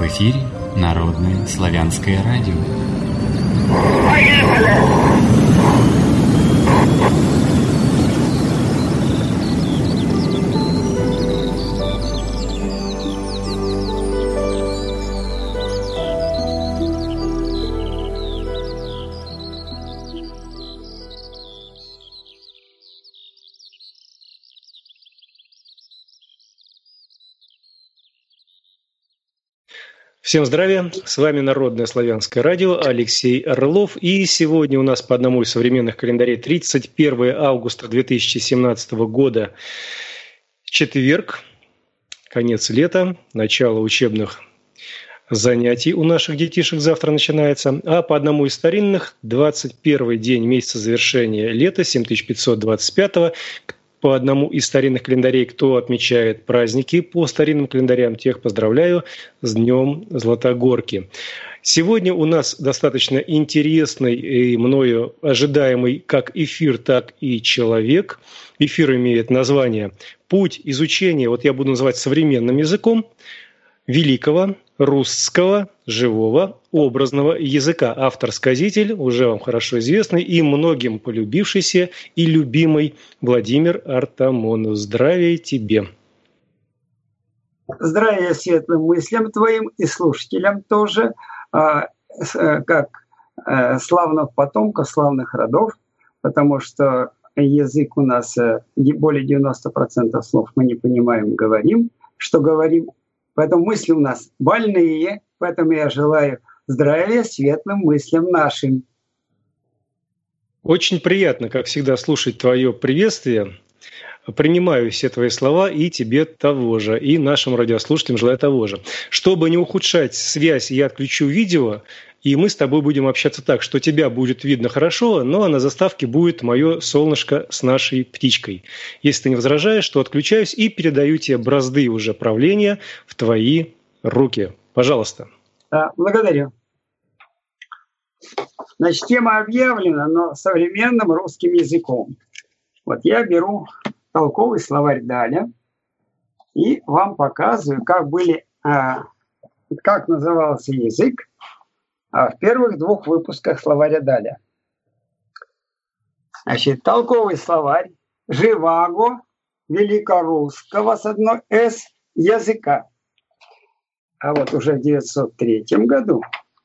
эфире Народное славянское радио. Всем здравия! С вами Народное славянское радио, Алексей Орлов. И сегодня у нас по одному из современных календарей 31 августа 2017 года, четверг, конец лета, начало учебных занятий у наших детишек завтра начинается. А по одному из старинных 21 день месяца завершения лета 7525. По одному из старинных календарей, кто отмечает праздники по старинным календарям, тех поздравляю с Днем Златогорки. Сегодня у нас достаточно интересный и мною ожидаемый как эфир, так и человек. Эфир имеет название «Путь изучения», вот я буду называть современным языком, великого русского живого образного языка. Автор-сказитель, уже вам хорошо известный и многим полюбившийся и любимый Владимир Артамонов. Здравия тебе! Здравия светлым мыслям твоим и слушателям тоже, как славных потомков, славных родов, потому что язык у нас более 90% слов мы не понимаем, говорим, что говорим. Поэтому мысли у нас больные, поэтому я желаю здравия светлым мыслям нашим. Очень приятно, как всегда, слушать твое приветствие. Принимаю все твои слова и тебе того же, и нашим радиослушателям желаю того же. Чтобы не ухудшать связь, я отключу видео, и мы с тобой будем общаться так, что тебя будет видно хорошо, но на заставке будет мое солнышко с нашей птичкой. Если ты не возражаешь, то отключаюсь и передаю тебе бразды уже правления в твои руки. Пожалуйста. Благодарю. Значит, тема объявлена, но современным русским языком. Вот я беру толковый словарь Даля и вам показываю, как назывался язык в первых двух выпусках словаря Даля. Значит, толковый словарь живаго великорусского с одной «с» языка. А вот уже в 903 году,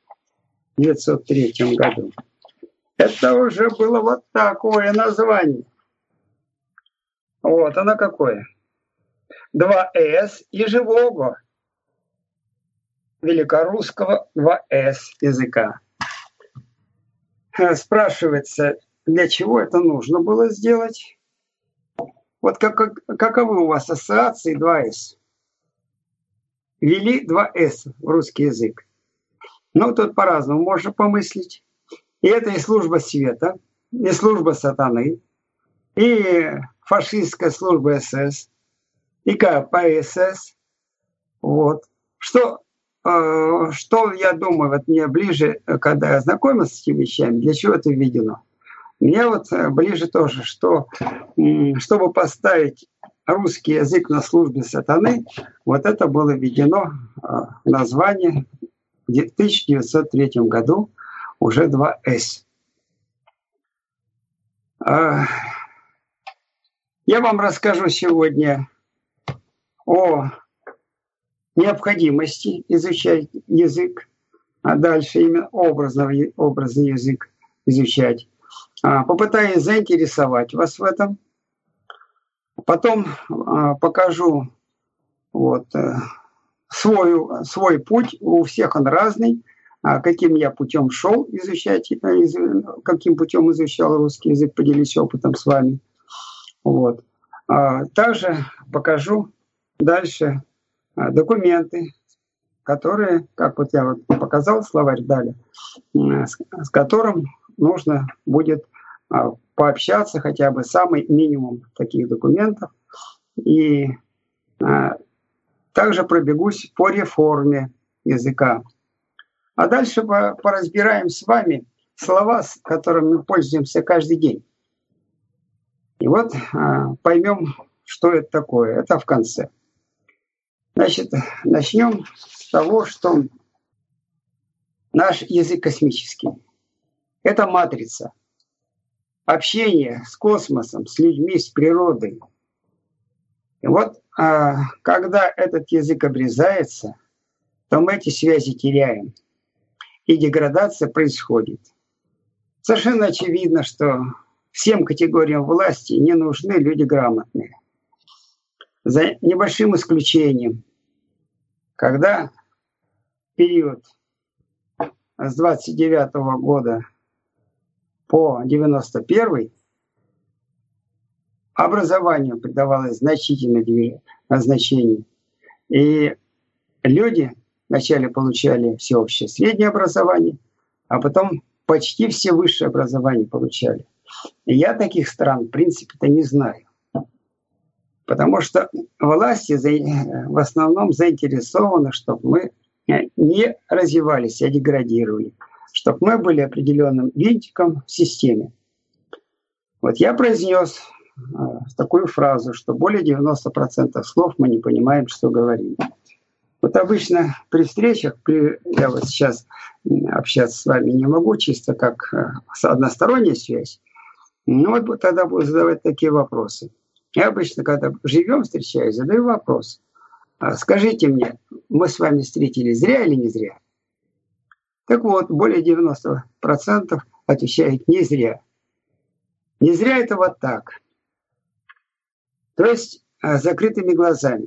это уже было вот такое название. Вот оно какое. 2«с» и живого великорусского 2«с» языка. Спрашивается, для чего это нужно было сделать? Вот каковы у вас ассоциации 2«с»? Ввели 2«с» в русский язык. Ну, тут по-разному можно помыслить. И это и служба света, и служба сатаны, и фашистская служба СС, и КПСС. Вот. Что я думаю, вот мне ближе, когда я знакомился с этими вещами, для чего это введено? Мне вот ближе тоже, что чтобы поставить русский язык на службе сатаны, вот это было введено в название в 1903 году уже 2«с». Я вам расскажу сегодня о необходимости изучать язык, а дальше именно образный язык изучать. Попытаюсь заинтересовать вас в этом. Потом покажу свой путь. У всех он разный. Каким я путем шел изучать, каким путем изучал русский язык, поделюсь опытом с вами. Вот. Также покажу дальше документы, которые, как вот я показал, словарь Даля, с которым нужно будет пообщаться, хотя бы самый минимум таких документов. И также пробегусь по реформе языка. А дальше поразбираем с вами слова, с которыми мы пользуемся каждый день. И вот поймем, что это такое. Это в конце. Значит, начнем с того, что наш язык космический. Это матрица. Общение с космосом, с людьми, с природой. И вот когда этот язык обрезается, то мы эти связи теряем. И деградация происходит. Совершенно очевидно, что всем категориям власти не нужны люди грамотные. За небольшим исключением, когда период с 29 года по 91 образованию придавалось значительное значение. И люди вначале получали всеобщее среднее образование, а потом почти все высшее образование получали. И я таких стран, в принципе-то, не знаю. Потому что власти в основном заинтересованы, чтобы мы не развивались, а деградировали. Чтобы мы были определенным винтиком в системе. Вот я произнес такую фразу, что более 90% слов мы не понимаем, что говорим. Вот обычно при встречах, я вот сейчас общаться с вами не могу, чисто как односторонняя связь, но вот тогда буду задавать такие вопросы. Я обычно, когда живем, встречаюсь, задаю вопрос. Скажите мне, мы с вами встретились зря или не зря? Так вот, более 90% отвечают не зря. Не зря это вот так. То есть с закрытыми глазами.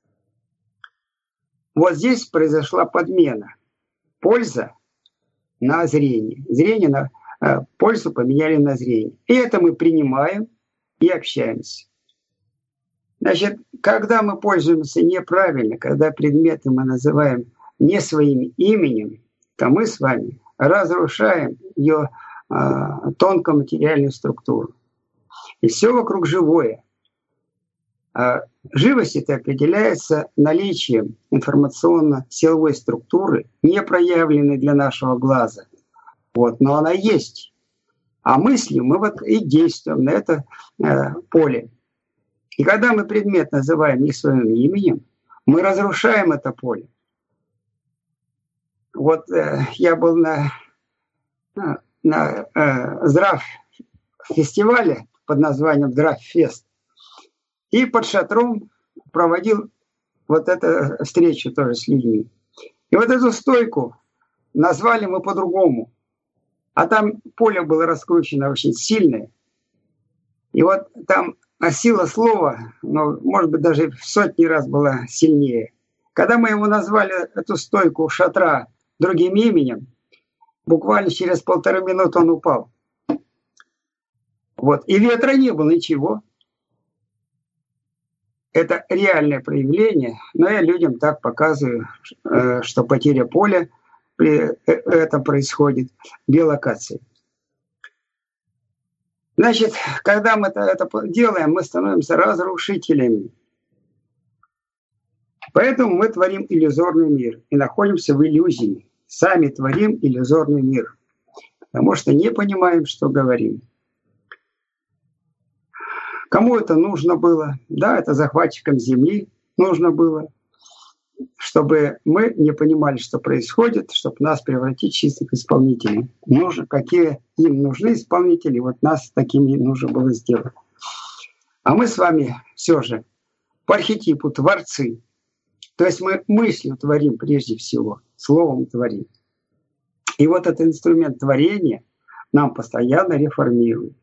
Вот здесь произошла подмена. Польза на зрение. Зрение на пользу поменяли на зрение. И это мы принимаем и общаемся. Значит, когда мы пользуемся неправильно, когда предметы мы называем не своим именем, то мы с вами разрушаем ее тонкоматериальную структуру. И все вокруг живое. Живость это определяется наличием информационно-силовой структуры, не проявленной для нашего глаза. Вот, но она есть. А мыслью мы вот и действуем на это поле. И когда мы предмет называем не своим именем, мы разрушаем это поле. Вот я был на фестивале под названием Здравфест. И под шатром проводил вот эту встречу тоже с людьми. И вот эту стойку назвали мы по-другому. А там поле было раскручено очень сильное. И вот там сила слова, ну, может быть, даже в сотни раз была сильнее. Когда мы его назвали, эту стойку шатра, другим именем, буквально через 1,5 минуты он упал. Вот. И ветра не было, ничего. Это реальное проявление, но я людям так показываю, что потеря поля при этом происходит биолокацией. Значит, когда мы это делаем, мы становимся разрушителями. Поэтому мы творим иллюзорный мир и находимся в иллюзии. Сами творим иллюзорный мир, потому что не понимаем, что говорим. Кому это нужно было? Да, это захватчикам Земли нужно было, чтобы мы не понимали, что происходит, чтобы нас превратить в чистых исполнителей. Какие им нужны исполнители, вот нас такими нужно было сделать. А мы с вами все же по архетипу творцы. То есть мы мыслью творим прежде всего, словом творим. И вот этот инструмент творения нам постоянно реформирует.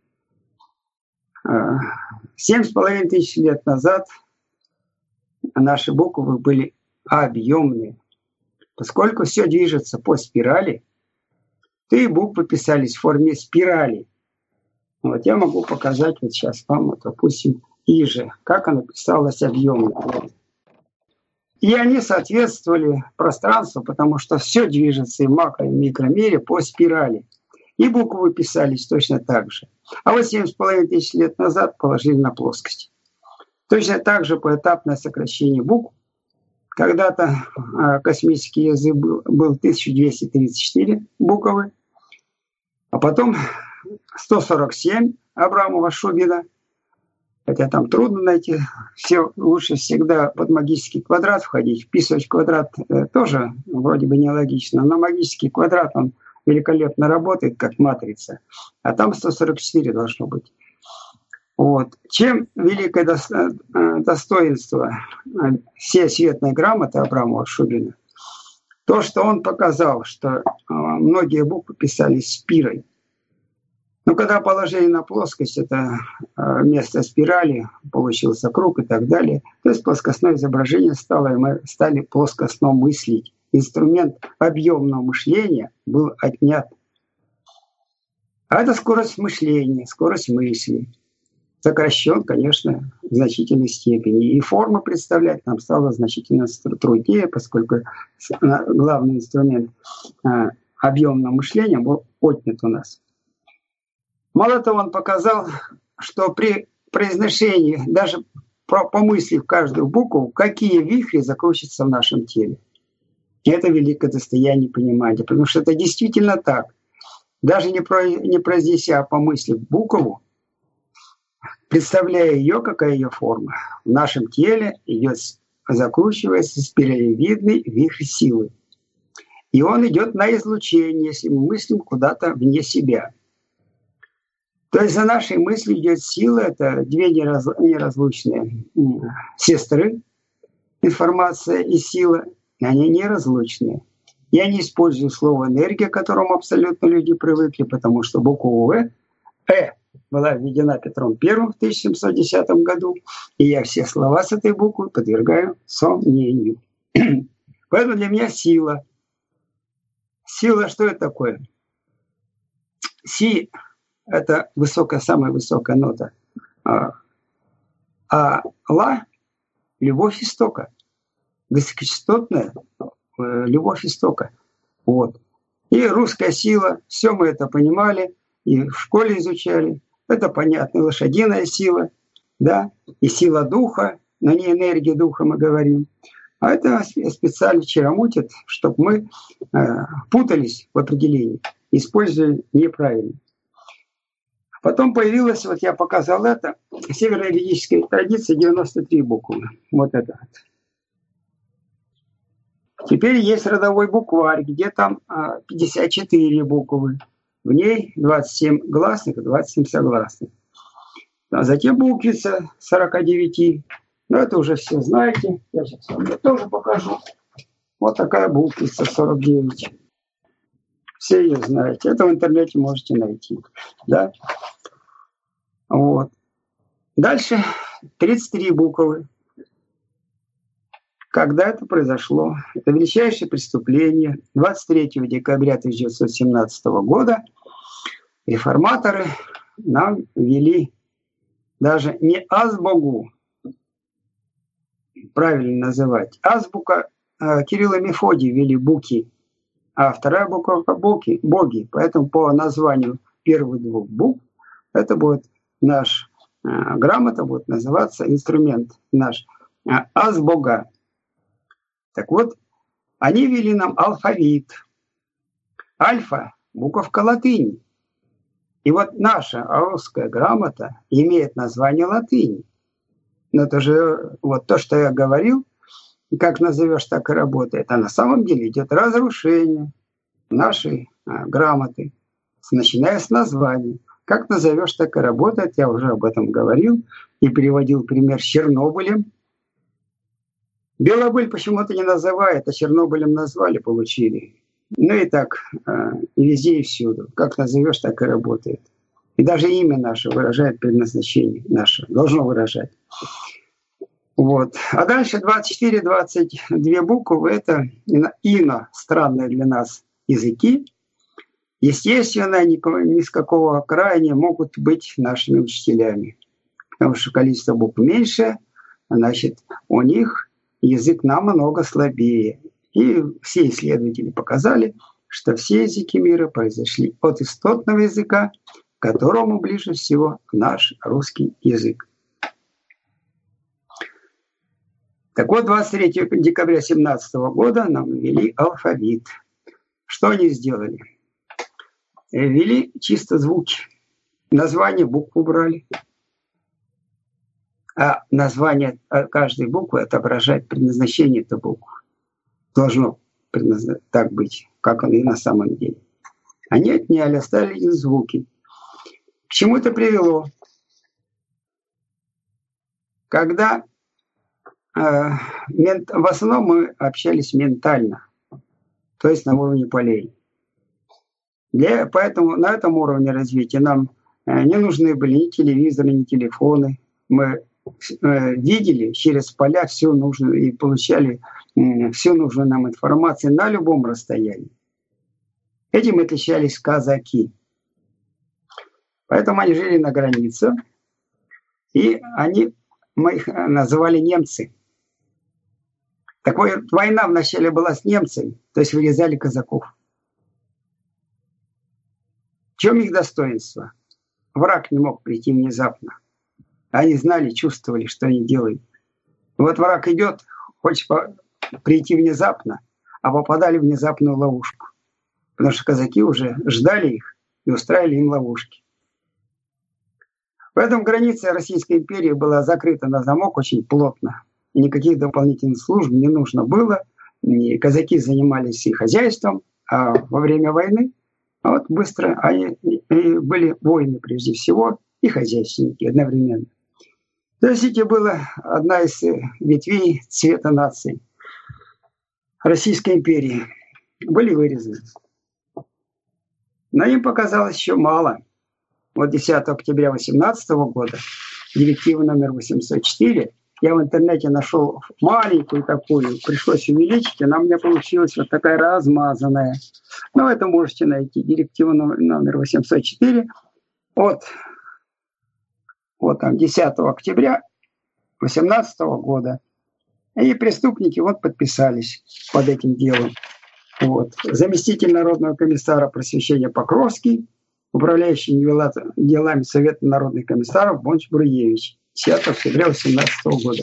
7,5 тысяч лет назад наши буквы были объемные. Поскольку все движется по спирали, то и буквы писались в форме спирали. Вот я могу показать вот сейчас вам, вот, допустим, иже, как оно писалось объемно. И они соответствовали пространству, потому что все движется и в макро- и микромире по спирали. И буквы писались точно так же. А вот 7,5 тысяч лет назад положили на плоскость. Точно так же поэтапное сокращение букв. Когда-то космический язык был 1234 буквы, а потом 147 Абрамова-Шубина. хотя там трудно найти, все лучше всегда под магический квадрат входить. Вписывать квадрат тоже вроде бы нелогично, но магический квадрат, он великолепно работает, как матрица, а там 144 должно быть. Вот. Чем великое достоинство всеосветной грамоты Абрамова Шубина? То, что он показал, что многие буквы писались спирой. Но когда положили на плоскость, это вместо спирали получился круг и так далее. То есть плоскостное изображение стало, и мы стали плоскостно мыслить. Инструмент объемного мышления был отнят. А это скорость мышления, скорость мысли. Сокращен, конечно, в значительной степени. И форму представлять нам стало значительно труднее, поскольку главный инструмент объемного мышления был отнят у нас. Мало того, он показал, что при произношении, даже помыслив каждую букву, какие вихри закрутятся в нашем теле. И это великое достояние понимания, потому что это действительно так. Даже не произнеся, а помыслив букву, представляя ее, какая ее форма, в нашем теле идет, закручивается спиралевидный вихрь силы. И он идет на излучение, если мы мыслим куда-то вне себя. То есть за нашей мыслью идет сила, это две неразлучные сестры, информация и сила, и они неразлучные. Я не использую слово «энергия», к которому абсолютно люди привыкли, потому что буква «Э» была введена Петром I в 1710 году, и я все слова с этой буквы подвергаю сомнению. Поэтому для меня сила. Сила, что это такое? Си – это высокая, самая высокая нота. А ла – любовь истока. Высокочастотная любовь истока. Вот. И русская сила, все мы это понимали, и в школе изучали. Это понятно, лошадиная сила, да, и сила духа, но не энергия духа мы говорим. А это специально черомутят, чтобы мы путались в определении, используя неправильно. Потом появилась, вот я показал это, северо-ведическая традиция 93 буквы. Вот это вот. Теперь есть родовой букварь, где там 54 буквы. В ней 27 гласных и 27 согласных. А затем буквица 49. Но это уже все знаете. Я сейчас вам тоже покажу. Вот такая буквица 49. Все ее знаете. Это в интернете можете найти. Да? Вот. Дальше 33 буквы. Когда это произошло? Это величайшее преступление. 23 декабря 1917 года реформаторы нам ввели даже не азбуку, правильно называть. Азбука Кирилл и Мефодий ввели буки, а вторая буква боги. Поэтому по названию первых двух букв это будет наш грамота, будет называться инструмент наш азбога. Так вот, они ввели нам алфавит. Альфа – буковка латыни. И вот наша русская грамота имеет название латыни. Но это же вот то, что я говорил, как назовешь, так и работает. А на самом деле идет разрушение нашей грамоты, начиная с названия. Как назовешь, так и работает. Я уже об этом говорил и приводил пример с Чернобылем. Белобыль почему-то не называют, а Чернобылем назвали, получили. Ну и так, и везде, и всюду. Как назовешь, так и работает. И даже имя наше выражает предназначение наше, должно выражать. Вот. А дальше 24-22 буквы – это странные для нас языки. Естественно, ни с какого края не могут быть нашими учителями. Потому что количество букв меньше, значит, у них язык намного слабее. И все исследователи показали, что все языки мира произошли от истотного языка, к которому ближе всего наш русский язык. Так вот, 23 декабря 2017 года нам ввели алфавит. Что они сделали? Ввели чисто звуки. Название букв убрали. а название каждой буквы отображает предназначение этой буквы. Должно так быть, как оно и на самом деле. Они отняли, оставили звуки. К чему это привело? Когда в основном мы общались ментально, то есть на уровне полей. Поэтому на этом уровне развития нам не нужны были ни телевизоры, ни телефоны. Мы видели через поля всю нужную и получали всю нужную нам информацию на любом расстоянии. Этим отличались казаки. Поэтому они жили на границе, и мы их называли немцы. Так вот, война вначале была с немцами, то есть вырезали казаков. В чем их достоинство? Враг не мог прийти внезапно. Они знали, чувствовали, что они делают. Вот враг идет, хочет прийти внезапно, а попадали в внезапную ловушку. Потому что казаки уже ждали их и устраивали им ловушки. Поэтому граница Российской империи была закрыта на замок очень плотно. И никаких дополнительных служб не нужно было. И казаки занимались и хозяйством, а во время войны быстро были воины прежде всего и хозяйственники одновременно. То есть это была одна из ветвей цвета нации Российской империи. Были вырезаны. Но им показалось еще мало. Вот 10 октября 2018 года, директива номер 804, я в интернете нашел маленькую такую, пришлось увеличить, она у меня получилась вот такая размазанная. Но это можете найти, директиву номер 804 от 10 октября 2018 года. И преступники подписались под этим делом. Заместитель Народного комиссара просвещения Покровский, управляющий делами Совета народных комиссаров Бонч-Бруевич, 10 октября 2018 года.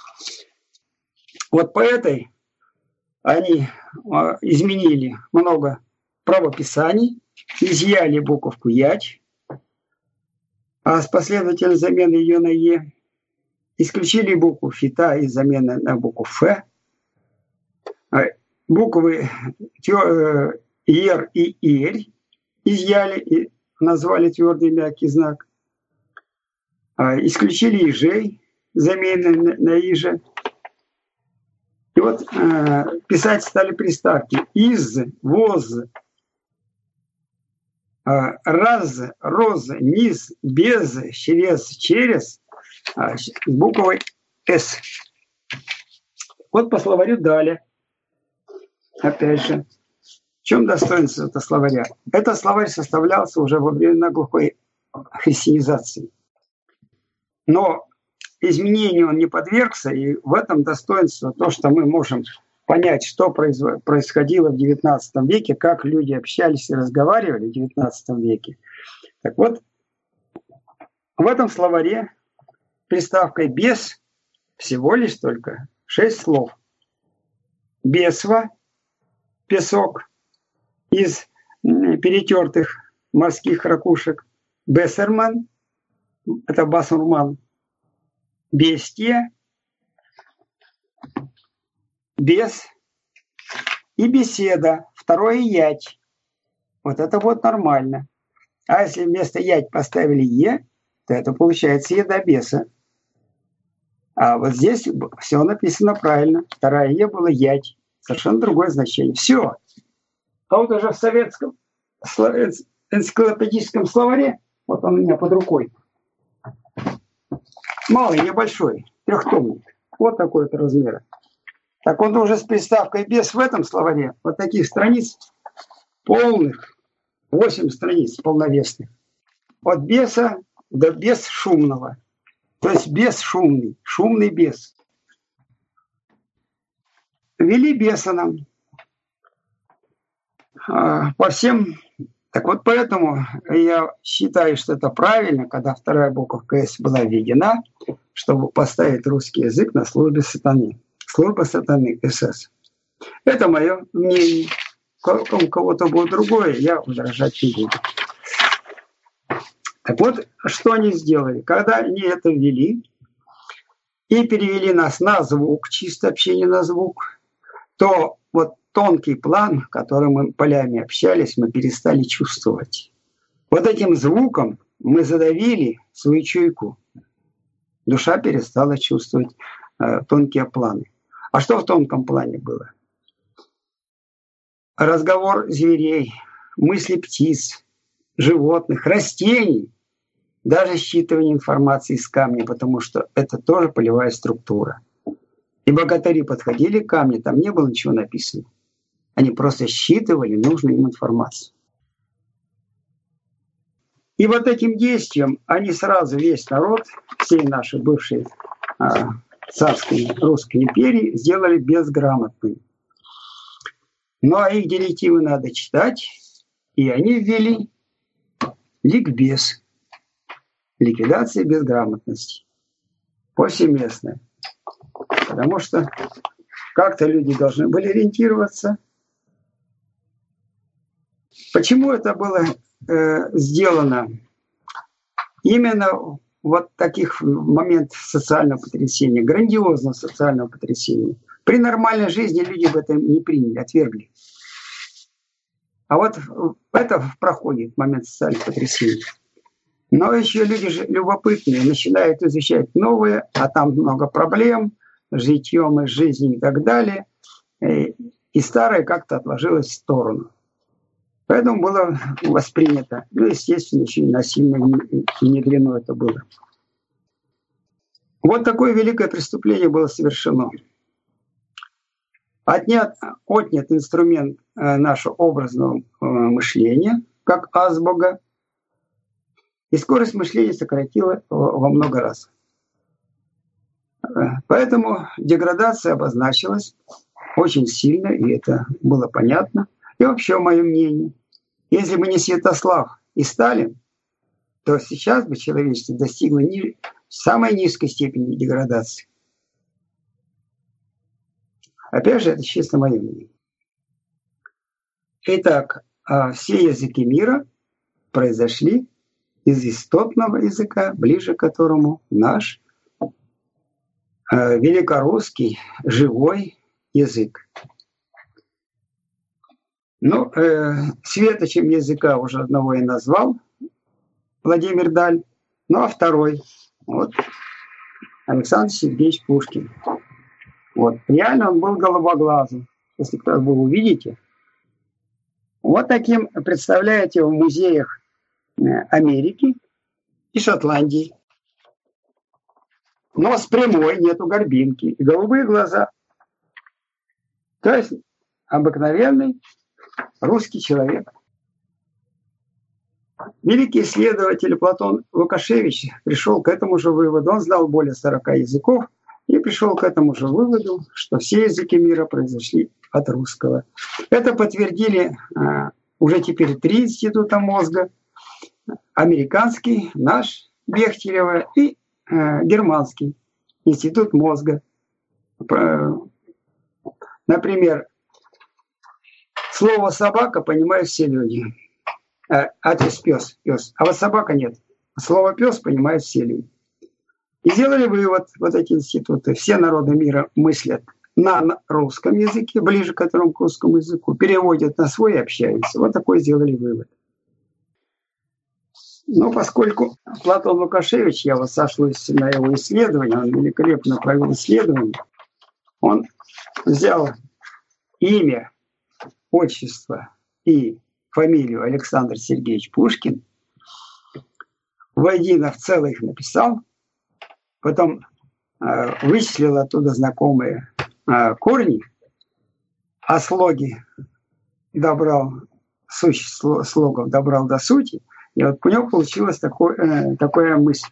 По этой они изменили много правописаний, изъяли буковку «ять», а с последовательной заменой ее на «е», исключили букву «фита» из замены на букву «ф», буквы «ер» и «ирь изъяли и назвали твердый мягкий знак. Исключили «ижей», замены на «иже. И писать стали приставки «из», «воз», «раз», «роз», «низ», «без», «через», с буквой «с». По словарю дали. Опять же, в чем достоинство этого словаря? Этот словарь составлялся уже во времена глухой христианизации. Но изменению он не подвергся, и в этом достоинство то, что мы можем понять, что происходило в XIX веке, как люди общались и разговаривали в XIX веке. Так вот, в этом словаре приставкой «без» всего лишь только 6 слов. Бесва, песок из перетертых морских ракушек. Бессерман, это басурман. Бестия, бес и беседа. Второе ять. Это нормально. А если вместо ять поставили е, то это получается еда беса. А здесь все написано правильно. Вторая е была ять. Совершенно другое значение. Все. А уже в советском энциклопедическом словаре, он у меня под рукой, малый, небольшой, 3-томник. Такой размера. Так он уже с приставкой «без» в этом словаре, таких страниц полных, 8 страниц полновесных. От беса до бесшумного. То есть бесшумный, шумный бес. Вели беса нам по всем. Так поэтому я считаю, что это правильно, когда вторая буковка «С» была введена, чтобы поставить русский язык на службе сатаны. Служба сатаны, СС. Это мое мнение. У кого-то будет другое, я возражать не буду. Так что они сделали? Когда они это ввели, и перевели нас на звук, чисто общение на звук, то вот тонкий план, которым мы полями общались, мы перестали чувствовать. Вот этим звуком мы задавили свою чуйку. Душа перестала чувствовать тонкие планы. А что в тонком плане было? Разговор зверей, мысли птиц, животных, растений, даже считывание информации из камня, потому что это тоже полевая структура. И богатыри подходили к камню, там не было ничего написано. Они просто считывали нужную им информацию. И вот этим действием они сразу весь народ, всей нашей бывшей царской Русской империи, сделали безграмотным. Ну а их директивы надо читать, и они ввели ликбез, ликвидация безграмотности, повсеместная. Потому что как-то люди должны были ориентироваться. Почему это было сделано? Именно вот таких моментов социального потрясения, грандиозного социального потрясения. При нормальной жизни люди бы это не приняли, отвергли. А вот это проходит момент социального потрясения. Но еще люди же любопытные, начинают изучать новое, а там много проблем с житьем и жизнью и так далее. И старое как-то отложилось в сторону. Поэтому было воспринято. Ну, естественно, еще и насильно внедрено это было. Вот такое великое преступление было совершено. Отнят инструмент нашего образного мышления, как азбога, и скорость мышления сократила во много раз. Поэтому деградация обозначилась очень сильно, и это было понятно. И вообще, мое мнение, если бы не Святослав и Сталин, то сейчас бы человечество достигло самой низкой степени деградации. Опять же, это чисто мое мнение. Итак, все языки мира произошли из истотного языка, ближе к которому наш великорусский живой язык. Ну, светочем языка уже одного я назвал, Владимир Даль. Ну, а второй, вот, Александр Сергеевич Пушкин. Вот, реально он был голубоглазым. Если кто-то вы увидите. Вот таким представляете в музеях Америки и Шотландии. Нос прямой, нету горбинки, и голубые глаза. То есть обыкновенный русский человек. Великий исследователь Платон Лукашевич пришел к этому же выводу. Он знал более 40 языков и пришел к этому же выводу, что все языки мира произошли от русского. Это подтвердили уже теперь 3 института мозга. Американский, наш, Бехтерева, и германский институт мозга. Например, слово «собака» понимают все люди. То есть пес. А вот собака нет. Слово «пес» понимают все люди. И сделали вывод, вот эти институты. Все народы мира мыслят на русском языке, ближе к которому к русскому языку, переводят на свой и общаются. Вот такой сделали вывод. Но поскольку Платон Лукашевич, я вот сошлюсь на его исследование, он великолепно провел исследование, он взял имя, отчество и фамилию Александр Сергеевич Пушкин, воедино в целое их написал, потом вычислил оттуда знакомые корни, а слоги добрал, суть слогов добрал до сути, и вот у него получилась такая мысль.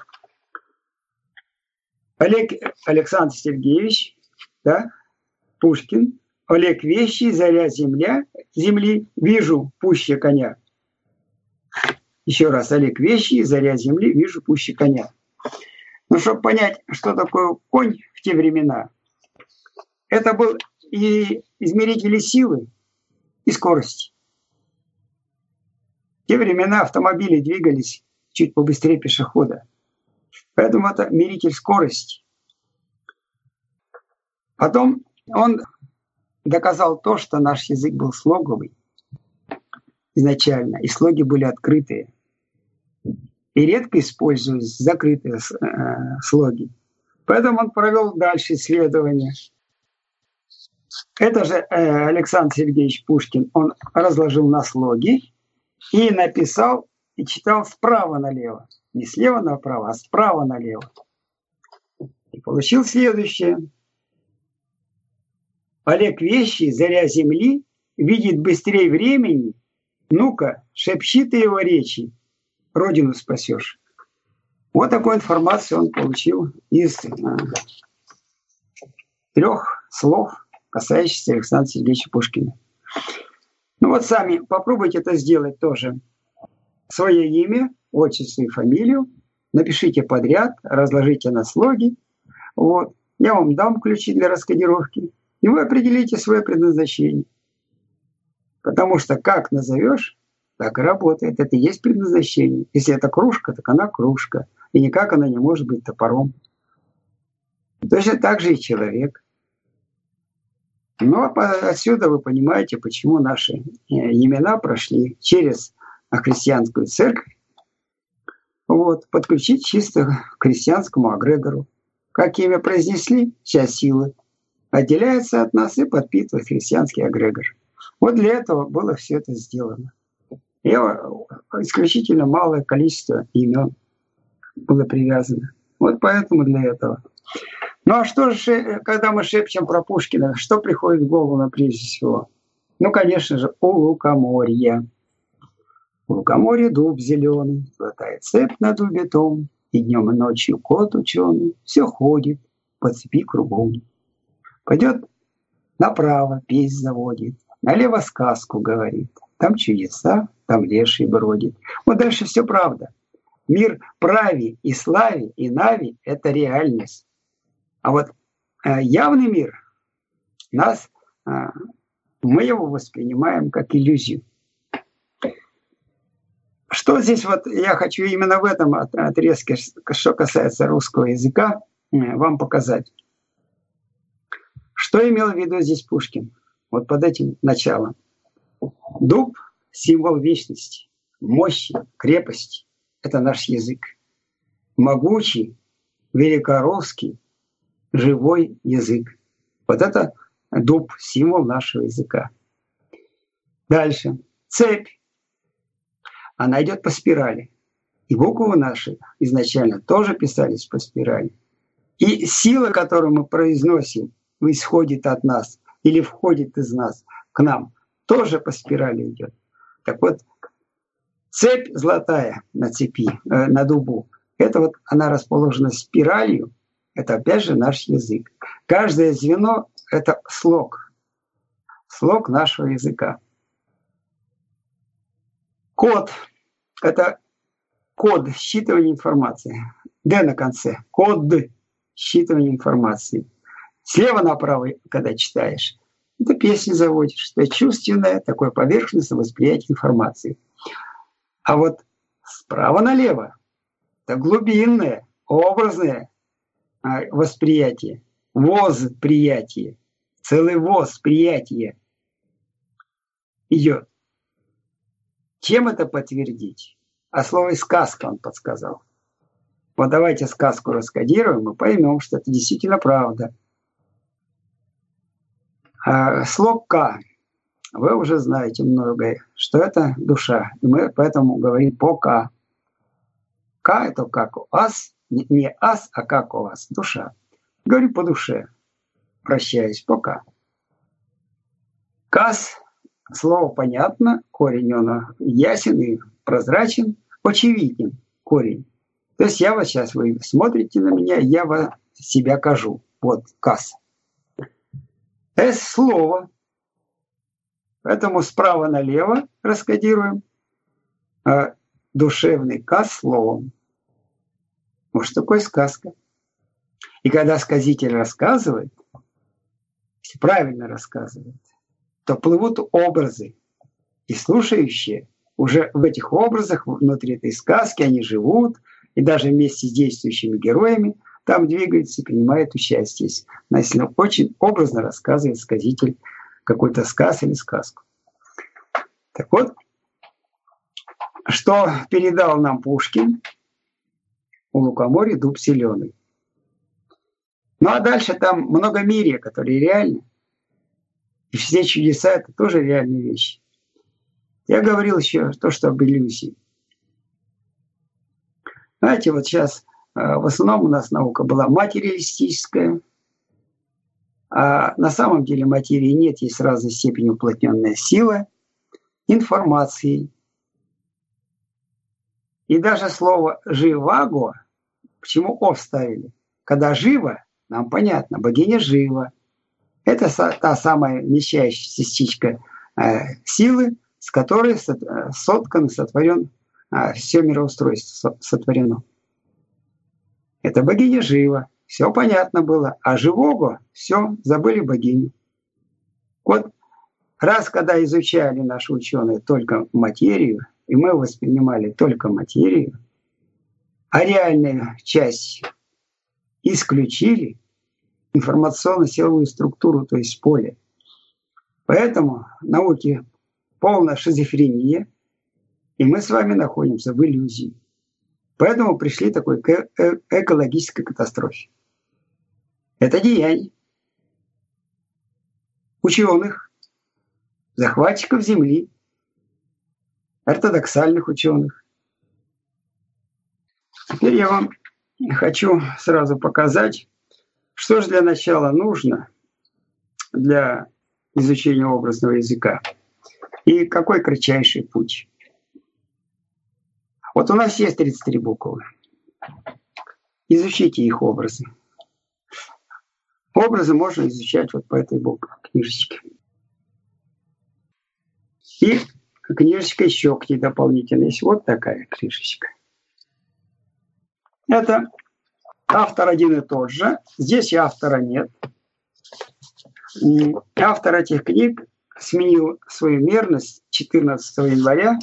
Александр Сергеевич, да, Пушкин, Олег вещий, заря земли, вижу пуще коня. Еще раз, Олег вещий, заря земли, вижу пуще коня. Но чтобы понять, что такое конь в те времена, это был и измерители силы, и скорости. В те времена автомобили двигались чуть побыстрее пешехода. Поэтому это меритель скорости. Потом он доказал то, что наш язык был слоговый изначально, и слоги были открытые. И редко используются закрытые слоги. Поэтому он провел дальше исследования. Это же Александр Сергеевич Пушкин, он разложил на слоги и написал, и читал справа налево. Не слева направо, а справа налево. И получил следующее. Олег Вещий, заря земли, видит быстрее времени. Ну-ка, шепчи ты его речи, родину спасешь. Вот такую информацию он получил из 3 слов, касающихся Александра Сергеевича Пушкина. Ну вот сами попробуйте это сделать тоже. Свое имя, отчество и фамилию напишите подряд, разложите на слоги. Вот. Я вам дам ключи для раскодировки, и вы определите свое предназначение. Потому что как назовешь, так и работает. Это и есть предназначение. Если это кружка, так она кружка. И никак она не может быть топором. Точно так же и человек. Но отсюда вы понимаете, почему наши имена прошли через христианскую церковь. Вот, подключить чисто к христианскому эгрегору. Как имя произнесли, вся сила отделяется от нас и подпитывает христианский эгрегор. Вот для этого было все это сделано. И исключительно малое количество имен было привязано. Вот поэтому для этого. Ну а что же, когда мы шепчем про Пушкина, что приходит в голову нам прежде всего? Ну, конечно же, у лукоморья. У лукоморья дуб зеленый, золотая цепь на дубе том, и днем и ночью кот ученый все ходит по цепи кругом. Пойдет направо, песнь заводит, налево сказку говорит. Там чудеса, там леший бродит. Вот дальше все правда. Мир праве и славе и нави – это реальность. А вот явный мир, мы его воспринимаем как иллюзию. Что здесь вот я хочу именно в этом отрезке, что касается русского языка, вам показать. Что имел в виду здесь Пушкин? Вот под этим началом. Дуб – символ вечности, мощи, крепости. Это наш язык. Могучий, великорусский, живой язык. Вот это дуб – символ нашего языка. Дальше. Цепь. Она идет по спирали. И буквы наши изначально тоже писались по спирали. И сила, которую мы произносим, исходит от нас или входит из нас к нам, тоже по спирали идет. Так вот, цепь золотая на цепи, на дубу, это вот она расположена спиралью, это опять же наш язык. Каждое звено – это слог нашего языка. Код – это код считывания информации. Д на конце. Код считывания информации. Слева направо, когда читаешь, это песни заводишь. Это чувственное, такое поверхностное восприятие информации. А вот справа налево – это глубинное, образное восприятие. Восприятие. Целый восприятие идет. Чем это подтвердить? А слово «сказка» он подсказал. Вот давайте сказку раскодируем и поймем, что это действительно правда. Слог «К». Вы уже знаете многое, что это душа. И мы поэтому говорим по «К». «К» – это как у вас. Не «ас», а как у вас. Душа. Говорю по душе. Прощаюсь по «К». «Кас» – слово понятно. Корень он ясен и прозрачен. Очевиден корень. То есть я вот сейчас, вы смотрите на меня, я вас себя кажу. Вот «кас». «С» – слово. Поэтому справа налево раскодируем. А душевный «кас» словом. Вот что такое сказка. И когда сказитель рассказывает, если правильно рассказывает, то плывут образы. И слушающие уже в этих образах, внутри этой сказки, они живут. И даже вместе с действующими героями там двигается и принимает участие. Если очень образно рассказывает сказитель какой-то сказ или сказку. Так вот, что передал нам Пушкин: у лукоморья дуб зеленый. Ну а дальше там многомирие, которые реальны. И все чудеса — это тоже реальные вещи. Я говорил еще то, что об иллюзии. Знаете, вот сейчас в основном у нас наука была материалистическая, а на самом деле материи нет, есть разной степени уплотненная сила информации. И даже слово «живаго», почему «о» вставили? Когда «живо», нам понятно, богиня жива. Это та самая вмещающая частичка силы, с которой соткан, сотворен все мироустройство сотворено. Это богиня жива. Все понятно было. А живого все, забыли богиню. Вот раз, когда изучали наши ученые только материю, и мы воспринимали только материю, а реальную часть исключили, информационно-силовую структуру, то есть поле. Поэтому в науке полная шизофрения, и мы с вами находимся в иллюзии. Поэтому пришли к такой экологической катастрофе. Это деяние ученых, захватчиков Земли, ортодоксальных ученых. Теперь я вам хочу сразу показать, что же для начала нужно для изучения образного языка и какой кратчайший путь. Вот у нас есть 33 буквы. Изучите их образы. Образы можно изучать вот по этой книжечке. И книжечка еще к ней дополнительно есть. Вот такая книжечка. Это автор один и тот же. Здесь и автора нет. Автор этих книг сменил свою мерность 14 января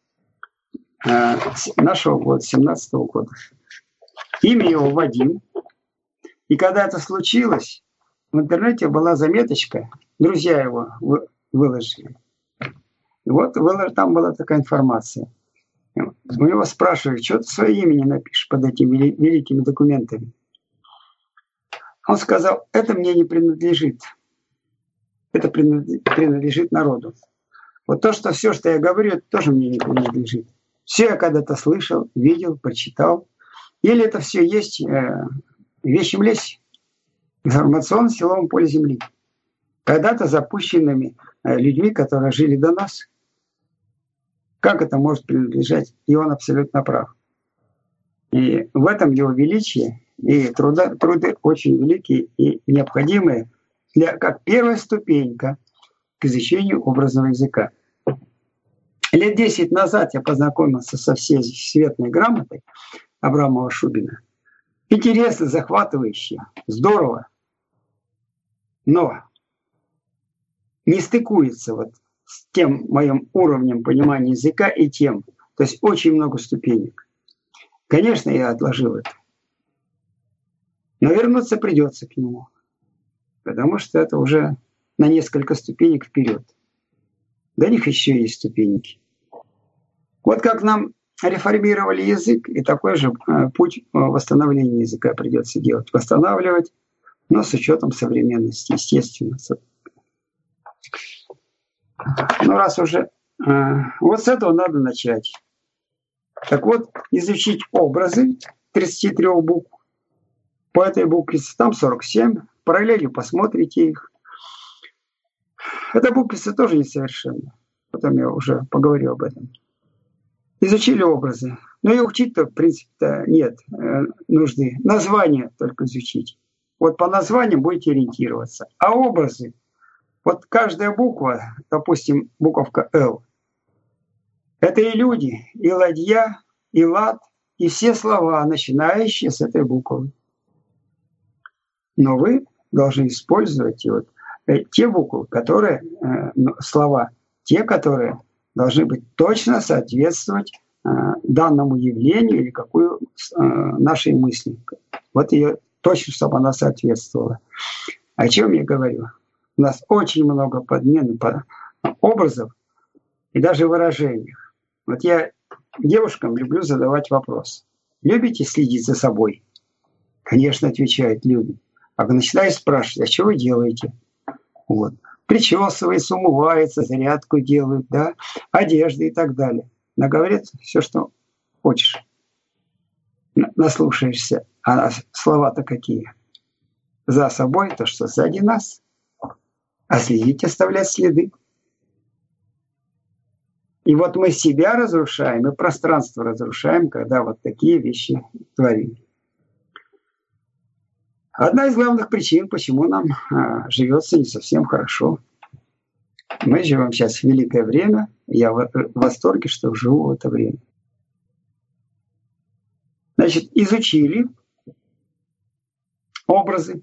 нашего года, 17 года. Имя его Вадим. И когда это случилось, в интернете была заметочка, друзья его выложили. И вот там была такая информация. У него спрашивают, что ты свое имя не напишешь под этими великими документами. Он сказал, это мне не принадлежит. Это принадлежит народу. Вот все, что я говорю, это тоже мне не принадлежит. Все я когда-то слышал, видел, прочитал. Или это все есть в вещем лесе, в информационно-силовом поле Земли. Когда-то запущенными людьми, которые жили до нас. Как это может принадлежать? И он абсолютно прав. И в этом его величие, и труды очень великие и необходимые как первая ступенька к изучению образного языка. Лет 10 назад я познакомился со всей светной грамотой Абрамова-Шубина. Интересно, захватывающе, здорово. Но не стыкуется с тем моим уровнем понимания языка и тем. То есть очень много ступенек. Конечно, я отложил это. Но вернуться придется к нему. Потому что это уже на несколько ступенек вперед. До них еще есть ступеньки. Вот как нам реформировали язык, и такой же путь восстановления языка придется делать. Восстанавливать, но с учетом современности, естественно. Ну, раз уже... Вот с этого надо начать. Так вот, изучить образы 33 букв. По этой буквице там 47. Параллелью посмотрите их. Эта буквица тоже несовершенна. Потом я уже поговорю об этом. Изучили образы. Но и учить-то, в принципе, нет нужды. Названия только изучить. Вот по названиям будете ориентироваться. А образы, вот каждая буква, допустим, буковка «Л», это и люди, и ладья, и лад, и все слова, начинающие с этой буквы. Но вы должны использовать те буквы, которые, слова, те, которые должны быть точно соответствовать данному явлению или какую нашей мысли. Вот ее точно, чтобы она соответствовала. О чем я говорю? У нас очень много подмен образов и даже выражений. Вот я девушкам люблю задавать вопрос. Любите следить за собой? Конечно, отвечает, любим. А начинаю спрашивать, а что вы делаете? Вот. Причесывается, умывается, зарядку делают, да, одежды и так далее. Наговорят все, что хочешь. Наслушаешься. А слова-то какие? За собой то, что сзади нас. А следить, оставлять следы. И вот мы себя разрушаем, и пространство разрушаем, когда вот такие вещи творим. Одна из главных причин, почему нам живется не совсем хорошо. Мы живем сейчас в великое время. Я в восторге, что живу в это время. Значит, изучили образы.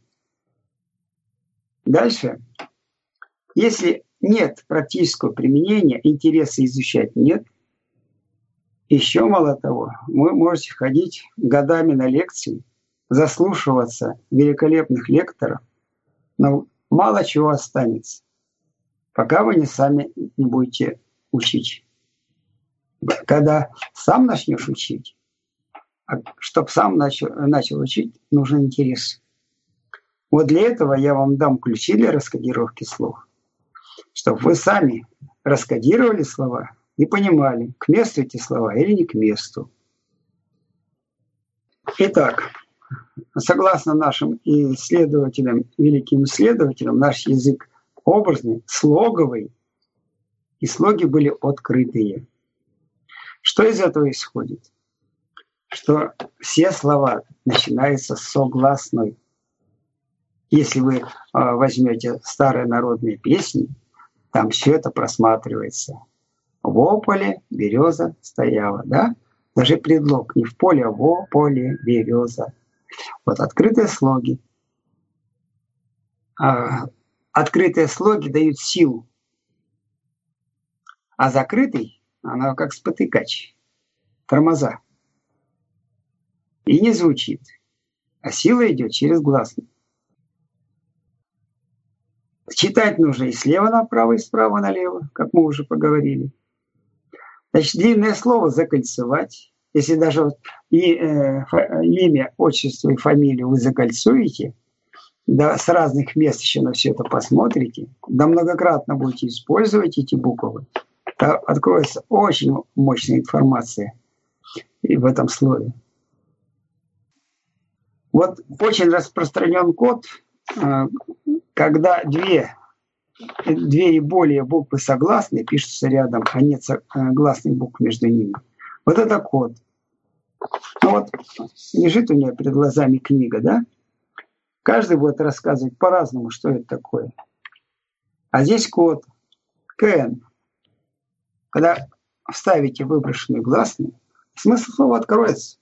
Дальше. Если нет практического применения, интереса изучать нет. Еще мало того, вы можете ходить годами на лекции, заслушиваться великолепных лекторов, но мало чего останется, пока вы сами не будете учить. Когда сам начнешь учить, чтобы сам начал учить, нужен интерес. Вот для этого я вам дам ключи для раскодировки слов, чтобы вы сами раскодировали слова и понимали, к месту эти слова или не к месту. Итак, согласно нашим исследователям, великим исследователям, наш язык образный, слоговый, и слоги были открытые. Что из этого исходит? Что все слова начинаются с согласной. Если вы возьмете старые народные песни, там все это просматривается. Во поле береза стояла, да? Даже предлог не в поле, а во поле береза. Вот открытые слоги. Открытые слоги дают силу. А закрытый, она как спотыкач, тормоза. И не звучит. А сила идет через гласный. Читать нужно и слева направо, и справа налево, как мы уже поговорили. Значит, длинное слово закольцевать. Если даже имя, отчество и фамилию вы закольцуете, да, с разных мест еще на все это посмотрите, да многократно будете использовать эти буквы, то откроется очень мощная информация и в этом слове. Вот очень распространен код, когда две и более буквы согласные пишутся рядом, а нет гласных букв между ними. Вот это код. Ну вот, лежит у меня перед глазами книга, да? Каждый будет рассказывать по-разному, что это такое. А здесь код КН. Когда вставите выброшенные гласные, смысл слова откроется.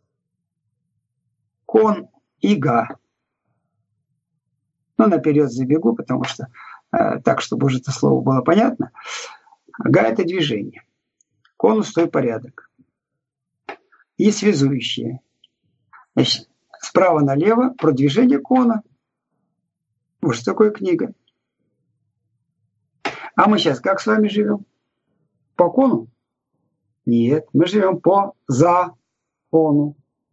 Кон и га. Но наперед забегу, потому что так, чтобы уже это слово было понятно. Га – это движение. Конус – той порядок. И связующие. Значит, справа налево продвижение кона. Вот что такое книга. А мы сейчас как с вами живем? По кону? Нет, мы живем по закону.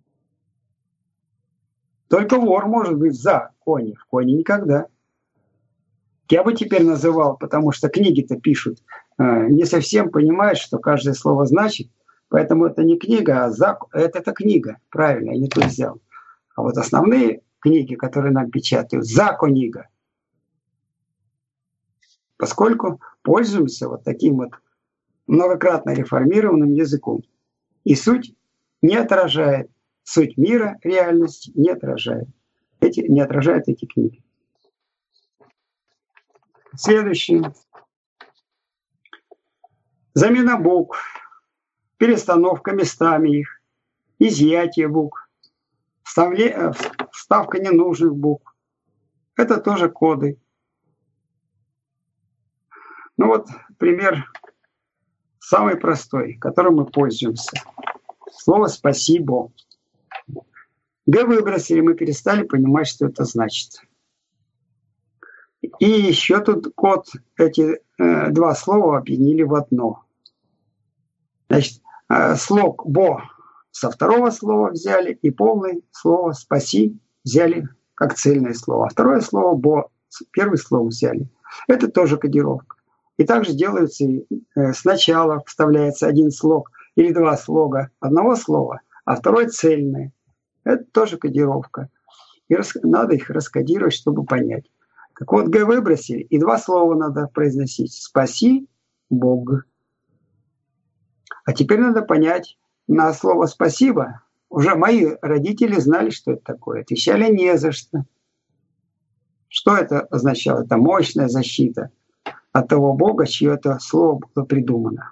Только вор может быть за кони. В коне никогда. Я бы теперь называл, потому что книги-то пишут, не совсем понимают, что каждое слово значит. Поэтому это не книга, а это книга. Правильно, я не тут взял. А вот основные книги, которые нам печатают, законига. Поскольку пользуемся вот таким вот многократно реформированным языком. И суть не отражает, суть мира, реальности не отражает. Не отражают эти книги. Следующее. Замена букв, перестановка местами их, изъятие букв, вставка ненужных букв. Это тоже коды. Ну вот пример самый простой, которым мы пользуемся. Слово «спасибо». Г выбросили, мы перестали понимать, что это значит. И еще тут код, эти два слова объединили в одно. Значит, слог «бо» со второго слова взяли, и полное слово «спаси» взяли как цельное слово. А второе слово «бо» первое слово взяли. Это тоже кодировка. И также делается сначала вставляется один слог или два слога одного слова, а второе цельное. Это тоже кодировка. И надо их раскодировать, чтобы понять. Так вот, Г выбросили, и два слова надо произносить. «Спаси Бог». А теперь надо понять, на слово «спасибо» уже мои родители знали, что это такое. Отвечали «не за что». Что это означало? Это мощная защита от того Бога, чье это слово было придумано.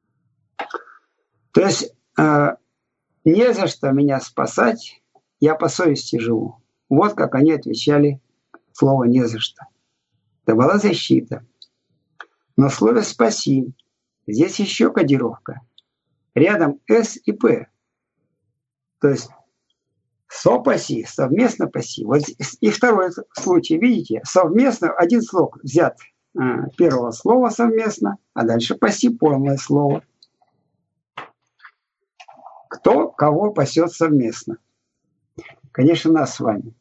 То есть не за что меня спасать, я по совести живу. Вот как они отвечали слово «не за что». Это была защита. Но в слове «спаси» здесь еще кодировка. Рядом «с» и «п». То есть «сопаси», «совместно паси». Вот и второй случай, видите, совместно один слог взят первого слова «совместно», а дальше «паси» полное слово. Кто кого пасет совместно? Конечно, нас с вами.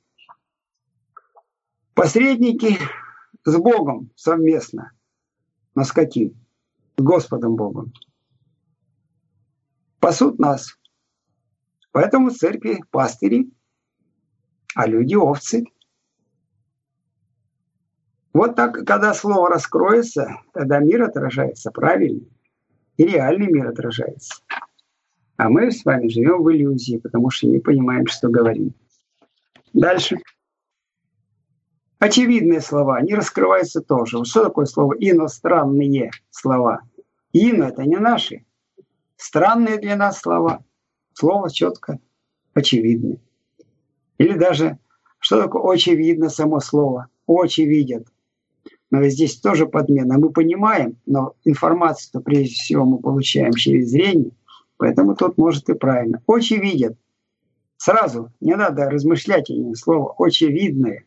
Посредники с Богом совместно. Но с каким? С Господом Богом. Пасут нас. Поэтому в церкви пастыри, а люди овцы. Вот так, когда слово раскроется, тогда мир отражается правильно. И реальный мир отражается. А мы с вами живем в иллюзии, потому что не понимаем, что говорим. Дальше. Очевидные слова не раскрываются тоже. Вот что такое слово иностранные слова? Ино – это не наши. Странные для нас слова. Слово четко очевидное. Или даже, что такое очевидно само слово? Очи видят. Но здесь тоже подмена. Мы понимаем, но информацию-то прежде всего мы получаем через зрение. Поэтому тут может и правильно. Очи видят. Сразу не надо размышлять о слово очевидное.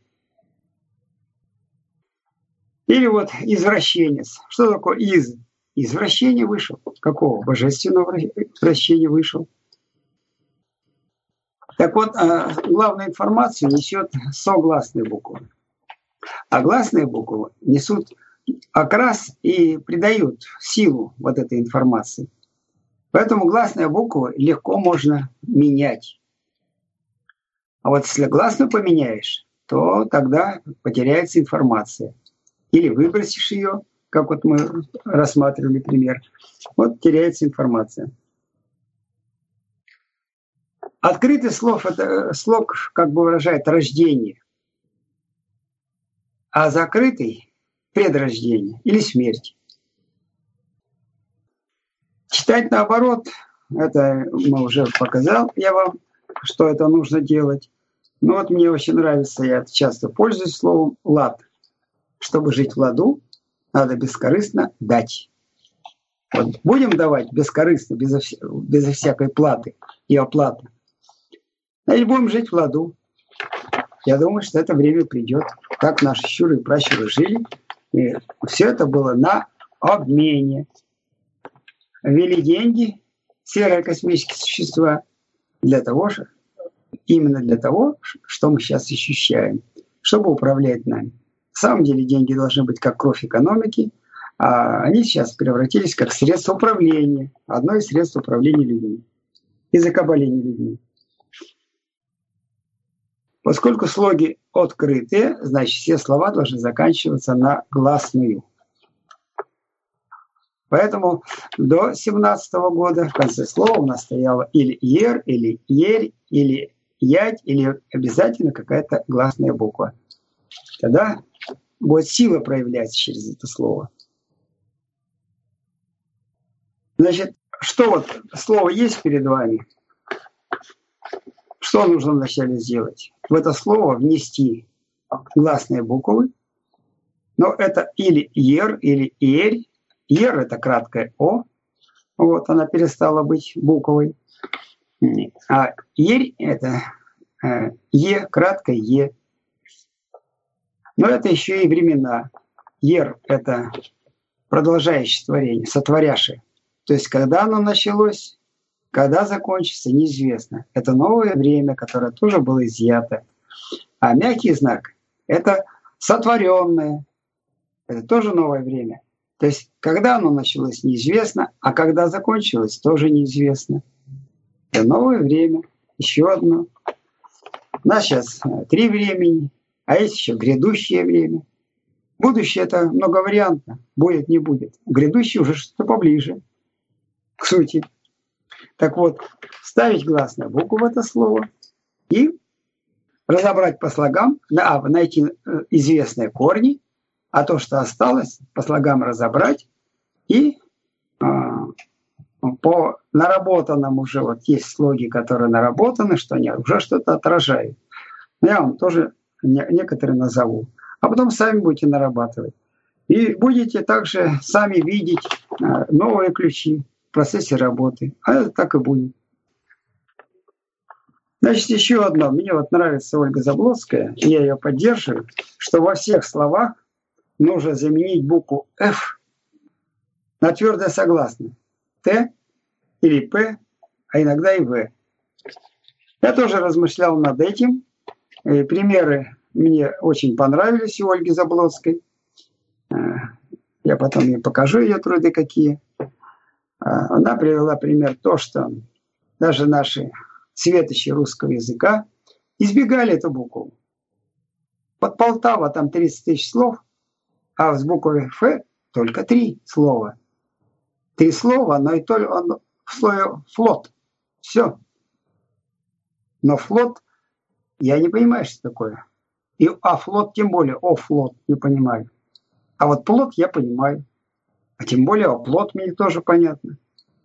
Или вот извращенец. Что такое из? Извращение вышел. Какого? Божественного извращения вышел. Так вот, главную информацию несет согласные буквы. А гласные буквы несут окрас и придают силу вот этой информации. Поэтому гласные буквы легко можно менять. А вот если гласную поменяешь, то тогда потеряется информация. Или выбросишь ее, как вот мы рассматривали пример. Вот теряется информация. Открытый слог – это слог, как бы выражает рождение. А закрытый – предрождение или смерть. Читать наоборот, это мы уже показал я вам, что это нужно делать. Но вот мне очень нравится, я часто пользуюсь словом «лад». Чтобы жить в ладу, надо бескорыстно дать. Вот будем давать бескорыстно, безо всякой платы и оплаты. Значит, будем жить в ладу. Я думаю, что это время придет. Так наши щуры и пращуры жили. И все это было на обмене. Ввели деньги, серые космические существа, именно для того, что мы сейчас ощущаем, чтобы управлять нами. На самом деле деньги должны быть как кровь экономики, а они сейчас превратились как средство управления, одно из средств управления людьми и закабаления людьми. Поскольку слоги открытые, значит все слова должны заканчиваться на гласную. Поэтому до 17 года в конце слова у нас стояло или «ер», или «ерь», или «ять», или обязательно какая-то гласная буква. Тогда будет сила проявляться через это слово. Значит, что вот слово есть перед вами? Что нужно вначале сделать? В это слово внести гласные буквы. Но это или «ер», или «ерь». «Ер» – это краткое «о». Вот она перестала быть буквой. А «ерь» – это Е, краткое Е. Но это еще и времена. Ер – это продолжающее творение, сотворяшее. То есть, когда оно началось, когда закончится, неизвестно. Это новое время, которое тоже было изъято. А мягкий знак – это сотворенное. Это тоже новое время. То есть, когда оно началось, неизвестно, а когда закончилось, тоже неизвестно. Это новое время. Еще одно. У нас сейчас 3 времени, а есть еще грядущее время. Будущее – это многовариантно. Будет, не будет. Грядущее уже что-то поближе к сути. Так вот, ставить гласную букву в это слово и разобрать по слогам, найти известные корни, а то, что осталось, по слогам разобрать и по наработанным уже, вот есть слоги, которые наработаны, что они уже что-то отражают. Я вам тоже некоторые назову. А потом сами будете нарабатывать. И будете также сами видеть новые ключи в процессе работы. А это так и будет. Значит, еще одно. Мне вот нравится Ольга Заблоцкая, и я ее поддерживаю, что во всех словах нужно заменить букву «Ф» на твердое согласное. «Т» или «П», а иногда и «В». Я тоже размышлял над этим. И примеры мне очень понравились у Ольги Заблоцкой. Я потом ей покажу ее труды какие. Она привела пример то, что даже наши светочи русского языка избегали эту букву. Под Полтава там 30 тысяч слов, а с буквой «Ф» только 3 слова. 3 слова, но и только в слове «флот». Все. Но флот, я не понимаю, что такое. А флот тем более, флот не понимаю. А вот плот я понимаю. А тем более плот мне тоже понятно.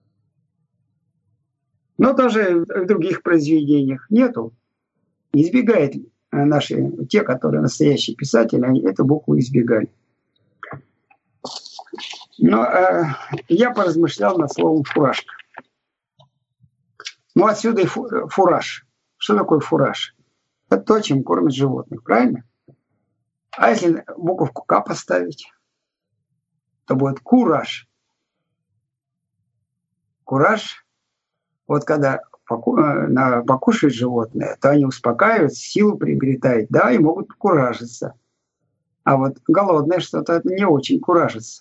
Но даже в других произведениях нету. Избегают наши, те, которые настоящие писатели, они эту букву избегали. Но я поразмышлял над словом «фуражка». Ну, отсюда и фураж. Что такое фураж? Это то, чем кормят животных, правильно? А если буковку «К» поставить, то будет кураж. Кураж, вот когда покушают животные, то они успокаиваются, силу приобретают, да, и могут куражиться. А вот голодное что-то не очень куражится.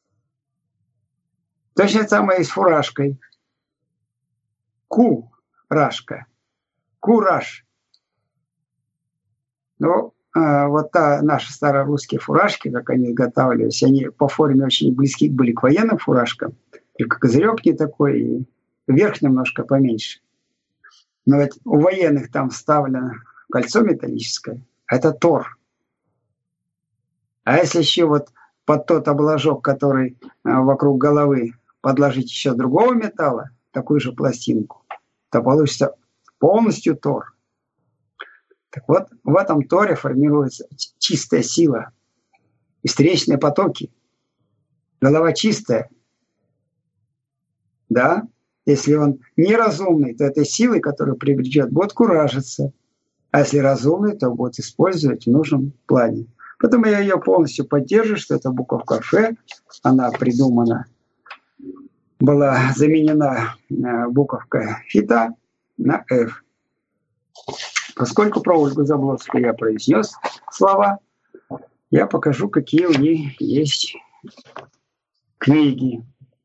Точно самое и с фуражкой. Ку-рашка. Кураж. Но вот наши старорусские фуражки, как они изготавливались, они по форме очень близки были к военным фуражкам. Только козырек не такой, и верх немножко поменьше. Но ведь у военных там вставлено кольцо металлическое. Это тор. А если еще вот под тот обложок, который вокруг головы, подложить еще другого металла, такую же пластинку, то получится полностью тор. Так вот, в этом торе формируется чистая сила и встречные потоки. Голова чистая. Да? Если он неразумный, то этой силой, которую приобретет, будет куражиться. А если разумный, то будет использовать в нужном плане. Поэтому я ее полностью поддерживаю, что эта буковка «Ф», она придумана, была заменена буковкой «Фита» на «Ф». Поскольку про Ольгу Заблоцкую я произнес слова, я покажу, какие у них есть книги.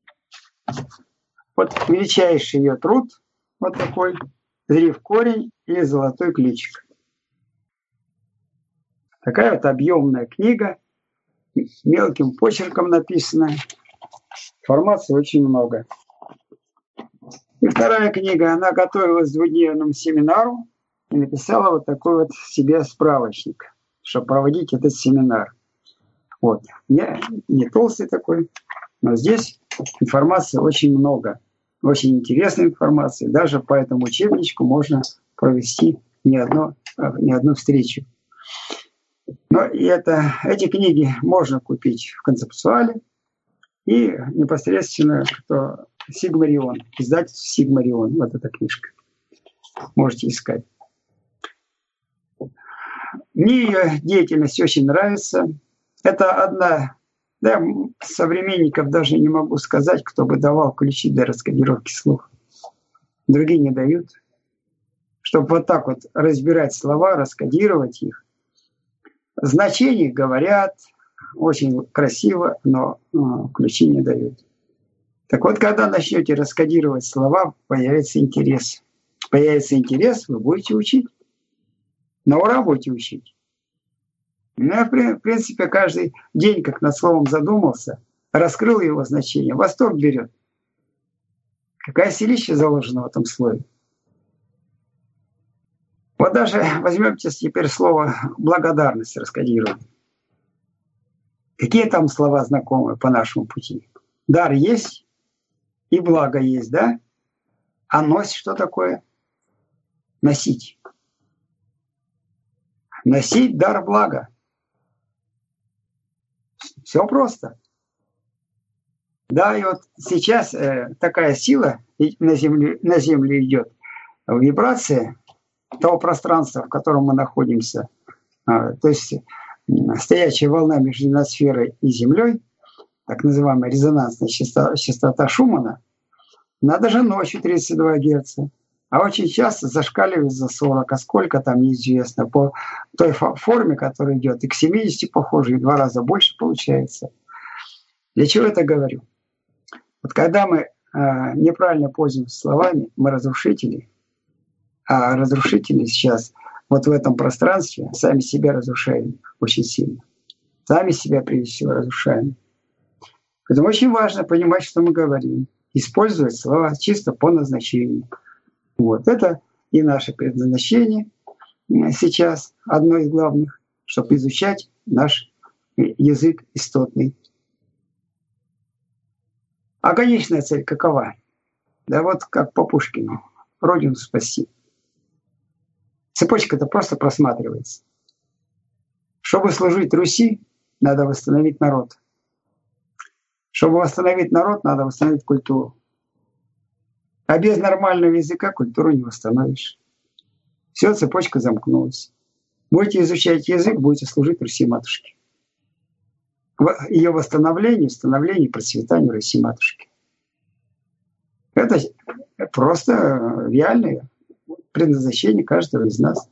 Вот величайший ее труд, вот такой, «Зри в корень» или «Золотой ключик». Такая вот объемная книга, мелким почерком написанная. Информации очень много. И вторая книга, она готовилась к двудневному семинару и написала вот такой вот себе справочник, чтобы проводить этот семинар. Вот. Не толстый такой, но здесь информации очень много. Очень интересной информации. Даже по этому учебничку можно провести не одну встречу. Но и эти книги можно купить в концептуале и непосредственно кто Сигмарион, издательство Сигмарион. Вот эта книжка. Можете искать. Мне ее деятельность очень нравится. Это одна, да, современников даже не могу сказать, кто бы давал ключи для раскодировки слов. Другие не дают. Чтобы вот так вот разбирать слова, раскодировать их. Значения говорят, очень красиво, но ключи не дают. Так вот, когда начнете раскодировать слова, появится интерес. Появится интерес, вы будете учить. На ура будете учить. Я, в принципе, каждый день, как над словом задумался, раскрыл его значение, восторг берет. Какая силища заложена в этом слове. Вот даже возьмемте теперь слово «благодарность» раскодируем. Какие там слова знакомые по нашему пути? Дар есть и благо есть, да? А нось что такое? Носить. Носить дар блага. Все просто. Да, и вот сейчас такая сила на Землю идет, вибрация того пространства, в котором мы находимся, то есть стоячая волна между ионосферой и Землей, так называемая резонансная частота Шумана, она даже ночью 32 Гц, а очень часто зашкаливает за 40, а сколько там неизвестно, по той форме, которая идет, и к 70 похоже, и в 2 раза больше получается. Для чего это говорю? Вот когда мы неправильно пользуемся словами, мы разрушители, а разрушители сейчас вот в этом пространстве сами себя разрушаем очень сильно. Сами себя прежде всего разрушаем. Поэтому очень важно понимать, что мы говорим. Использовать слова чисто по назначению. Вот это и наше предназначение сейчас, одно из главных, чтобы изучать наш язык истотный. А конечная цель какова? Да вот как по Пушкину. Родину спасти. Цепочка-то просто просматривается. Чтобы служить Руси, надо восстановить народ. Чтобы восстановить народ, надо восстановить культуру. А без нормального языка культуру не восстановишь. Все, цепочка замкнулась. Будете изучать язык, будете служить Руси-матушке. Ее восстановлению, становлению, процветанию Руси-матушки. Это просто реальное предназначение каждого из нас.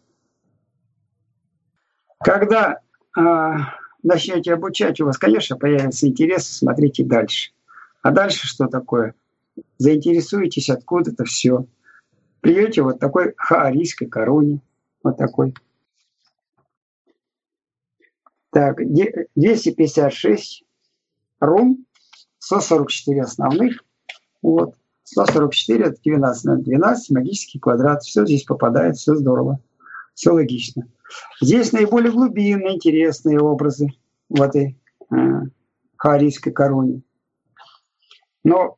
Когда начнете обучать, у вас, конечно, появится интерес, смотрите дальше. А дальше что такое? Заинтересуетесь, откуда это все. Придете вот такой хаарийской короне. Вот такой. Так, 256 рун, 144 основных. Вот. 144 это 12 на 12, магический квадрат. Все здесь попадает, все здорово. Все логично. Здесь наиболее глубинные, интересные образы в этой хаарийской короне. Но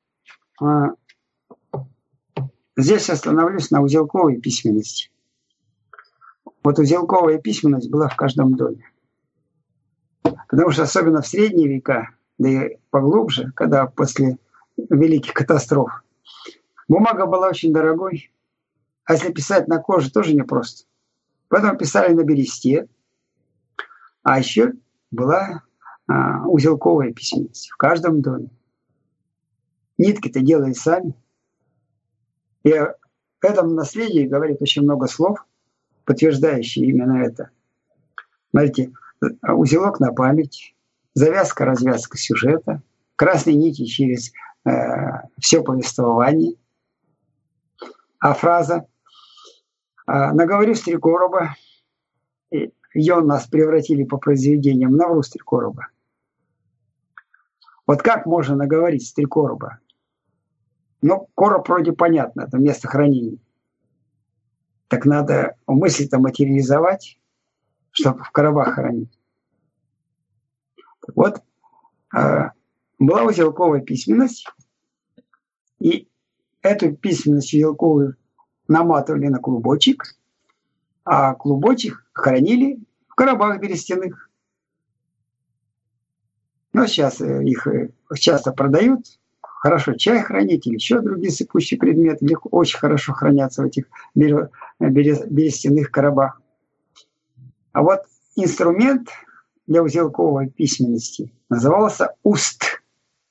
здесь остановлюсь на узелковой письменности. Вот узелковая письменность была в каждом доме. Потому что особенно в средние века, да и поглубже, когда после великих катастроф, бумага была очень дорогой, а если писать на коже, тоже непросто. Поэтому писали на бересте, а еще была узелковая письменность в каждом доме. Нитки-то делали сами. И о этом наследии говорит очень много слов, подтверждающие именно это. Смотрите, узелок на память, завязка, развязка сюжета, красные нити через все повествование. А фраза «наговорю с 3 короба», ее у нас превратили по произведениям «навру с 3 короба». Вот как можно наговорить с 3 короба? Ну, короб вроде понятно, это место хранения. Так надо мысли-то материализовать, чтобы в коробах хранить. Вот была узелковая письменность, и эту письменность узелковую наматывали на клубочек, а клубочек хранили в коробах берестяных. Но сейчас их часто продают. Хорошо чай хранить или еще другие сыпучие предметы очень хорошо хранятся в этих берестяных коробах. А вот инструмент для узелковой письменности назывался уст.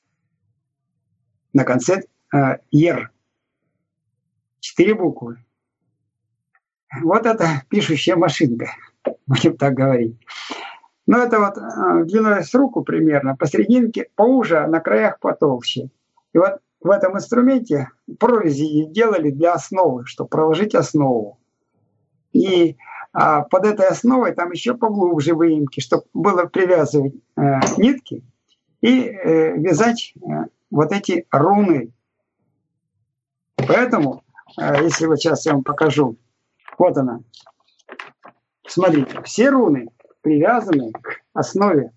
На конце ер. 4 буквы. Вот это пишущая машинка, будем так говорить. Но это вот длиной с руку примерно, посерединке поуже, а на краях потолще. И вот в этом инструменте прорези делали для основы, чтобы проложить основу. И под этой основой там еще поглубже выемки, чтобы было привязывать нитки и вязать вот эти руны. Поэтому, если вот сейчас я вам покажу, вот она. Смотрите, все руны привязаны к основе.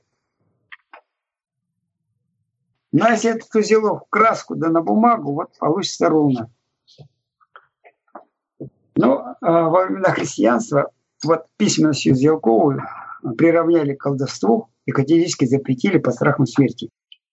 Но если этот узелок в краску да на бумагу, вот получится руна. Но во времена христианства вот письменность узелковую приравняли к колдовству и категорически запретили по страху смерти.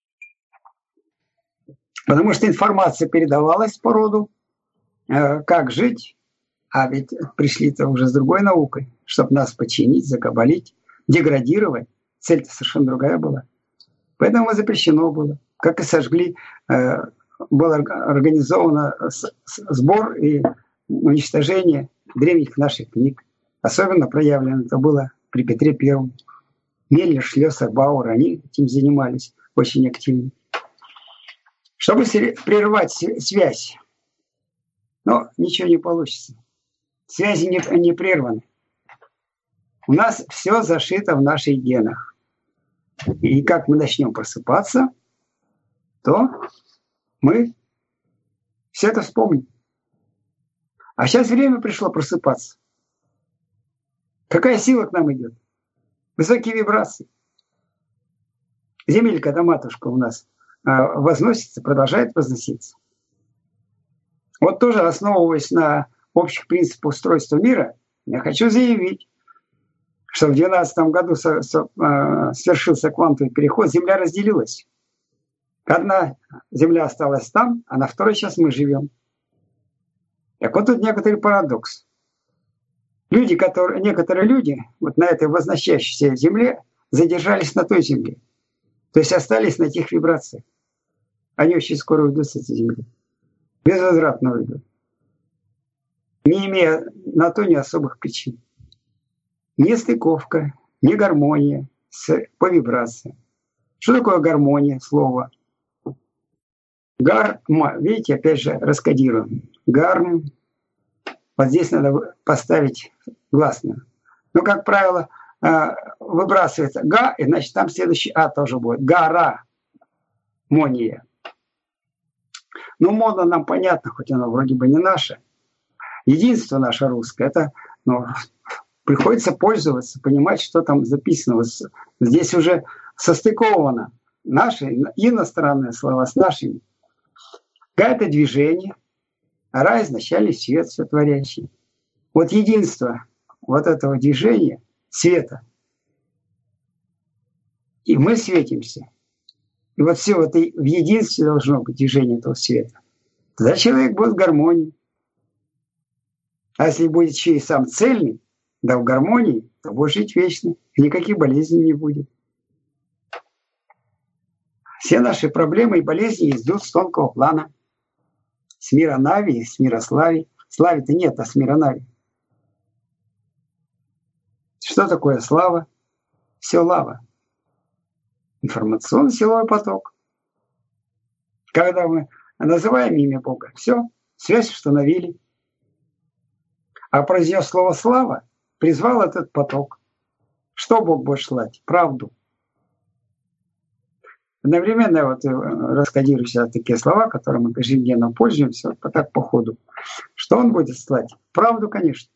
Потому что информация передавалась по роду, как жить, а ведь пришли-то уже с другой наукой, чтобы нас починить, закабалить, деградировать. Цель-то совершенно другая была. Поэтому запрещено было. Как и сожгли, был организован сбор и уничтожение древних наших книг. Особенно проявлено это было при Петре Первом. Меллер, Шлёсер, Бауэр, они этим занимались очень активно. Чтобы прервать связь, но ничего не получится. Связи не прерваны. У нас все зашито в наших генах. И как мы начнем просыпаться, то мы все это вспомним. А сейчас время пришло просыпаться. Какая сила к нам идет? Высокие вибрации. Земелька-то матушка у нас возносится, продолжает возноситься. Вот тоже основываясь на общих принципах устройства мира, я хочу заявить, что в 2012 году свершился квантовый переход, Земля разделилась. Одна Земля осталась там, а на второй сейчас мы живем. Так вот тут некоторый парадокс. Некоторые люди вот на этой возносящейся Земле задержались на той Земле. То есть остались на тех вибрациях. Они очень скоро уйдут с этой Земли. Безвозвратно уйдут. Не имея на то ни особых причин. Не стыковка, не гармония по вибрациям. Что такое гармония слова? Гарма, видите, опять же раскодируем. Гарм. Вот здесь надо поставить гласную. Но, как правило, выбрасывается га, и значит там следующий а тоже будет. Гара. Мония. Ну, мода нам понятно, хоть она вроде бы не наша. Единство наше русское, это приходится пользоваться, понимать, что там записано. Здесь уже состыковано наши иностранные слова с нашими. Га – это движение, а ра – изначально свет сотворящий. Вот единство вот этого движения, света. И мы светимся. И вот все вот в единстве должно быть движение этого света. Тогда человек будет в гармонии. А если будет еще и сам цельный, да в гармонии, то будет жить вечно. И никаких болезней не будет. Все наши проблемы и болезни идут с тонкого плана. С мира Нави, с мира Слави. Слави-то нет, а с мира Нави. Что такое слава? Все лава. Информационный силовой поток. Когда мы называем имя Бога, все, связь установили. А произнес слово «слава», призвал этот поток. Что Бог будет слать? Правду. Одновременно вот раскодируются такие слова, которыми мы ежедневно пользуемся, вот так по ходу. Что Он будет слать? Правду, конечно.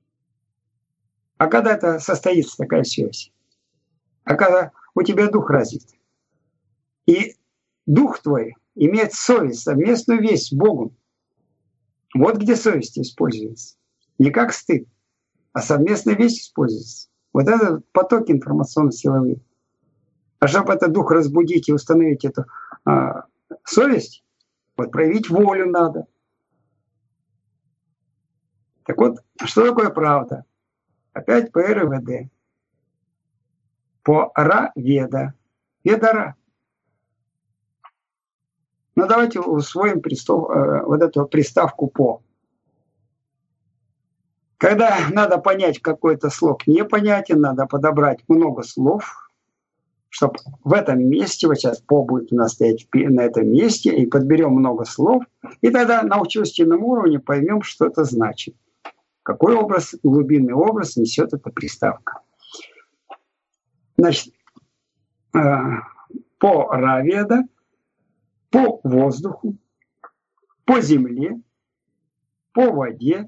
А когда это состоится, такая связь? А когда у тебя дух развит, и дух твой имеет совесть, совместную весть с Богом. Вот где совесть используется. Не как стыд, а совместная весть используется. Вот этот поток информационно-силовый. А чтобы этот дух разбудить и установить эту совесть, вот проявить волю надо. Так вот, что такое правда? Опять ПРВД. По Ра Веда. Веда-Ра. Но давайте усвоим вот эту приставку по. Когда надо понять какой-то слог непонятен, надо подобрать много слов, чтобы в этом месте, вот сейчас по будет у нас стоять на этом месте, и подберем много слов, и тогда на чувственном уровне поймем, что это значит. Какой образ, глубинный образ несет эта приставка. Значит, по Раведа, по воздуху, по земле, по воде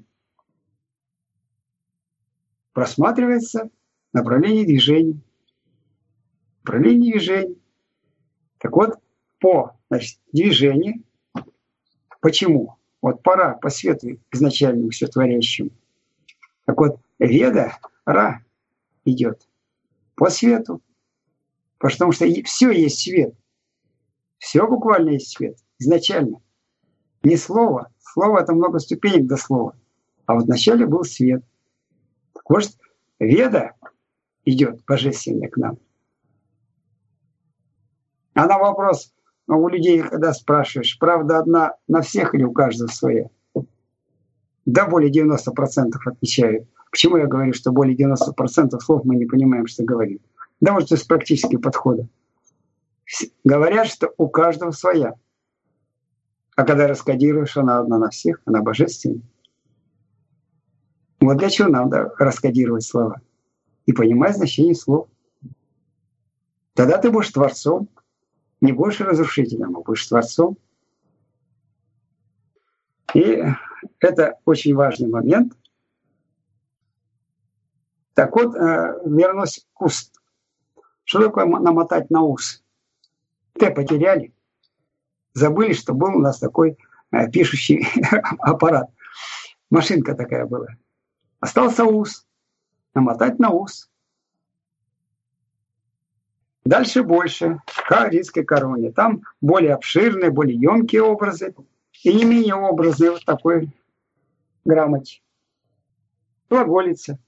просматривается направление движения. Направление движения. Так вот, по движению. Почему? Вот пора по свету изначальному все творящему. Так вот, Веда, Ра идет по свету. Потому что все есть свет. Все буквально есть свет. Изначально. Не слово. Слово — это много ступенек до слова. А вот вначале был свет. Так вот, Веда идет божественная к нам. А на вопрос у людей, когда спрашиваешь, правда одна на всех или у каждого своя? Да, более 90% отвечают. Почему я говорю, что более 90% слов мы не понимаем, что говорим? Да, может, из практических подходов. Говорят, что у каждого своя. А когда раскодируешь, она одна на всех, она божественная. Вот для чего надо раскодировать слова? И понимать значение слов. Тогда ты будешь творцом. Не больше разрушителем, а будешь творцом. И это очень важный момент. Так вот, вернусь к ус. Что такое намотать на ус? Т потеряли. Забыли, что был у нас такой пишущий аппарат. Машинка такая была. Остался ус. Намотать на ус. Дальше больше. К арийской короне. Там более обширные, более емкие образы. И не менее образные вот такой грамоте. Глаголица.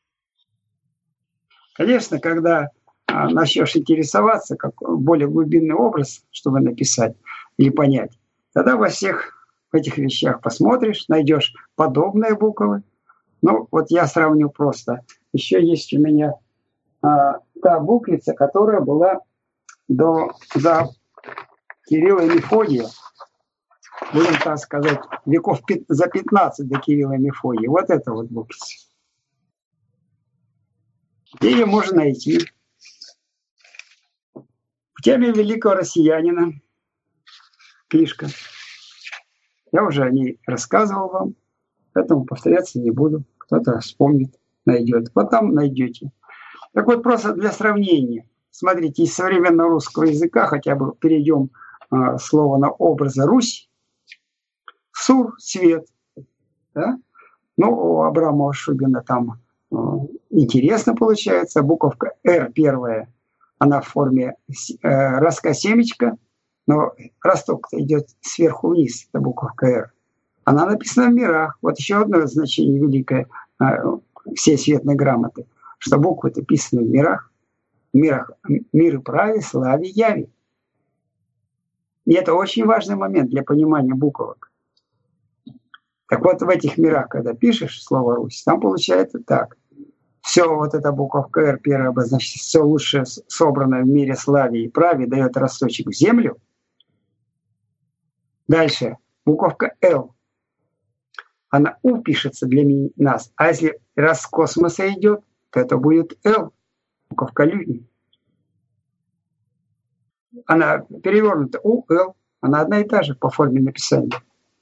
Конечно, когда начнешь интересоваться, как более глубинный образ, чтобы написать или понять, тогда во всех этих вещах посмотришь, найдешь подобные буквы. Ну, вот я сравню просто. Еще есть у меня та буквица, которая была за Кирилла и Мефодия, будем так сказать, веков за 15 до Кирилла и Мефодия. Вот это вот буквица. Где ее можно найти? В теме великого россиянина книжка. Я уже о ней рассказывал вам, поэтому повторяться не буду. Кто-то вспомнит, найдет. Вот там найдете. Так вот, просто для сравнения. Смотрите, из современного русского языка хотя бы перейдем слово на образы Русь. Сур, свет. Да? Ну, у Абрамова Шубина там интересно получается. Буковка «Р» первая, она в форме ростка семечка, но росток-то идет сверху вниз, это буковка «Р». Она написана в мирах. Вот еще одно значение великое всей светной грамоты, что буквы-то писаны в мирах. В мирах мир, праве, славе, яви. И это очень важный момент для понимания буквок. Так вот, в этих мирах, когда пишешь слово «Русь», там получается так. Все вот эта буковка «Р» первая обозначает все лучшее собранное в мире славе и праве, дает росточек в землю. Дальше буковка «Л». Она «У» пишется для нас. А если раз с космоса идет, то это будет «Л». Буковка «Люди». Она перевернута «У», «Л». Она одна и та же по форме написания.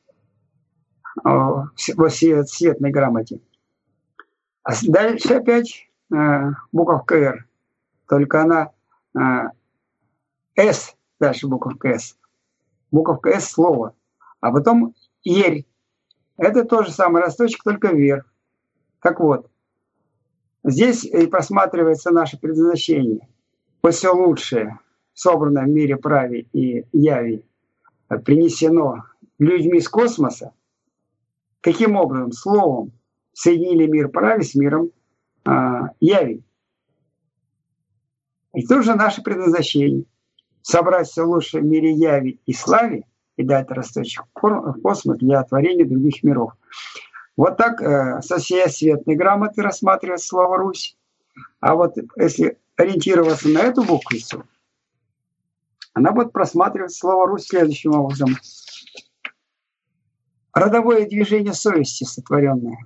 Во светной грамоте. А дальше опять буковка «Р». Только она «С». Дальше буковка «С». Буковка «С» слово. А потом «Ерь». Это тоже самый росточек, только вверх. Так вот, здесь и просматривается наше предназначение. Вот все лучшее, собранное в мире праве и яви, принесено людьми из космоса. Каким образом? Словом соединили мир праве с миром яви. И тут же наше предназначение – собрать все лучшее в мире яви и славе и дать растущий космос для творения других миров. Вот так со всей осветной грамоты рассматривать слово «Русь. А вот если ориентироваться на эту буквицу, она будет просматривать слово «Русь» следующим образом. Родовое движение совести сотворенное.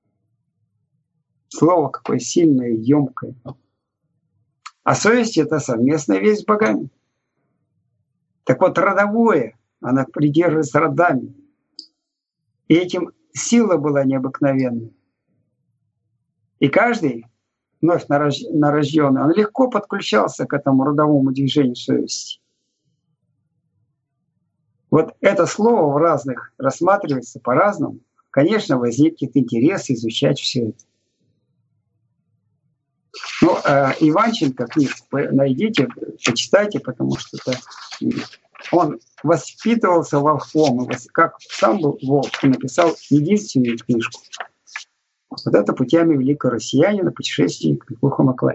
Слово какое сильное, емкое. А совесть – это совместная весть с богами. Так вот, родовое, она придерживается родами. И этим сила была необыкновенная. И каждый, вновь нарожденный, он легко подключался к этому родовому движению совести. Вот это слово в разных рассматривается по-разному. Конечно, возникнет интерес изучать все это. Ну, Иванченко книгу найдите, почитайте, потому что это, он воспитывался волхвом, как сам был волк, и написал единственную книжку. Вот это «Путями великого россиянина. Путешествие к эпоху Маклай».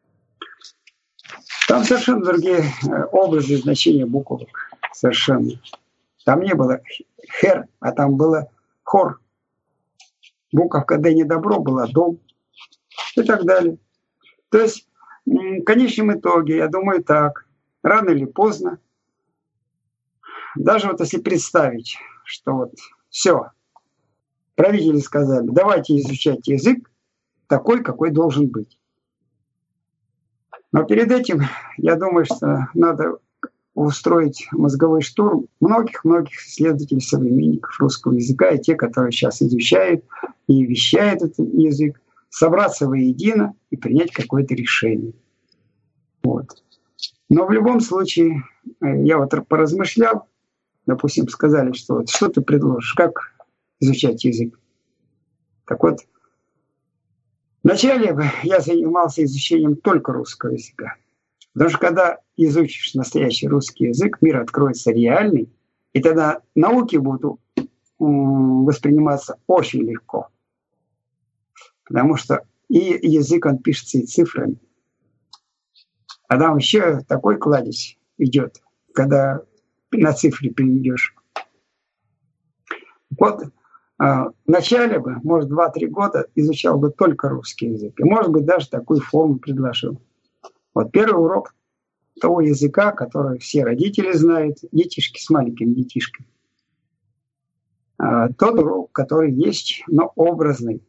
Там совершенно другие образы и значения буквок. Совершенно. Там не было хер, а там было хор. Буковка «Д» не добро была, дом и так далее. То есть, в конечном итоге, я думаю так, рано или поздно, даже вот если представить, что вот все, правители сказали, давайте изучать язык такой, какой должен быть. Но перед этим, я думаю, что надо устроить мозговой штурм многих исследователей, современников русского языка, и те, которые сейчас изучают и вещают этот язык, собраться воедино и принять какое-то решение. Вот. Но в любом случае, я вот поразмышлял, допустим, сказали, что вот что ты предложишь, как изучать язык. Так вот, вначале я занимался изучением только русского языка. Потому что когда изучишь настоящий русский язык, мир откроется реальный, и тогда науки будут восприниматься очень легко. Потому что и язык, он пишется и цифрами. А там еще такой кладезь идет, когда на цифре перейдешь. Вот вначале бы, может, 2-3 года изучал бы только русский язык. И, может быть, даже такую форму предложил. Вот первый урок того языка, который все родители знают, детишки с маленькими детишками. Тот урок, который есть, но образный.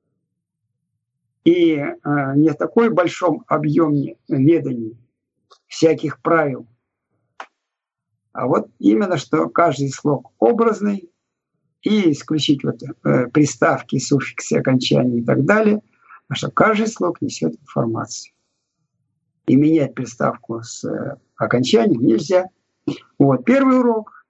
И не в такой большом объеме веданий всяких правил, а вот именно, что каждый слог образный, и исключить вот приставки, суффиксы, окончания и так далее, а что каждый слог несет информацию. И менять приставку с окончанием нельзя. Вот первый урок.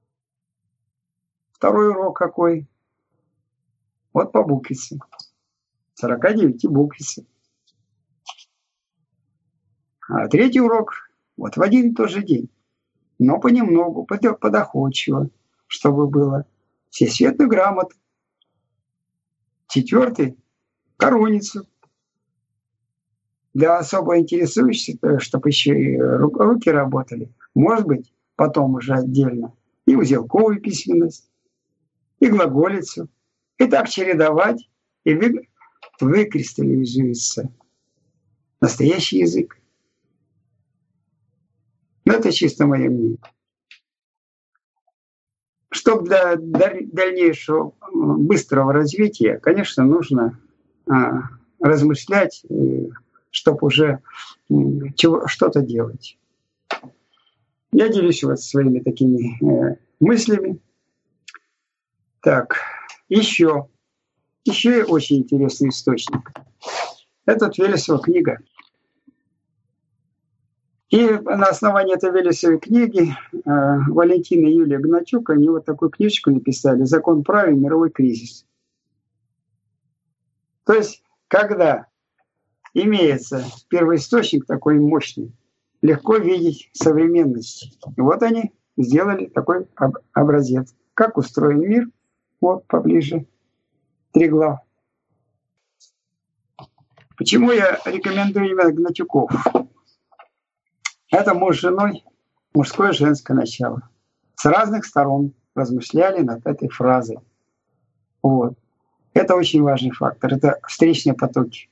Второй урок какой? Вот по буквице. 49 буквицы. А третий урок вот в один и тот же день. Но понемногу, подоходчиво, чтобы было. Всесветную грамоту. Четвертый – короницу. Для особо интересующихся, чтобы еще и руки работали. Может быть, потом уже отдельно. И узелковую письменность, и глаголицу. И так чередовать, и выкристаллизуется настоящий язык. Но это чисто мое мнение. Чтобы для дальнейшего быстрого развития, конечно, нужно размышлять, чтобы уже что-то делать. Я делюсь вот своими такими мыслями. Так, еще очень интересный источник. Это Велесова книга. И на основании этой Велесовой книги Валентина и Юлия Гнатюк, они вот такую книжечку написали «Закон права и мировой кризис». То есть, когда имеется первоисточник такой мощный, легко видеть современность. И вот они сделали такой образец. Как устроен мир? Вот поближе. 3 глав. Почему я рекомендую именно Гнатюков? Это муж с женой, мужское и женское начало. С разных сторон размышляли над этой фразой. Вот. Это очень важный фактор. Это встречные потоки.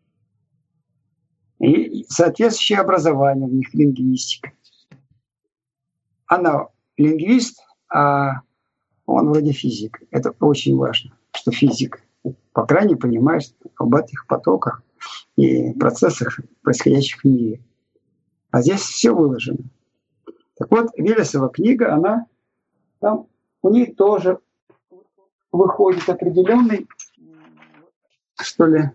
И соответствующее образование в них, лингвистика. Она лингвист, а он вроде физик. Это очень важно, что физик, по крайней мере, понимает об этих потоках и процессах, происходящих в мире. А здесь все выложено. Так вот, Велесова книга, она там у нее тоже выходит определенный, что ли,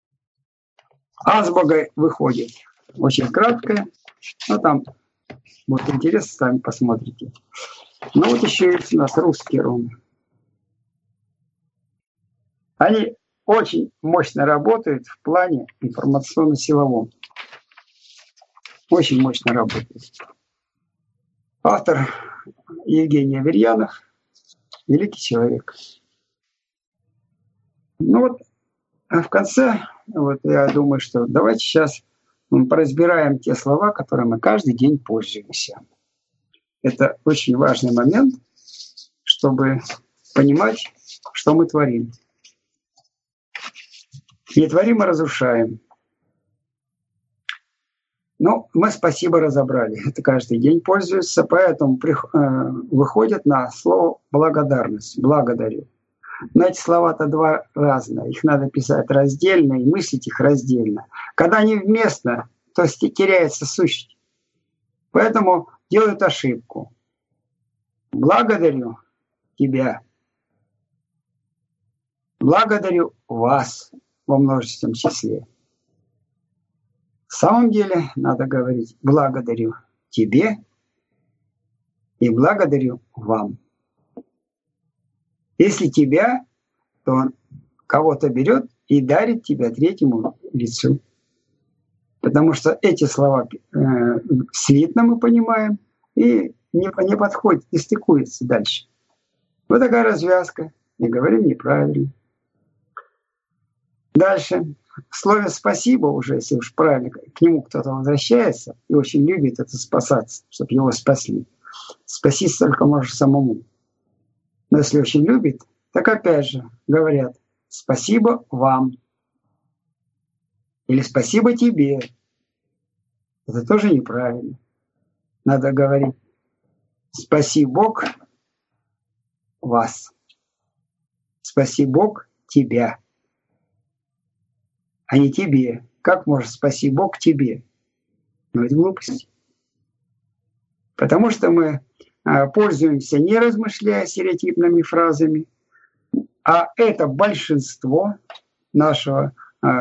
азбука выходит. Очень краткая. Но там будет интересно, сами посмотрите. Ну вот еще есть у нас русские руны. Они очень мощно работают в плане информационно-силовом. Очень мощно работают. Автор Евгений Аверьянов, великий человек. Ну вот, в конце, вот я думаю, что давайте сейчас поразбираем те слова, которыми мы каждый день пользуемся. Это очень важный момент, чтобы понимать, что мы творим. Не творим, а разрушаем. Но мы спасибо разобрали. Это каждый день пользуются, поэтому выходят на слово благодарность. Благодарю. Но эти слова-то два разные. Их надо писать раздельно и мыслить их раздельно. Когда они вместо, то теряется сущность. Поэтому делают ошибку. Благодарю тебя. Благодарю вас во множественном числе. В самом деле надо говорить благодарю тебе и благодарю вам. Если тебя, то он кого-то берет и дарит тебя третьему лицу. Потому что эти слова слитно мы понимаем и не подходят, не стыкуются дальше. Вот такая развязка. И говорим неправильно. Дальше. В слове «спасибо» уже, если уж правильно к нему кто-то возвращается и очень любит это спасаться, чтобы его спасли. Спастись только может самому. Но если очень любит, так опять же говорят «спасибо вам» или «спасибо тебе». Это тоже неправильно. Надо говорить «спаси Бог вас», «спаси Бог тебя». А не тебе. Как может спаси Бог тебе? Ну, это глупость. Потому что мы пользуемся, не размышляя стереотипными фразами, а это большинство нашего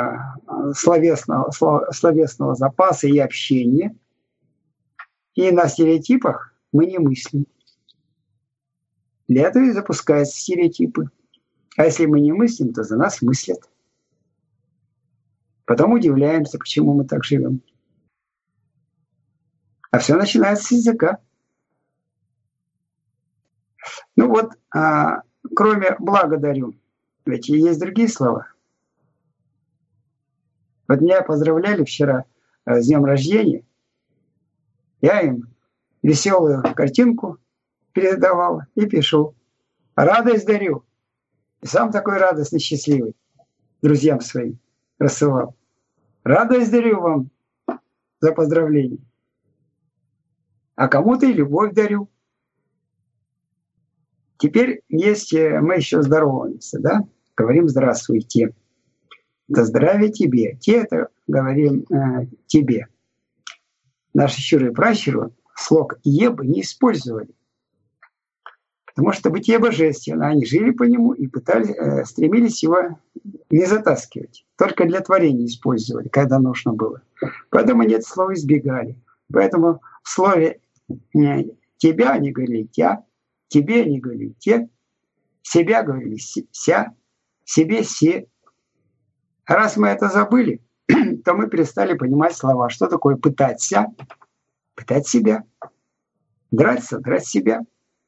словесного запаса и общения. И на стереотипах мы не мыслим. Для этого и запускаются стереотипы. А если мы не мыслим, то за нас мыслят. Потом удивляемся, почему мы так живем. А все начинается с языка. Ну вот, кроме «благодарю», ведь есть другие слова. Вот меня поздравляли вчера с днем рождения. Я им веселую картинку передавал и пишу: «Радость дарю». И сам такой радостный, счастливый друзьям своим рассылал. Радость дарю вам за поздравление. А кому-то и любовь дарю. Теперь есть, мы еще здороваемся, да? Говорим «здравствуйте». Да здравия тебе. Те это говорим тебе. Наши щуры и пращуры слог «ебы» не использовали. Потому что бытие божественно. Они жили по нему и стремились его не затаскивать. Только для творения использовали, когда нужно было. Поэтому нет слова избегали. Поэтому в слове «тебя» они говорили «тя», «тебе» они говорили «те», «себя» говорили «ся», «себе» «се». А раз мы это забыли, то мы перестали понимать слова. Что такое «пытаться»? Пытать себя. Драться, драть себя.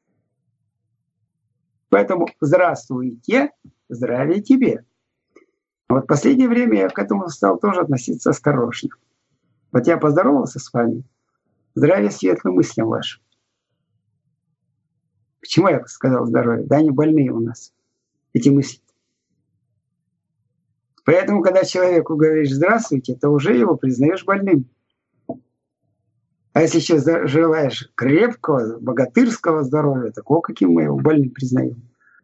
Поэтому здравствуйте, здравия тебе. Вот в последнее время я к этому стал тоже относиться осторожно. Вот я поздоровался с вами, Здравия светлым мыслям вашим. Почему я сказал здоровье? Да, они больные у нас, эти мысли. Поэтому, когда человеку говоришь «здравствуйте», то уже его признаешь больным. А если еще желаешь крепкого, богатырского здоровья, такого, каким мы его больным признаем.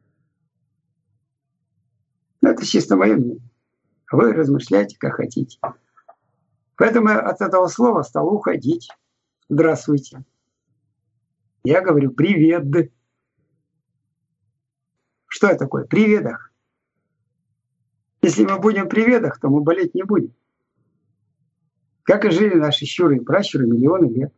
Но это чисто мое мнение. Вы размышляйте, как хотите. Поэтому я от этого слова стал уходить. Здравствуйте. Я говорю «привет». Что это такое? При ведах. Если мы будем при ведах, то мы болеть не будем. Как и жили наши щуры и пращуры миллионы лет.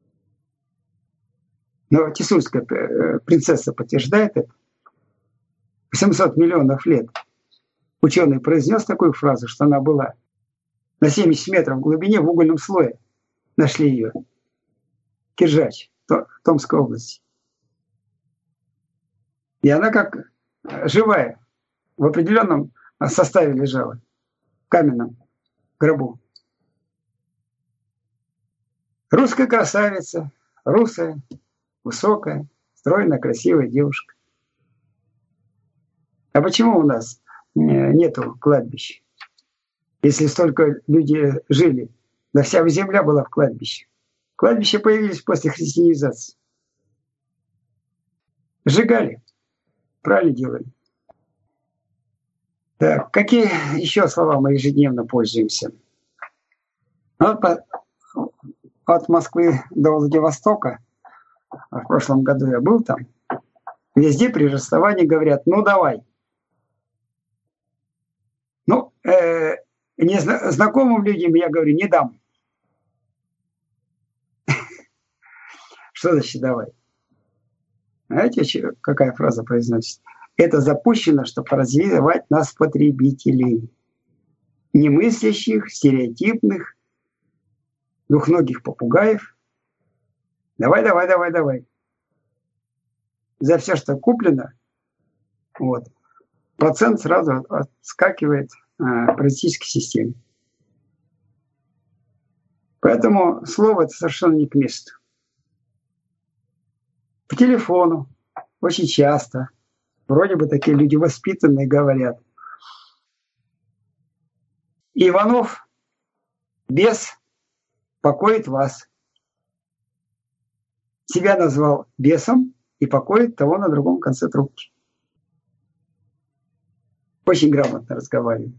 Но тисульская принцесса подтверждает это. 800 миллионов лет ученый произнес такую фразу, что она была на 70 метров в глубине в угольном слое. Нашли ее. Киржач, Томской области. И она как живая в определенном составе лежала, в каменном гробу. Русская красавица, русая, высокая, стройная, красивая девушка. А почему у нас нету кладбищ? Если столько люди жили, да вся земля была в кладбище. Кладбища появились после христианизации. Сжигали, правильно делали. Так, какие еще слова мы ежедневно пользуемся? От Москвы до Владивостока, в прошлом году я был там, везде при расставании говорят «ну давай». Ну, знакомым людям я говорю «не дам». Что значит «давай»? Знаете, какая фраза произносится? Это запущено, чтобы развивать нас потребителей. Немыслящих, стереотипных, двухногих попугаев. Давай, давай, давай, давай. За все, что куплено, вот, процент сразу отскакивает политической системе. Поэтому слово это совершенно не к месту. По телефону очень часто, вроде бы такие люди воспитанные говорят: Иванов, бес, покоит вас. Себя назвал бесом и покоит того на другом конце трубки. Очень грамотно разговаривает.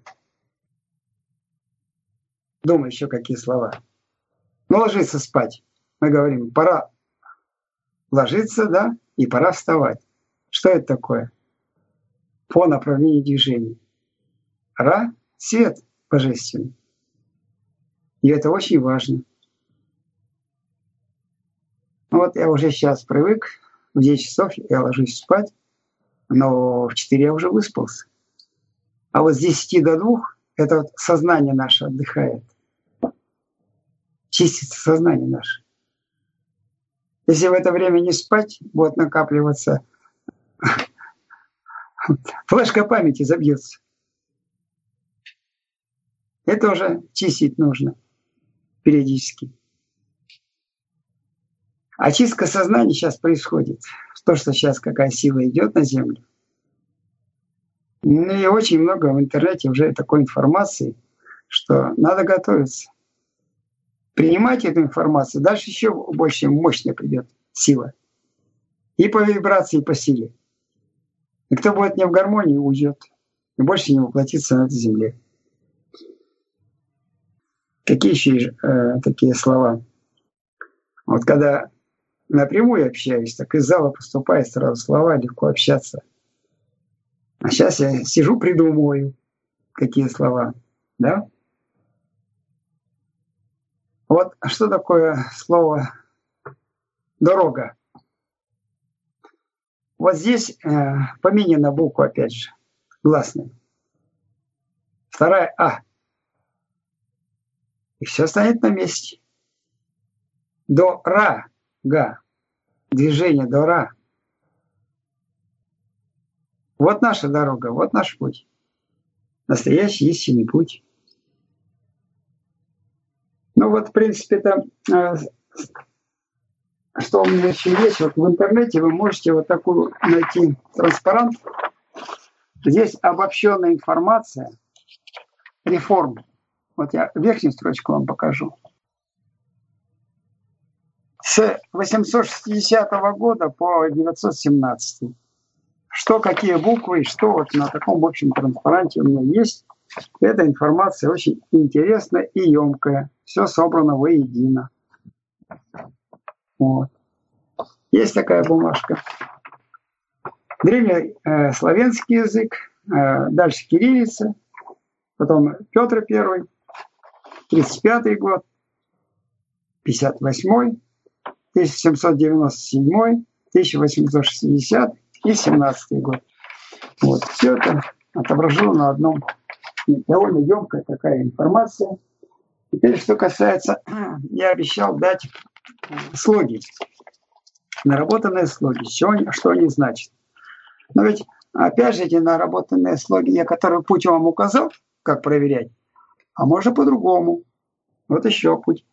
Думаю, еще какие слова. Ну, ложиться спать. Мы говорим, пора ложиться, да, и пора вставать. Что это такое? По направлению движения. Ра – свет божественный. И это очень важно. Вот я уже сейчас привык, в 9 часов я ложусь спать, но в 4 я уже выспался. А вот с 10 до 2 это вот сознание наше отдыхает. Чистится сознание наше. Если в это время не спать, будет накапливаться, флешка памяти забьется. Это уже чистить нужно периодически. А чистка сознания сейчас происходит. То, что сейчас какая сила идет на Землю. Ну и очень много в интернете уже такой информации, что надо готовиться. Принимать эту информацию, дальше еще больше мощная придет сила. И по вибрации, и по силе. И кто будет не в гармонии, уйдет. И больше не воплотится на этой земле. Какие еще такие слова? Вот когда напрямую общаюсь, так из зала поступают сразу слова, легко общаться. А сейчас я сижу, придумываю, какие слова. Да? Вот что такое слово «дорога»? Вот здесь поменена буква, опять же, гласная. Вторая «а». И все станет на месте. Дорога. Движение дора. Вот наша дорога, вот наш путь. Настоящий истинный путь. Ну вот, в принципе, это что у меня еще есть. Вот в интернете вы можете вот такую найти транспарант. Здесь обобщенная информация реформ. Вот я верхнюю строчку вам покажу. С 860 года по 917. Что, какие буквы, и что вот на таком общем транспаранте у меня есть. Эта информация очень интересная и емкая. Все собрано воедино. Вот. Есть такая бумажка. Древнеславянский язык, дальше кириллица, потом Петр I, 35 год, 58, 1797, 1860 и 17 год. Вот. Все это отображено на одном. Довольно емкая такая информация. Теперь, что касается, я обещал дать слоги, наработанные слоги, что они значат. Но ведь, опять же, эти наработанные слоги, я который путь вам указал, как проверять, а можно по-другому. Вот еще путь.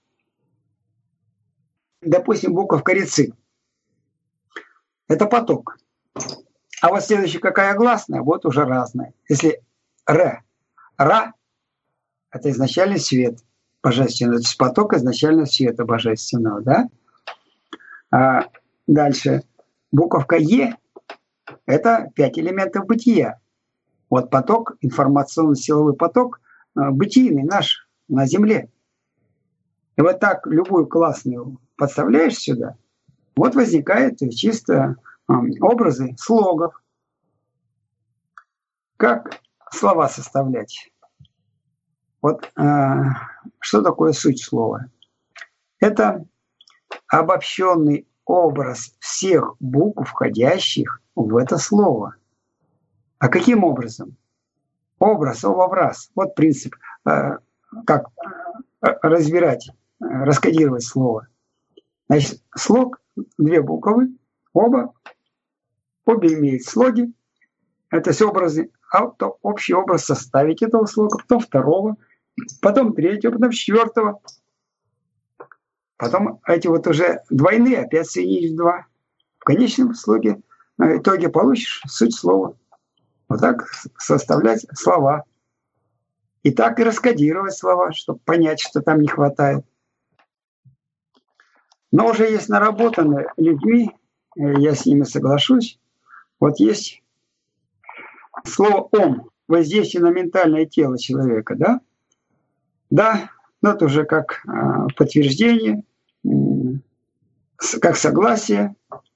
Допустим, буковка рицы. Это поток. А вот следующая какая гласная, вот уже разная. Если р, ра, это изначальный свет божественного. То есть поток изначального света божественного, да? А дальше буковка Е – это 5 элементов бытия. Вот поток, информационно-силовой поток, бытийный наш на Земле. И вот так любую классную подставляешь сюда, вот возникают чисто образы слогов. Как слова составлять? Вот что такое суть слова? Это обобщенный образ всех букв, входящих в это слово. А каким образом? Образ, образ. Вот принцип, как разбирать, раскодировать слово. Значит, слог, 2 буквы, обе имеют слоги. Это все образы. То общий образ составить этого слога, потом 2, потом 3, потом 4. Потом эти вот уже двойные опять соединить в 2. В конечном слоге, на итоге получишь суть слова. Вот так составлять слова. И так и раскодировать слова, чтобы понять, что там не хватает. Но уже есть наработанные людьми, я с ними соглашусь. Вот есть слово «ом», воздействие на ментальное тело человека, да? Да, но это уже как подтверждение, как согласие.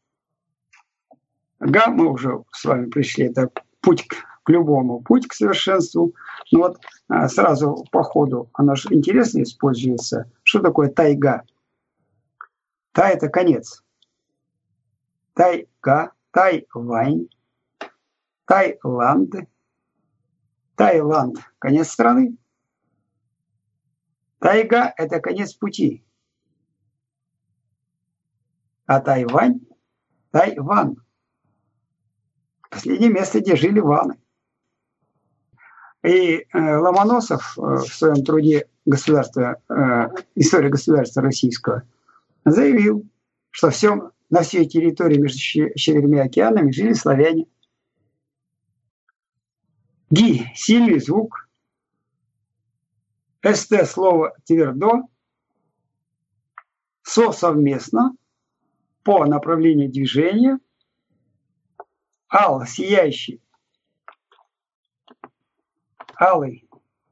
Га, мы уже с вами пришли, это путь к любому, путь к совершенству. Но вот сразу по ходу, оно же интересно используется. Что такое тайга? Тай – это конец. Тайга, Тайвань, Таиланд. Таиланд – конец страны. Тайга – это конец пути. А Тайвань – Тайван. Последнее место, где жили ваны. И Ломоносов в своем труде «История государства российского» заявил, что на всей территории между 4 океанами жили славяне. Ги – сильный звук. СТ – слово твердо. СО – совместно. По направлению движения. Ал – сияющий. Алый.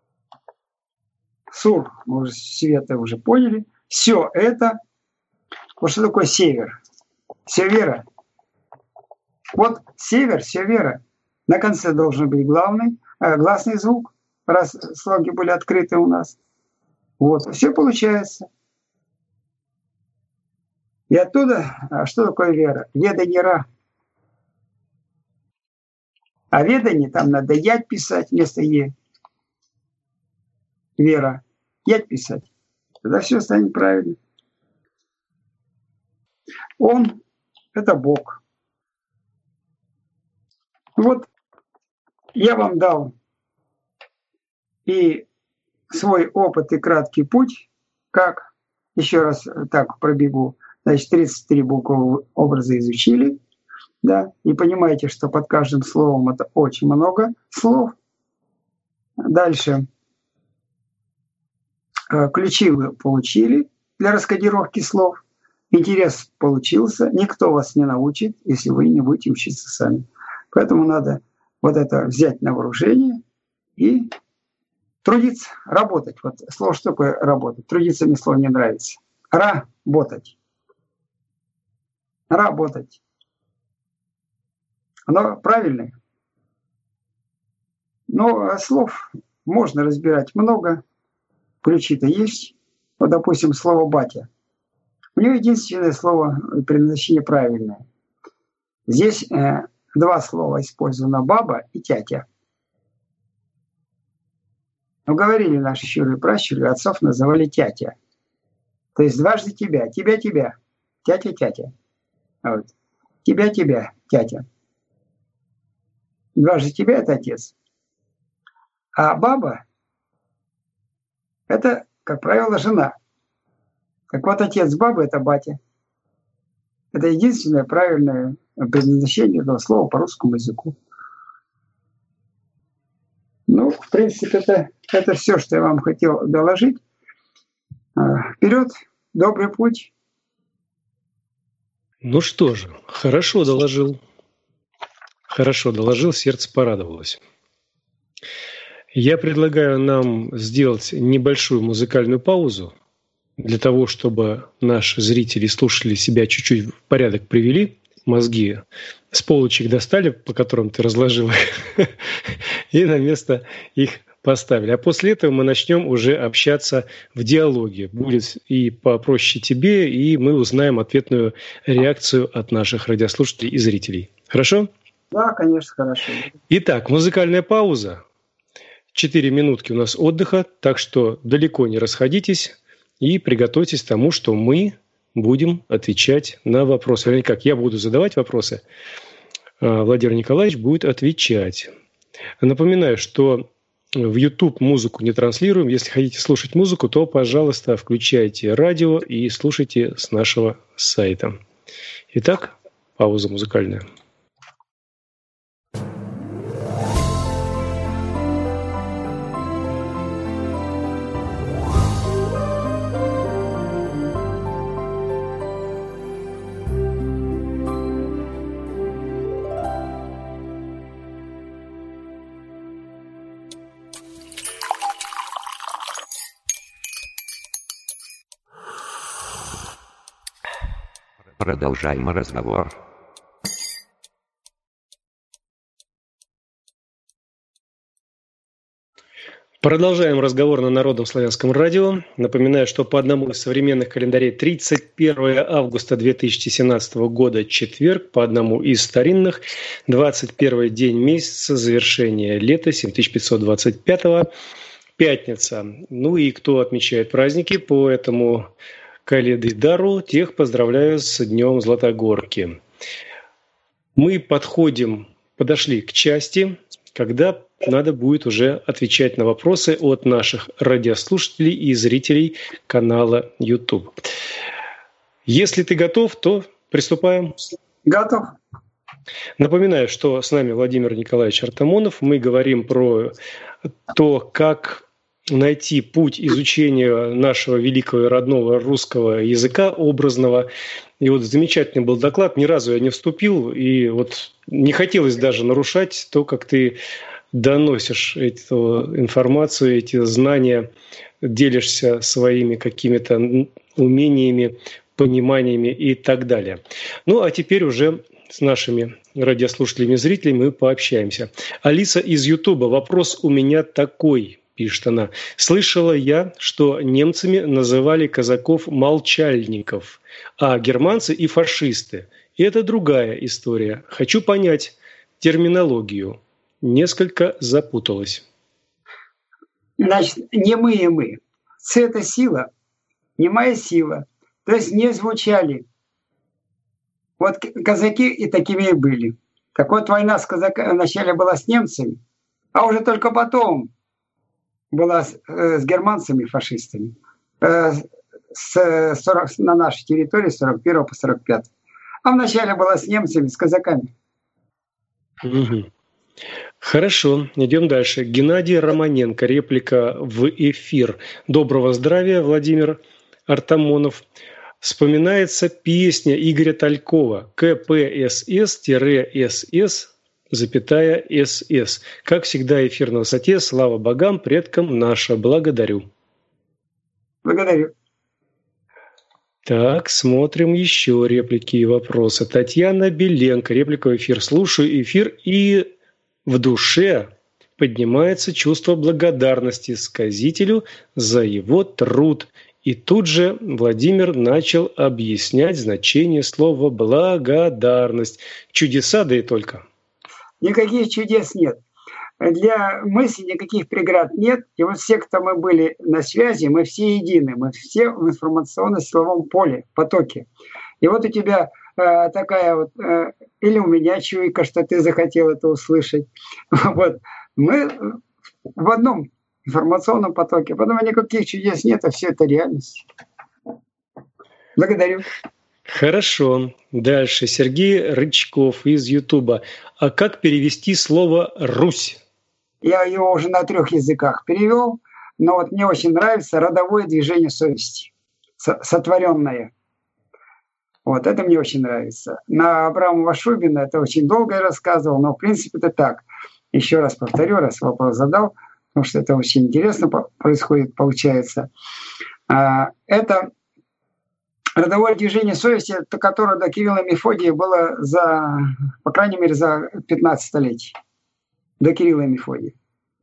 Сур, мы уже света уже поняли. Все это. Вот что такое север? Севера. Вот север, севера. На конце должен быть гласный звук, раз слоги были открыты у нас. Вот, все получается. И оттуда, что такое вера? Ведание ра. А ведание там надо ять писать вместо е. Вера. Ять писать. Тогда все станет правильно. Он – это Бог. Вот я вам дал и свой опыт, и краткий путь, как, еще раз так пробегу, Значит, 33 буквы образа изучили, да, и понимаете, что под каждым словом это очень много слов. Дальше. Ключи вы получили для раскодировки слов. Интерес получился. Никто вас не научит, если вы не будете учиться сами. Поэтому надо вот это взять на вооружение и трудиться, работать. Вот слово что такое работать? Трудиться мне слово не нравится. Работать. Работать. Оно правильное. Но слов можно разбирать много. Ключи-то есть. Вот, допустим, слово «батя». У него единственное слово произношение правильное. Здесь два слова использовано: баба и тятя. Но говорили наши щуры и пращуры, отцов называли тятя. То есть дважды тебя, тебя, тятя. Вот. Тебя, тятя. Дважды тебя – это отец. А баба – это, как правило, жена. Так вот, отец бабы – это батя. Это единственное правильное предназначение этого слова по русскому языку. Ну, в принципе, это все, что я вам хотел доложить. Вперед, добрый путь. Ну что же, хорошо доложил. Хорошо доложил, сердце порадовалось. Я предлагаю нам сделать небольшую музыкальную паузу для того, чтобы наши зрители и слушатели себя чуть-чуть в порядок привели, мозги с полочек достали, по которым ты разложил их, и на место их поставили. А после этого мы начнем уже общаться в диалоге. Будет и попроще тебе, и мы узнаем ответную реакцию от наших радиослушателей и зрителей. Хорошо? Да, конечно, хорошо. Итак, музыкальная пауза. 4 минутки у нас отдыха, так что далеко не расходитесь и приготовьтесь к тому, что мы будем отвечать на вопросы. Вернее, как я буду задавать вопросы, Владимир Николаевич будет отвечать. Напоминаю, что в YouTube музыку не транслируем. Если хотите слушать музыку, то, пожалуйста, включайте радио и слушайте с нашего сайта. Итак, пауза музыкальная. Продолжаем разговор. Продолжаем разговор на Народном славянском радио. Напоминаю, что по одному из современных календарей 31 августа 2017 года четверг, по одному из старинных 21 день месяца завершения лета 7525 пятница. Ну и кто отмечает праздники по этому Каледы-дару, тех поздравляю с Днем Златогорки. Мы подошли к части, когда надо будет уже отвечать на вопросы от наших радиослушателей и зрителей канала YouTube. Если ты готов, то приступаем. Готов. Напоминаю, что с нами Владимир Николаевич Артамонов. Мы говорим про то, как найти путь изучения нашего великого и родного русского языка, образного. И вот замечательный был доклад, ни разу я не вступил, и вот не хотелось даже нарушать то, как ты доносишь эту информацию, эти знания, делишься своими какими-то умениями, пониманиями и так далее. Ну, а теперь уже с нашими радиослушателями и зрителями мы пообщаемся. Алиса из Ютуба. Вопрос у меня такой. Пишет она. Слышала я, что немцами называли казаков молчальников, а германцы и фашисты. И это другая история. Хочу понять терминологию. Несколько запуталась. Значит, не мы и мы. С – это сила, немая сила. То есть не звучали. Вот казаки и такими и были. Так вот, война с казаками вначале была с немцами, а уже только потом была с германцами, фашистами. на нашей территории с 41 по 45. А вначале было с немцами, с казаками. Угу. Хорошо, идем дальше. Геннадий Романенко, реплика в эфир. Доброго здравия, Владимир Артамонов. Вспоминается песня Игоря Талькова КПСС-СС, Как всегда, эфир на высоте. Слава богам, предкам наша. Благодарю. Благодарю. Так, смотрим еще реплики и вопросы. Татьяна Беленко, реплика в эфир. Слушаю эфир, и в душе поднимается чувство благодарности сказителю за его труд. И тут же Владимир начал объяснять значение слова «благодарность». Чудеса, да и только. Никаких чудес нет. Для мысли никаких преград нет. И вот все, кто мы были на связи, мы все едины. Мы все в информационно-силовом поле, потоке. И вот у тебя такая вот, или у меня чуйка, что ты захотел это услышать. Вот. Мы в одном информационном потоке. Поэтому никаких чудес нет, а все это реальность. Благодарю. Хорошо. Дальше. Сергей Рычков из Ютуба. А как перевести слово «Русь»? Я его уже на 3 языках перевел, но вот мне очень нравится родовое движение совести, сотворенное. Вот это мне очень нравится. На Абрамова Шубина это очень долго я рассказывал, но в принципе это так. Еще раз повторю, раз вопрос задал, потому что это очень интересно происходит, получается. Это родовое движение совести, которое до Кирилла и Мефодия было по крайней мере, за 15 столетий. До Кирилла и Мефодия.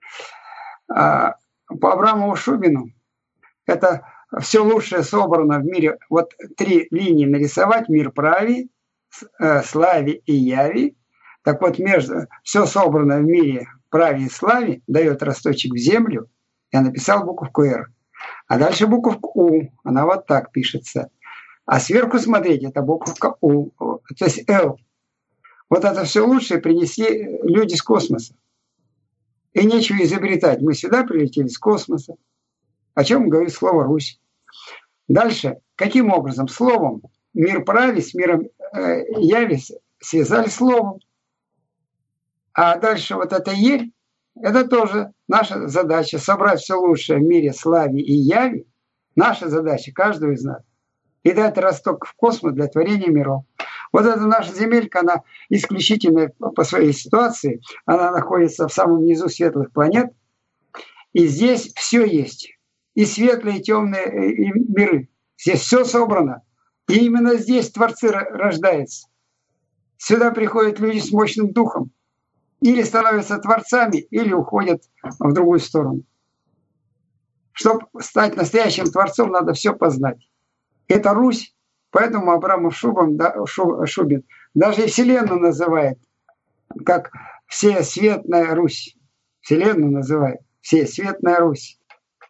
По Абрамову Шубину это все лучшее собрано в мире. Вот 3 линии нарисовать: мир праве, славе и яве. Так вот, все собрано в мире праве и славе дает росточек в землю. Я написал буковку «Р». А дальше буковка «У». Она вот так пишется. А сверху, смотрите, это буковка «У». То есть «Л». Вот это все лучшее принесли люди с космоса. И нечего изобретать. Мы сюда прилетели с космоса. О чем говорит слово «Русь». Дальше, каким образом? Словом мир праве с миром яви связали словом. А дальше вот это «Ель», это тоже наша задача. Собрать все лучшее в мире славе и яви. Наша задача, каждого из нас. И дать росток в космос для творения миров. Вот эта наша земелька, она исключительно по своей ситуации. Она находится в самом низу светлых планет. И здесь все есть. И светлые, и темные и миры. Здесь все собрано. И именно здесь творцы рождаются. Сюда приходят люди с мощным духом. Или становятся творцами, или уходят в другую сторону. Чтобы стать настоящим творцом, надо все познать. Это Русь. Поэтому Абрамов Шубин даже и Вселенную называет, как Всесветная Русь. Вселенную называет Всесветная Русь.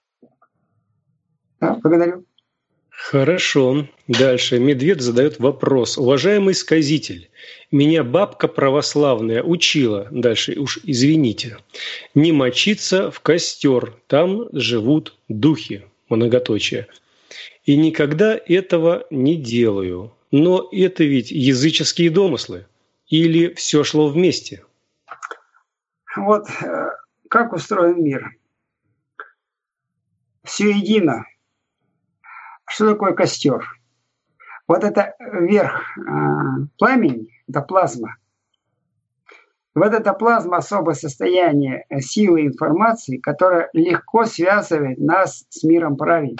Да, благодарю. Хорошо. Дальше. Медведь задает вопрос. Уважаемый сказитель, меня бабка православная учила, дальше уж извините, не мочиться в костер, там живут духи, многоточие. И никогда этого не делаю. Но это ведь языческие домыслы. Или все шло вместе? Вот как устроен мир. Все едино. Что такое костер? Вот это верх пламени, это плазма. Вот эта плазма – особое состояние силы информации, которое легко связывает нас с миром праве.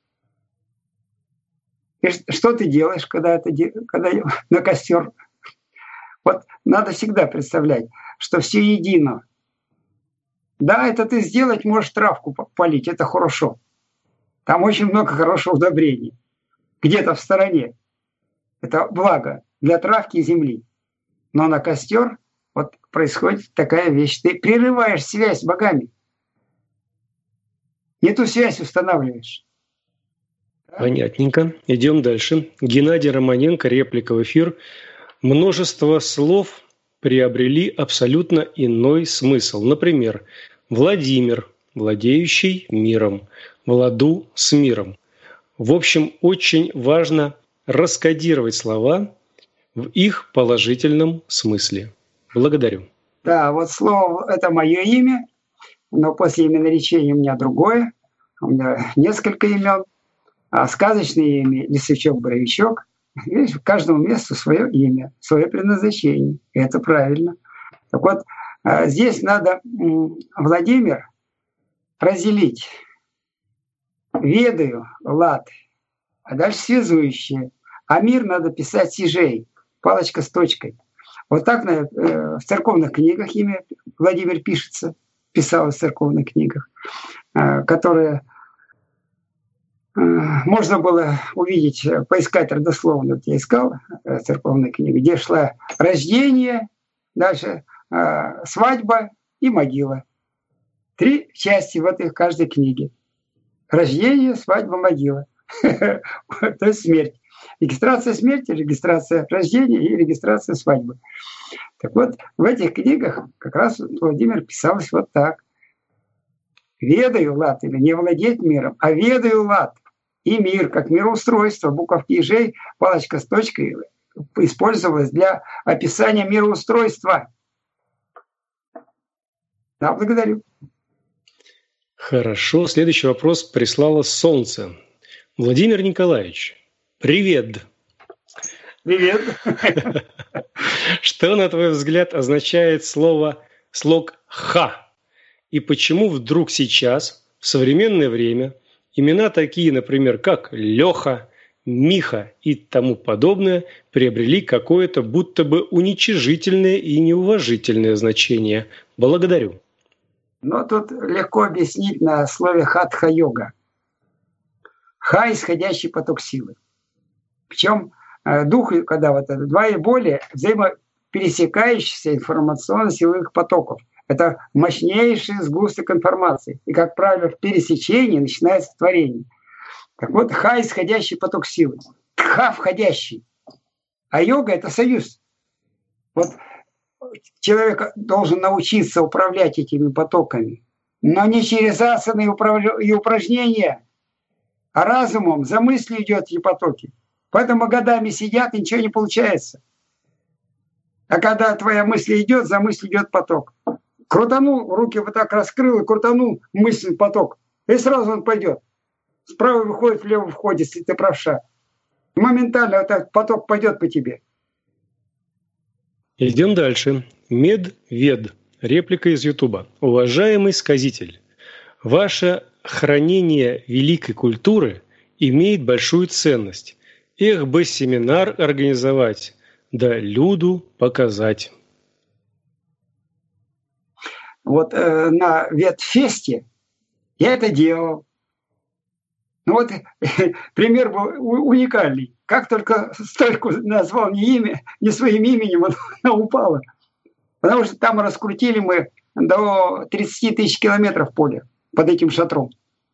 И что ты делаешь, когда на костер? Вот надо всегда представлять, что все едино. Да, это ты сделать можешь, травку полить, это хорошо. Там очень много хорошего удобрений. Где-то в стороне. Это благо для травки и земли. Но на костер вот происходит такая вещь. Ты прерываешь связь с богами. Не ту связь устанавливаешь. Понятненько. Идем дальше. Геннадий Романенко, реплика в эфир. Множество слов приобрели абсолютно иной смысл. Например, Владимир, владеющий миром, Владу с миром. В общем, очень важно раскодировать слова в их положительном смысле. Благодарю. Да, вот слово – это мое имя, но после именоречения у меня другое. У меня несколько имен. А сказочное имя – Лисичок-Боровичок. Видишь, каждому месту свое имя, свое предназначение. И это правильно. Так вот, здесь надо, Владимир, разделить. Ведаю, лад, а дальше связующие. А мир надо писать сижей, палочка с точкой. Вот так в церковных книгах имя Владимир писалось в церковных книгах, которые можно было увидеть, поискать родословно. Вот я искал церковные книги, где шла рождение, дальше свадьба и могила. 3 части в этой каждой книге. Рождение, свадьба, могила. То есть смерть. Регистрация смерти, регистрация рождения и регистрация свадьбы. Так вот, в этих книгах как раз Владимир писалось вот так. Ведаю лад, или не владеть миром, а ведаю лад. И мир, как мироустройство, буковки ежей, палочка с точкой использовалась для описания мироустройства. Да, благодарю. Хорошо. Следующий вопрос прислало Солнце. Владимир Николаевич, привет. Привет. Что, на твой взгляд, означает слог «ха»? И почему вдруг сейчас, в современное время, имена такие, например, как Леха, Миха и тому подобное, приобрели какое-то будто бы уничижительное и неуважительное значение? Благодарю. Но тут легко объяснить на слове хатха-йога. Ха – исходящий поток силы. Причем дух, когда вот это 2 и более взаимопересекающихся информационно-силовых потоков. Это мощнейший сгусток информации. И, как правило, в пересечении начинается творение. Так вот, ха – исходящий поток силы. Тха – входящий. А йога – это союз. Вот человек должен научиться управлять этими потоками. Но не через асаны и упражнения, а разумом, за мыслью идет эти потоки. Поэтому годами сидят, и ничего не получается. А когда твоя мысль идет, за мыслью идет поток. Крутанул, руки вот так раскрыл и крутанул мысль поток. И сразу он пойдет. Справа выходит, влево входит, если ты правша. Моментально этот поток пойдет по тебе. Идем дальше. Медвед. Реплика из Ютуба. Уважаемый сказитель, ваше хранение великой культуры имеет большую ценность. Эх бы семинар организовать, да люду показать. Вот на Ветфесте я это делал. Ну вот пример был уникальный. Как только стойку назвал не своим именем, она упала. Потому что там раскрутили мы до 30 тысяч километров поля под этим шатром.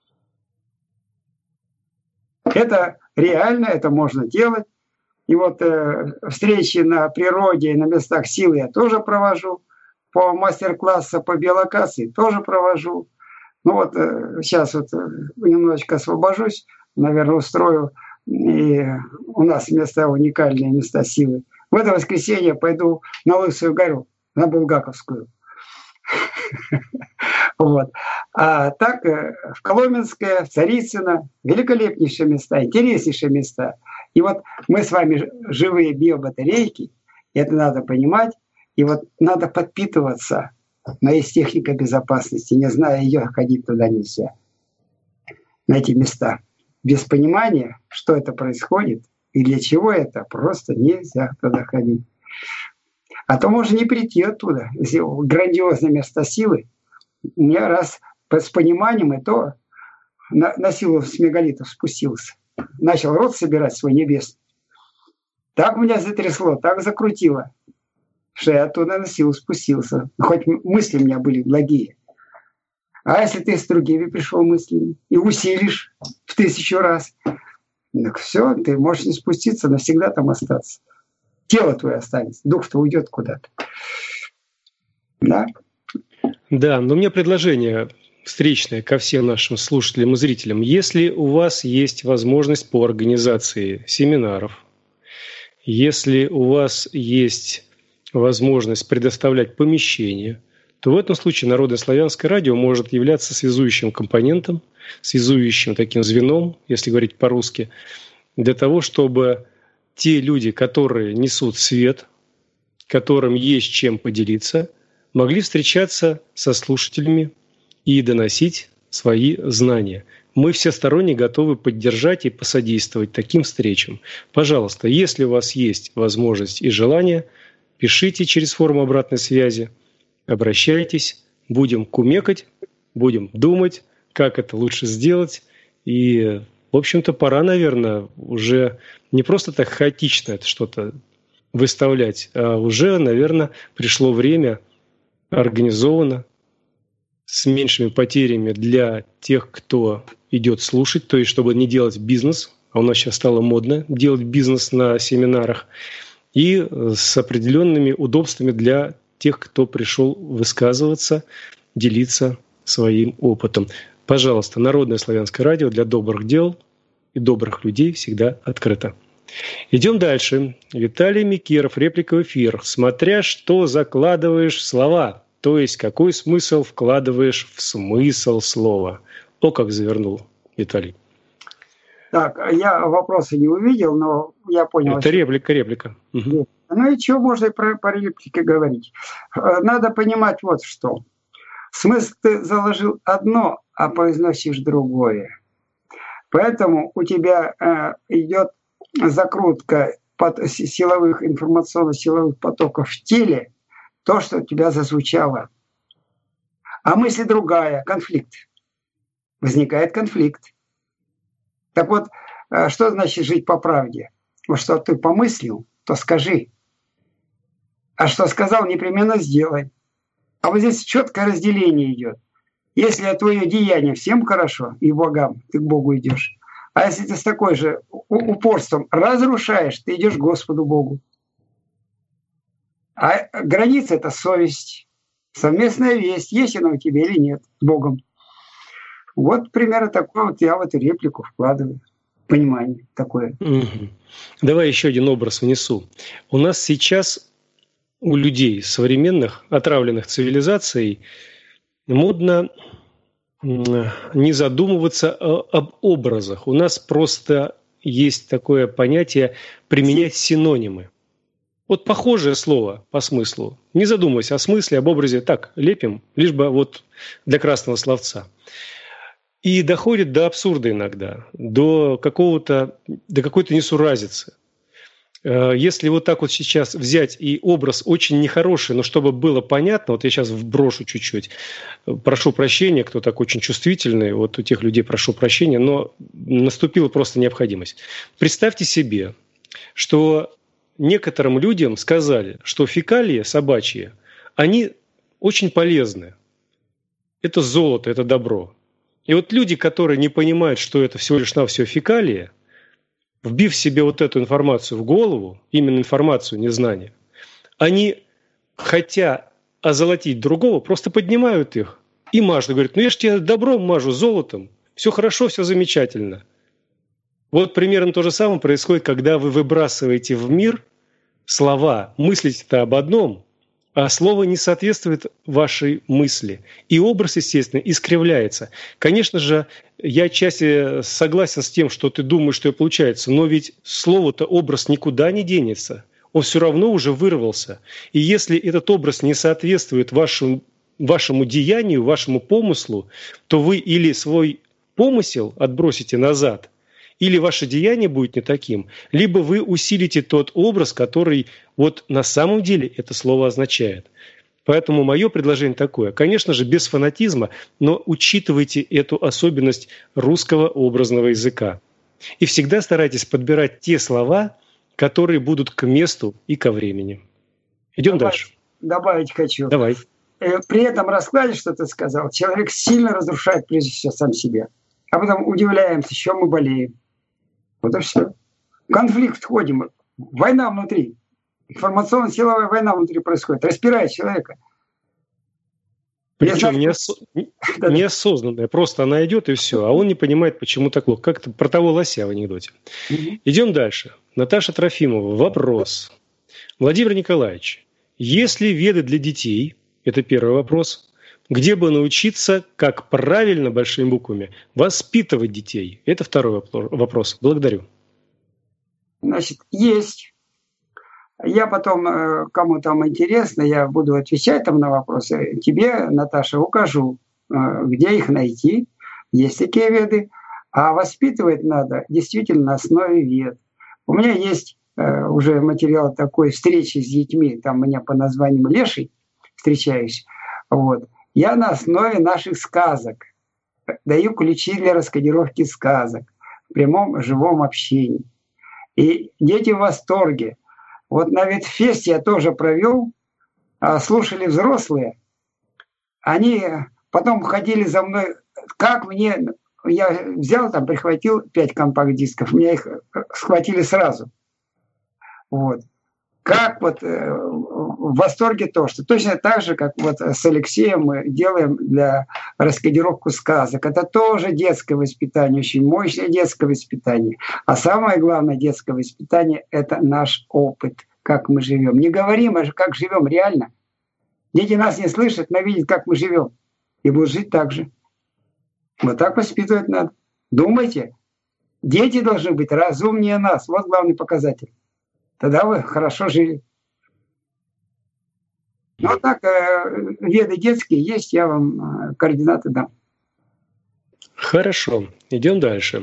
Это реально, это можно делать. И вот встречи на природе, на местах силы я тоже провожу. По мастер-классу по биолокации тоже провожу. Ну вот сейчас вот немножечко освобожусь, наверное, устрою. И у нас места уникальные, места силы. В это воскресенье пойду на Лысую гору, на Булгаковскую. Вот. А так в Коломенское, в Царицыно великолепнейшие места, интереснейшие места. И вот мы с вами живые биобатарейки, это надо понимать, и вот надо подпитываться. Но есть техника безопасности, не зная ее, ходить туда нельзя, на эти места. Без понимания, что это происходит и для чего это, просто нельзя туда ходить. А то можно не прийти оттуда. Если грандиозное место силы, я раз с пониманием, и то на силу с мегалитов спустился. Начал род собирать свой небесный. Так меня затрясло, так закрутило, что я оттуда на силу спустился. Хоть мысли у меня были благие. А если ты с другими пришел мыслями и усилишь в 1000 раз, так все, ты можешь не спуститься, навсегда там остаться. Тело твое останется, дух-то уйдет куда-то. Да? Да, но у меня предложение. встречное ко всем нашим слушателям и зрителям. Если у вас есть возможность по организации семинаров, если у вас есть возможность предоставлять помещение, то в этом случае Народное славянское радио может являться связующим компонентом, связующим таким звеном, если говорить по-русски, для того, чтобы те люди, которые несут свет, которым есть чем поделиться, могли встречаться со слушателями и доносить свои знания. Мы всесторонне готовы поддержать и посодействовать таким встречам. Пожалуйста, если у вас есть возможность и желание, пишите через форму обратной связи, обращайтесь, будем кумекать, будем думать, как это лучше сделать. И, в общем-то, пора, наверное, уже не просто так хаотично это что-то выставлять, а уже, наверное, пришло время организованно, с меньшими потерями для тех, кто идет слушать, то есть чтобы не делать бизнес, а у нас сейчас стало модно делать бизнес на семинарах, и с определенными удобствами для тех, кто пришел высказываться, делиться своим опытом. Пожалуйста, Народное славянское радио для добрых дел и добрых людей всегда открыто. Идем дальше. Виталий Микеров, реплика в эфир. Смотря что закладываешь в слова, то есть какой смысл вкладываешь в смысл слова. О, как завернул Виталий. Так, я вопросы не увидел, но я понял. Это реплика. Угу. Ну и что можно по реплике говорить? Надо понимать вот что. Смысл ты заложил одно, а произносишь другое. Поэтому у тебя идет закрутка силовых информационно-силовых потоков в теле, то, что у тебя зазвучало. А мысль другая, конфликт. Возникает конфликт. Так вот, что значит жить по правде? Вот что ты помыслил, то скажи. А что сказал, непременно сделай. А вот здесь четкое разделение идет. Если твое деяние всем хорошо, и богам, ты к Богу идешь. А если ты с такой же упорством разрушаешь, ты идешь к Господу Богу. А граница – это совесть. Совместная весть, есть она у тебя или нет, с Богом. Вот примерно такой вот я в эту реплику вкладываю. Понимание такое. Угу. Давай еще один образ внесу. У нас сейчас у людей современных, отравленных цивилизацией, модно не задумываться об образах. У нас просто есть такое понятие применять синонимы. Вот похожее слово по смыслу. Не задумывайся о смысле, об образе. Так, лепим, лишь бы вот для красного словца. И доходит до абсурда иногда, до какой-то несуразицы. Если вот так вот сейчас взять и образ очень нехороший, но чтобы было понятно, вот я сейчас вброшу чуть-чуть, прошу прощения, кто так очень чувствительный, вот у тех людей прошу прощения, но наступила просто необходимость. Представьте себе, что некоторым людям сказали, что фекалии собачьи, они очень полезны. Это золото, это добро. И вот люди, которые не понимают, что это всего лишь навсего фекалии, вбив себе вот эту информацию в голову, именно информацию, не знание, они, хотя озолотить другого, просто поднимают их и мажут. Говорят, ну я же тебе добром мажу, золотом, все хорошо, все замечательно. Вот примерно то же самое происходит, когда вы выбрасываете в мир слова, мыслите-то об одном, а слово не соответствует вашей мысли. И образ, естественно, искривляется. Конечно же, я отчасти согласен с тем, что ты думаешь, что получается, но ведь слово-то, образ никуда не денется. Он все равно уже вырвался. И если этот образ не соответствует вашему деянию, вашему помыслу, то вы или свой помысел отбросите назад, или ваше деяние будет не таким, либо вы усилите тот образ, который вот на самом деле это слово означает. Поэтому мое предложение такое. Конечно же, без фанатизма, но учитывайте эту особенность русского образного языка. И всегда старайтесь подбирать те слова, которые будут к месту и ко времени. Идем дальше. Добавить хочу. Давай. При этом раскладе, что ты сказал, человек сильно разрушает прежде всего сам себя. А потом удивляемся, еще мы болеем. Вот и все. В конфликт входим. Война внутри. Информационно-силовая война внутри происходит. Распирает человека. Причем неосознанная. Просто она идет и все. А он не понимает, почему так плохо. Как это про того лося в анекдоте. Идем дальше. Наташа Трофимова. Вопрос. Владимир Николаевич, есть ли веды для детей? Это первый вопрос. Где бы научиться, как правильно, большими буквами, воспитывать детей? Это второй вопрос. Благодарю. Значит, есть. Я потом, кому там интересно, я буду отвечать там на вопросы. Тебе, Наташа, укажу, где их найти. Есть такие веды. А воспитывать надо действительно на основе вед. У меня есть уже материал такой встречи с детьми. Там у меня по названию «Леший» встречаюсь. Вот. Я на основе наших сказок даю ключи для раскодировки сказок в прямом живом общении. И дети в восторге. Вот на ветфесте я тоже провел, слушали взрослые. Они потом ходили за мной, как мне... Я взял там, прихватил 5 компакт-дисков, меня их схватили сразу. Вот. Как вот в восторге то, что точно так же, как вот с Алексеем мы делаем для раскодировку сказок. Это тоже детское воспитание, очень мощное детское воспитание. А самое главное детское воспитание – это наш опыт, как мы живем. Не говорим, а как живем реально. Дети нас не слышат, но видят, как мы живем. И будут жить так же. Вот так воспитывать надо. Думайте, дети должны быть разумнее нас. Вот главный показатель. Тогда вы хорошо жили. Ну, так, веды детские есть, я вам координаты дам. Хорошо, идем дальше.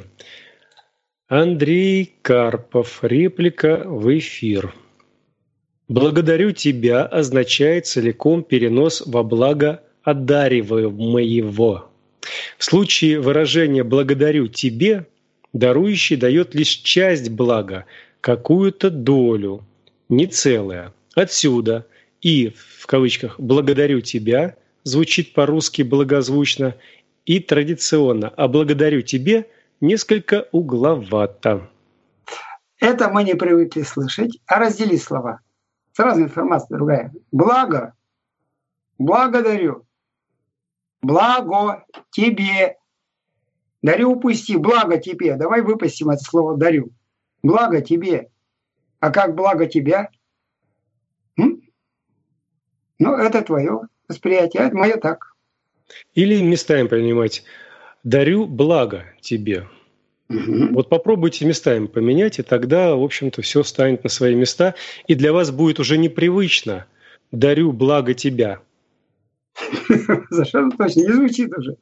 Андрей Карпов. Реплика в эфир. «Благодарю тебя» означает целиком перенос во благо одариваемого. В случае выражения «благодарю тебе» дарующий дает лишь часть блага, какую-то долю, не целое. Отсюда и, в кавычках, «благодарю тебя» звучит по-русски благозвучно и традиционно, а «благодарю тебе» несколько угловато. Это мы не привыкли слышать, а раздели слова. Сразу информация другая. Благо, благодарю, благо тебе, дарю упусти, благо тебе. Давай выпустим это слово «дарю». Благо тебе. А как благо тебя? Ну, это твое восприятие, а это мое так. Или местами принимать «дарю благо тебе». Вот попробуйте местами поменять, и тогда, в общем-то, все станет на свои места, и для вас будет уже непривычно «дарю благо тебя». Совершенно точно, не звучит уже.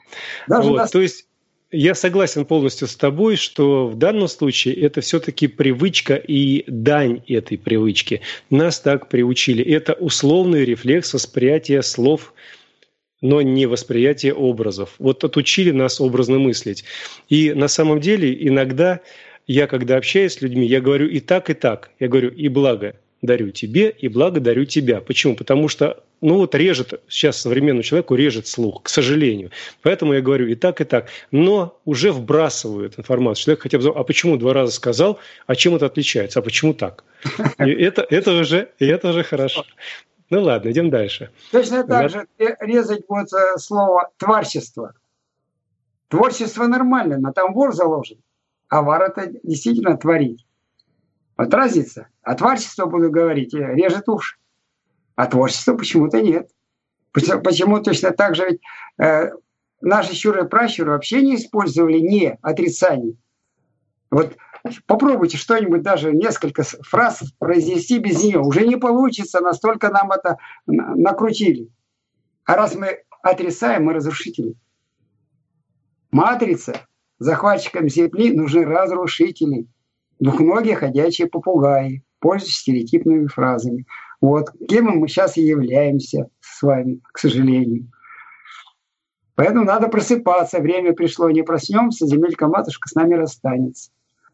То есть я согласен полностью с тобой, что в данном случае это все-таки привычка и дань этой привычки. Нас так приучили. Это условный рефлекс восприятия слов, но не восприятие образов. Вот отучили нас образно мыслить. И на самом деле иногда я, когда общаюсь с людьми, я говорю и так, и так. Я говорю и благо дарю тебе, и благо дарю тебя. Почему? Потому что режет, сейчас современному человеку режет слух, к сожалению. Поэтому я говорю и так, но уже вбрасывают информацию. Человек хотя бы, а почему 2 раза сказал, а чем это отличается, а почему так? И это уже хорошо. Ну ладно, идем дальше. Точно так же резать слово «творчество». Творчество нормально, но там вор заложен. А вар – это действительно творить. Вот разница. А творчество, буду говорить, режет уши. А творчества почему-то нет. Почему точно так же ведь наши щуры и пращуры вообще не использовали «не» отрицаний. Вот попробуйте что-нибудь, даже несколько фраз произнести без нее. Уже не получится, настолько нам это накрутили. А раз мы отрицаем, мы разрушители. Матрица. Захватчикам Земли нужны разрушители. Двухногие ходячие попугаи, пользуясь стереотипными фразами. Вот кем мы сейчас и являемся с вами, к сожалению. Поэтому надо просыпаться. Время пришло, не проснемся, земелька-матушка с нами расстанется.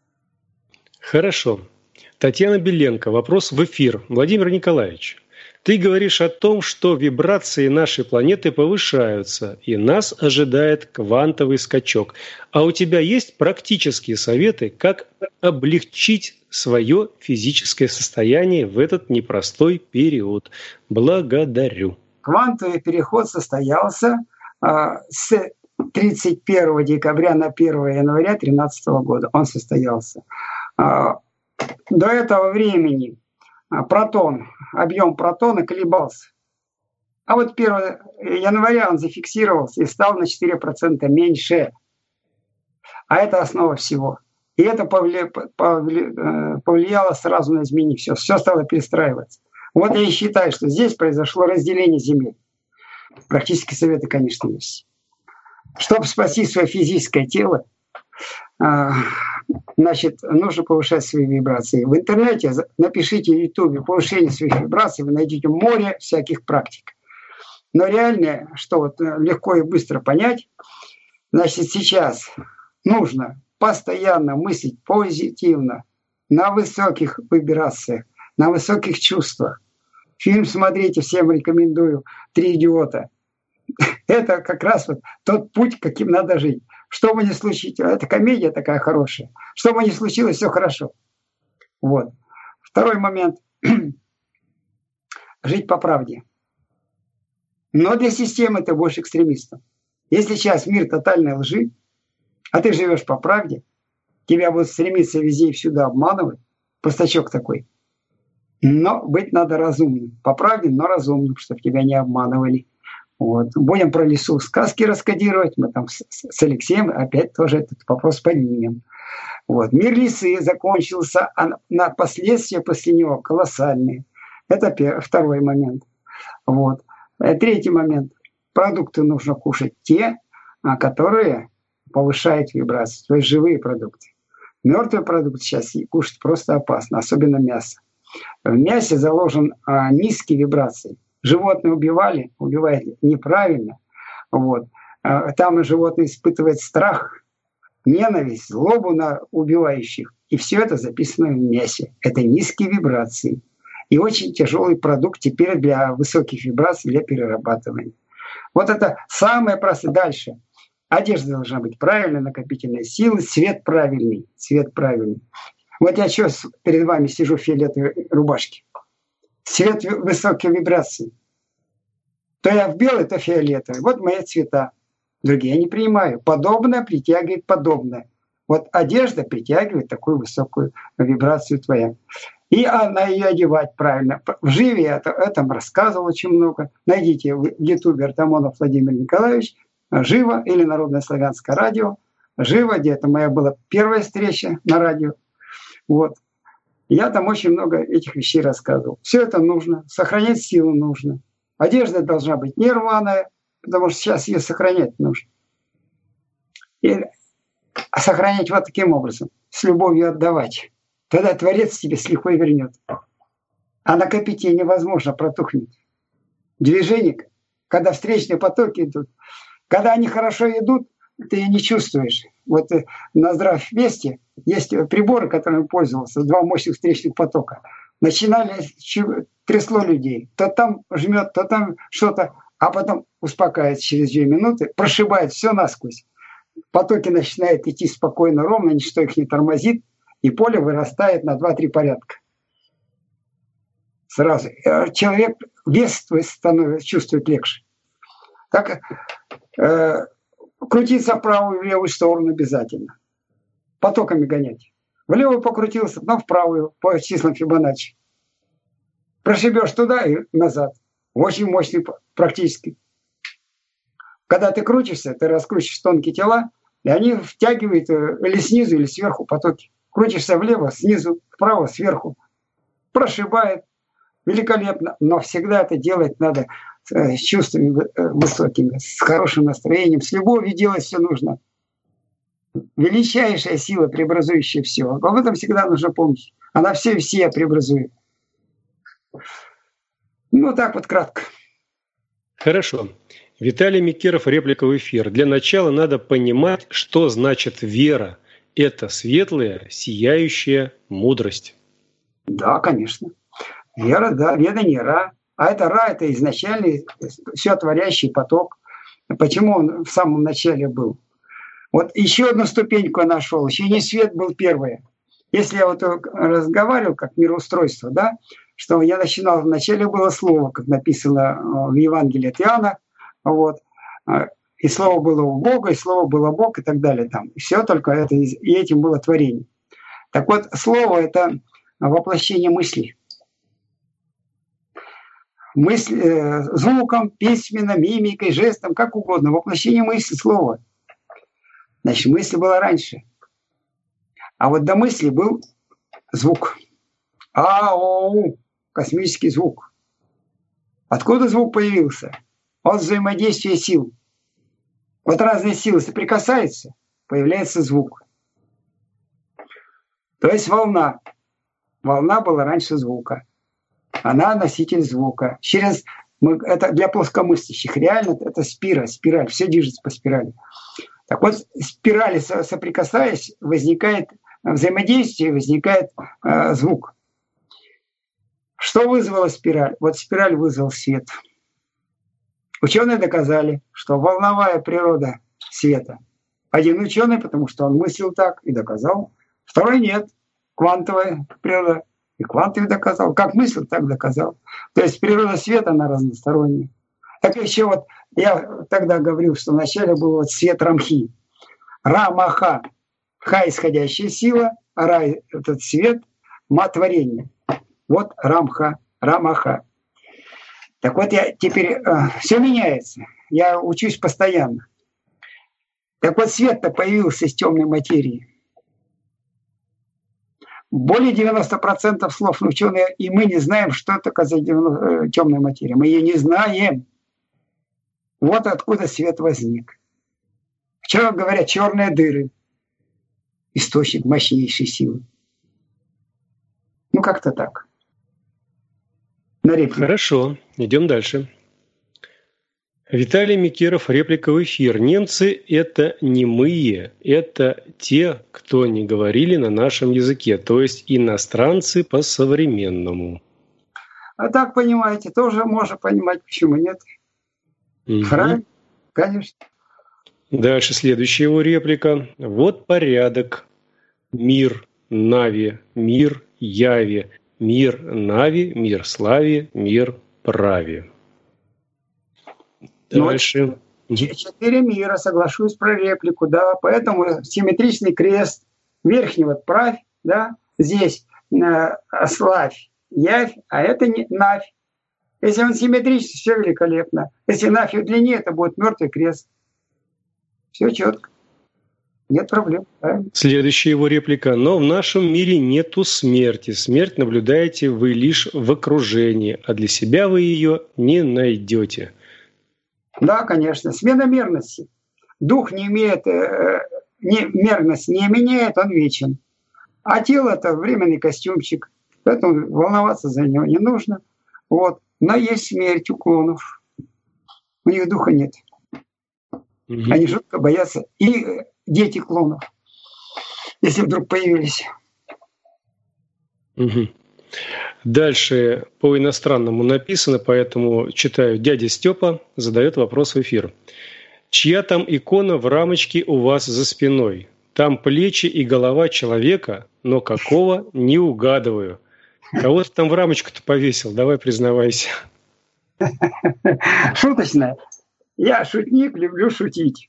Хорошо. Татьяна Беленко. Вопрос в эфир. Владимир Николаевич, ты говоришь о том, что вибрации нашей планеты повышаются, и нас ожидает квантовый скачок. А у тебя есть практические советы, как облегчить свое физическое состояние в этот непростой период? Благодарю. квантовый переход состоялся с 31 декабря на 1 января 2013 года. Он состоялся. До этого времени объем протона колебался. А вот 1 января он зафиксировался и стал на 4% меньше. А это основа всего. И это повлияло сразу на изменение. Все стало перестраиваться. Вот я и считаю, что здесь произошло разделение земель. Практически советы, конечно, есть. Чтобы спасти свое физическое тело, значит, нужно повышать свои вибрации. В интернете напишите в YouTube повышение своих вибраций, вы найдете море всяких практик. Но реальное, что вот легко и быстро понять, значит, сейчас нужно постоянно мыслить позитивно, на высоких вибрациях, на высоких чувствах. Фильм смотрите, всем рекомендую «Три идиота». Это как раз вот тот путь, каким надо жить. Что бы ни случилось, это комедия такая хорошая. Что бы ни случилось, все хорошо. Вот. Второй момент. Жить по правде. Но для системы ты будешь экстремистом. Если сейчас мир тотальной лжи, а ты живешь по правде, тебя будут стремиться везде и всюду обманывать, простачок такой. Но быть надо разумным. По правде, но разумным, чтобы тебя не обманывали. Вот. Будем про лесу сказки раскодировать. Мы там с Алексеем опять тоже этот вопрос поднимем. Вот. Мир лисы закончился, а на последствия после него колоссальные. Это второй момент. Вот. Третий момент. Продукты нужно кушать те, которые повышают вибрацию. То есть живые продукты. Мертвые продукты сейчас кушать просто опасно, особенно мясо. В мясе заложен низкие вибрации. Животные убивают неправильно. Вот. Там животное испытывает страх, ненависть, злобу на убивающих. И все это записано в мясе. Это низкие вибрации. И очень тяжелый продукт теперь для высоких вибраций, для перерабатывания. Вот это самое простое. Дальше. Одежда должна быть правильной, накопительной силы, цвет правильный. Вот я сейчас перед вами сижу в фиолетовой рубашке. Цвет высоких вибраций. То я в белый, то фиолетовый. Вот мои цвета. Другие я не принимаю. Подобное притягивает подобное. Вот одежда притягивает такую высокую вибрацию твоя. И она ее одевать правильно. В Живе я о этом рассказывал очень много. Найдите в Ютубе Артамонов Владимир Николаевич, Живо или Народное славянское радио. Живо, где это моя была первая встреча на радио. Вот. Я там очень много этих вещей рассказывал. Все это нужно. Сохранять силу нужно. Одежда должна быть не рваная, потому что сейчас ее сохранять нужно. И сохранять вот таким образом. С любовью отдавать. Тогда Творец тебе с лихвой вернет. А накопить ее невозможно, протухнет. Движение, когда встречные потоки идут, когда они хорошо идут, ты не чувствуешь. Вот на Здраввесте есть приборы, которыми пользовался, 2 мощных встречных потока. Начинали, трясло людей. То там жмет, то там что-то, а потом успокаивается через 2 минуты, прошибает все насквозь. Потоки начинают идти спокойно, ровно, ничто их не тормозит, и поле вырастает на 2-3 порядка. Сразу. Человек вес твой чувствует легче. Так, крутиться в правую и в левую сторону обязательно. Потоками гонять. В левую покрутился, но в правую по числам Фибоначчи. Прошибешь туда и назад. Очень мощный практически. Когда ты крутишься, ты раскручиваешь тонкие тела, и они втягивают или снизу, или сверху потоки. Крутишься влево, снизу, вправо, сверху. Прошибает. Великолепно. Но всегда это делать надо с чувствами высокими, с хорошим настроением, с любовью делать все нужно. Величайшая сила, преобразующая все. Об этом всегда нужно помнить. Она все преобразует. Ну, так вот кратко. Хорошо. Виталий Микеров, реплика в эфир. Для начала надо понимать, что значит вера. Это светлая, сияющая мудрость. Да, конечно. Вера, да, ведание Ра. А это Ра, это изначальный все творящий поток. Почему он в самом начале был? Вот еще одну ступеньку я нашел. Еще не свет был первый. Если я вот разговаривал как мироустройство, да, что я начинал, вначале было слово, как написано в Евангелии от Иоанна, вот, и слово было у Бога, и слово было Бог, и так далее. Там. И все только это, и этим было творение. Так вот, слово – это воплощение мысли. Мысль, звуком, письменно, мимикой, жестом, как угодно. Воплощение мысли, слова. Значит, мысль была раньше. А вот до мысли был звук. АОУ. Космический звук. Откуда звук появился? От взаимодействия сил. Вот разные силы соприкасаются, появляется звук. То есть волна. Волна была раньше звука. Она носитель звука. Это для плоскомыслящих. Реально это спираль. Все движется по спирали. Так вот, спирали соприкасаясь, возникает взаимодействие, возникает звук. Что вызвало спираль? Вот спираль вызвал свет. Ученые доказали, что волновая природа света. Один ученый, потому что он мыслил так и доказал. Второй нет. Квантовая природа. И квантовый доказал. Как мыслил, так доказал. То есть природа света, она разносторонняя. Так еще вот я тогда говорил, что вначале был вот свет Рамхи. Рамаха. Ха – исходящая сила, а Ра – этот свет, Ма – творение. Вот Рамха, Рамаха. Так вот, я теперь все меняется. Я учусь постоянно. Так вот, свет-то появился из темной материи. Более 90% слов ученые, и мы не знаем, что такое за темная материя. Мы ее не знаем. Вот откуда свет возник. Вчера говорят, черные дыры. Источник мощнейшей силы. Ну, как-то так. Хорошо, идем дальше. Виталий Микеров, реплика в эфир. Немцы – это немые, это те, кто не говорили на нашем языке, то есть иностранцы по-современному. А так понимаете, тоже можно понимать, почему нет. Правильно? Конечно. Дальше следующая его реплика. Вот порядок. Мир Нави, мир Яви, мир Нави, мир Слави, мир Прави. Дальше. 4 мира, соглашусь про реплику, да, поэтому симметричный крест верхнего правь, да, здесь Славь, Явь, а это не Навь. Если он симметричный, все великолепно. Если Навь удлиннее, это будет мертвый крест. Все четко. Нет проблем. Правильно? Следующая его реплика. Но в нашем мире нету смерти. Смерть наблюдаете вы лишь в окружении, а для себя вы ее не найдете. Да, конечно. Смена мерности. Дух не имеет, мерность не меняет, он вечен. А тело – это временный костюмчик. Поэтому волноваться за него не нужно. Вот. Но есть смерть у клонов. У них духа нет. Они жутко боятся. И дети клонов, если вдруг появились. Дальше по иностранному написано, поэтому читаю. Дядя Степа задает вопрос в эфир. Чья там икона в рамочке у вас за спиной? Там плечи и голова человека, но какого не угадываю. Кого ты там в рамочку-то повесил? Давай признавайся. Шуточная. Я шутник, люблю шутить.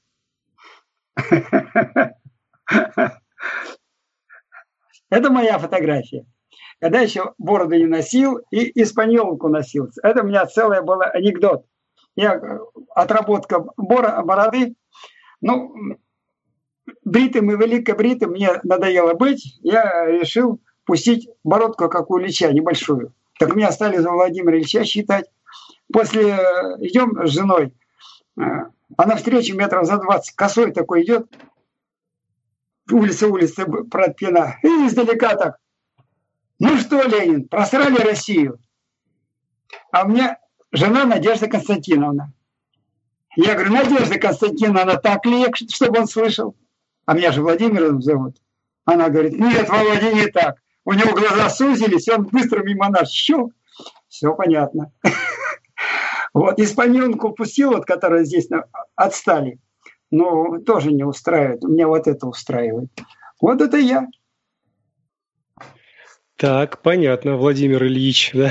Это моя фотография. Когда еще бороду не носил и испаньолку носил. Это у меня целый был анекдот. Отработка бороды. Ну, бритым и великобритым мне надоело быть. Я решил пустить бородку, как у Ильича, небольшую. Так меня стали за Владимира Ильича считать. После идем с женой, а навстречу метров за 20 косой такой идет. Улица Протпина. И издалека так. Ну что, Ленин, просрали Россию? А у меня жена Надежда Константиновна. Я говорю, Надежда Константиновна, так ли, чтобы он слышал? А меня же Владимиром зовут. Она говорит, нет, Володя, не так. У него глаза сузились, и он быстро мимо нас щелк. Все понятно. Вот, испаньонку пустил, вот, которая здесь отстали. Но тоже не устраивает. Меня вот это устраивает. Вот это я. Так, понятно, Владимир Ильич, да?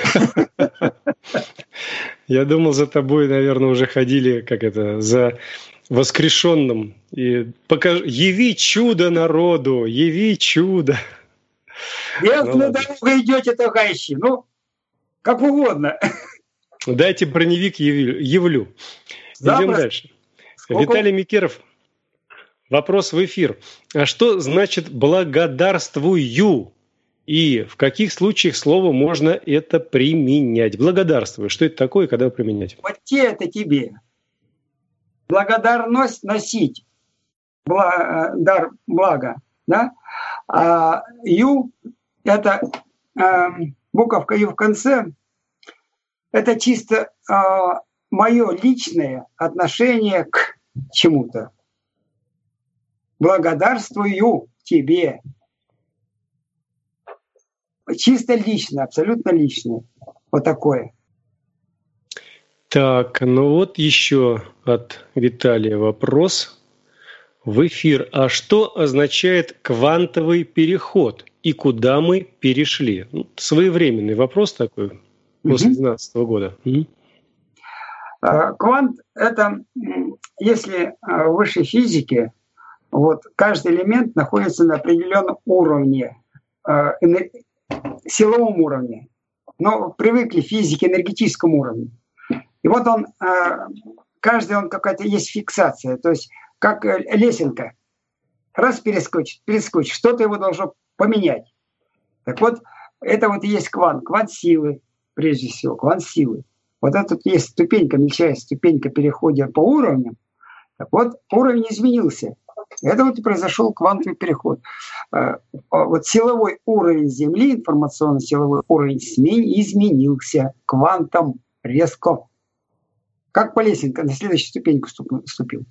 Я думал, за тобой, наверное, уже ходили, за воскрешенным. И яви чудо народу, яви чудо. Если дорогой идете, то ищи. Ну, как угодно. Дайте броневик, явлю. Идем дальше. Виталий Микеров. Вопрос в эфир. А что значит благодарствую? И в каких случаях слово можно это применять? Благодарствую. Что это такое, когда применять? Вот это тебе. Благодарность носить. Дар блага. Да? А ю, это буковка ю в конце, это чисто мое личное отношение к чему-то. Благодарствую тебе. Чисто личное, абсолютно личное. Вот такое. Так, ну вот еще от Виталия вопрос в эфир. А что означает квантовый переход и куда мы перешли? Своевременный вопрос такой после 2012 года. Квант – это, если в высшей физике, вот каждый элемент находится на определенном уровне, силовом уровне. Но привыкли физики энергетическом уровне. И вот он, каждый он какая-то есть фиксация, то есть как лесенка. Раз перескочит, что-то его должно поменять. Так вот, это вот и есть квант силы, прежде всего, квант силы. Вот это тут есть ступенька, мельчайшая ступенька перехода по уровням. Так вот, уровень изменился. Это вот и произошел квантовый переход. Вот силовой уровень Земли, информационно-силовой уровень изменился квантом резко. Как по лесенке на следующую ступеньку вступил.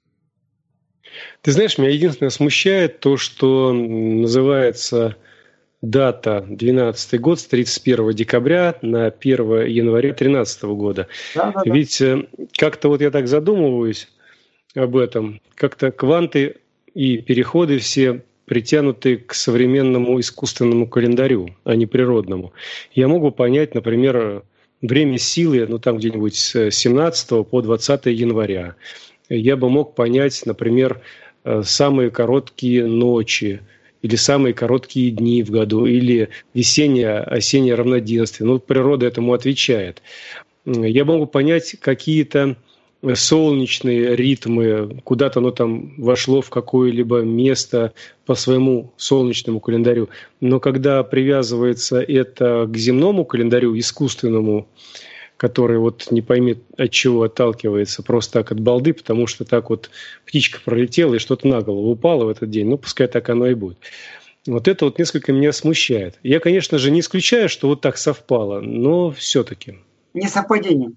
Ты знаешь, меня единственное смущает то, что называется дата 2012 год с 31 декабря на 1 января 2013 года. Да. Ведь как-то вот я так задумываюсь об этом, как-то кванты и переходы все притянуты к современному искусственному календарю, а не природному. Я могу понять, например, время силы, там где-нибудь с 17 по 20 января. Я бы мог понять, например, самые короткие ночи, или самые короткие дни в году, или весеннее, осеннее равноденствие. Природа этому отвечает. Я могу понять какие-то солнечные ритмы, куда-то оно там вошло в какое-либо место по своему солнечному календарю. Но когда привязывается это к земному календарю, искусственному, который вот не пойми от чего отталкивается, просто так от балды, потому что так вот птичка пролетела и что-то на голову упало в этот день, пускай так оно и будет. Вот это вот несколько меня смущает. Я, конечно же, не исключаю, что вот так совпало, но все-таки. Не совпадение.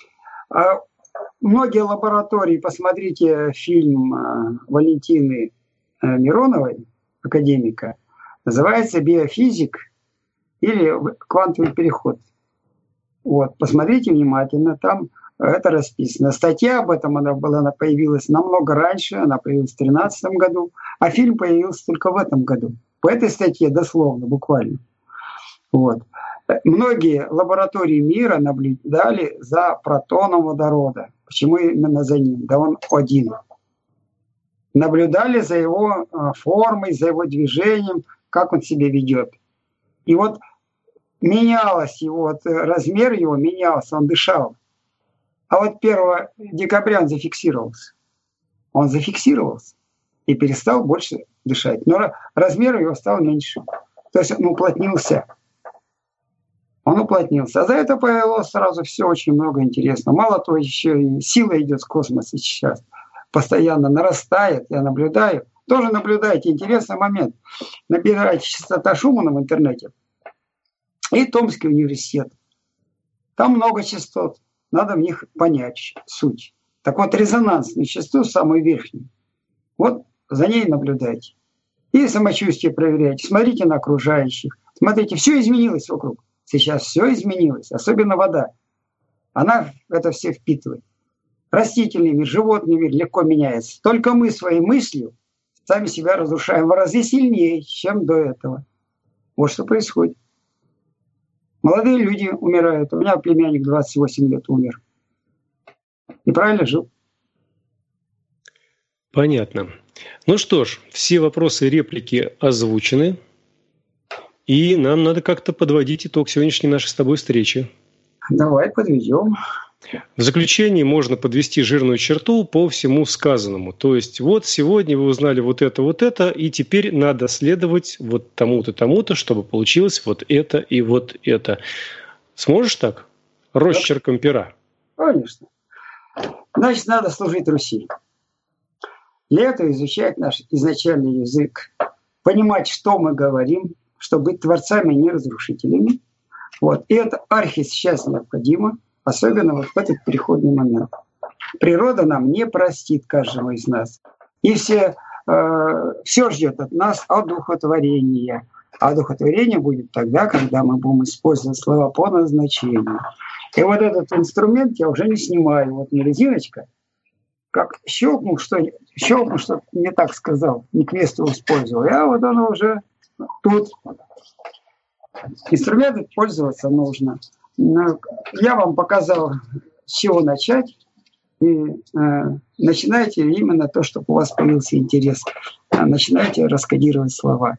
Многие лаборатории, посмотрите фильм Валентины Мироновой, академика, называется «Биофизик» или «Квантовый переход». Вот, посмотрите внимательно, там это расписано. Статья об этом она появилась намного раньше, она появилась в 2013 году, а фильм появился только в этом году. По этой статье дословно, буквально. Вот. Многие лаборатории мира наблюдали за протоном водорода. Почему именно за ним? Да он один. Наблюдали за его формой, за его движением, как он себя ведет. И вот менялось его, размер его менялся, он дышал. А вот 1 декабря он зафиксировался. Он зафиксировался и перестал больше дышать. Но размер его стал меньше. То есть он уплотнился. Он уплотнился. А за это появилось сразу все очень много интересного. Мало того, еще и сила идет с космоса сейчас. Постоянно нарастает. Я наблюдаю. Тоже наблюдайте. Интересный момент. Набирайте частота Шумана в интернете. И Томский университет. Там много частот. Надо в них понять суть. Так вот, резонансную частоту, самую верхнюю, вот за ней наблюдайте. И самочувствие проверяйте. Смотрите на окружающих. Смотрите, все изменилось вокруг. Сейчас все изменилось. Особенно вода. Она это все впитывает. Растительный мир, животный мир легко меняется. Только мы своей мыслью сами себя разрушаем в разы сильнее, чем до этого. Вот что происходит. Молодые люди умирают. У меня племянник 28 лет умер. Неправильно жил. Понятно. Ну что ж, все вопросы и реплики озвучены. И нам надо как-то подводить итог сегодняшней нашей с тобой встречи. Давай подведем. В заключении можно подвести жирную черту по всему сказанному. То есть вот сегодня вы узнали вот это, и теперь надо следовать вот тому-то, чтобы получилось вот это и вот это. Сможешь так? Росчерком пера. Конечно. Значит, надо служить Руси. Для этого изучать наш изначальный язык, понимать, что мы говорим, чтобы быть творцами, а не разрушителями. Вот. И это сейчас необходимо, особенно вот в этот переходный момент. Природа нам не простит каждого из нас. И все ждет от нас одухотворения. А одухотворение будет тогда, когда мы будем использовать слова по назначению. И вот этот инструмент я уже не снимаю. Вот не резиночка, как щелкнул, что не так сказал, не к месту использовал. А вот оно уже тут. Инструментом пользоваться нужно. Я вам показал, с чего начать. И начинайте именно то, чтобы у вас появился интерес. Начинайте раскодировать слова.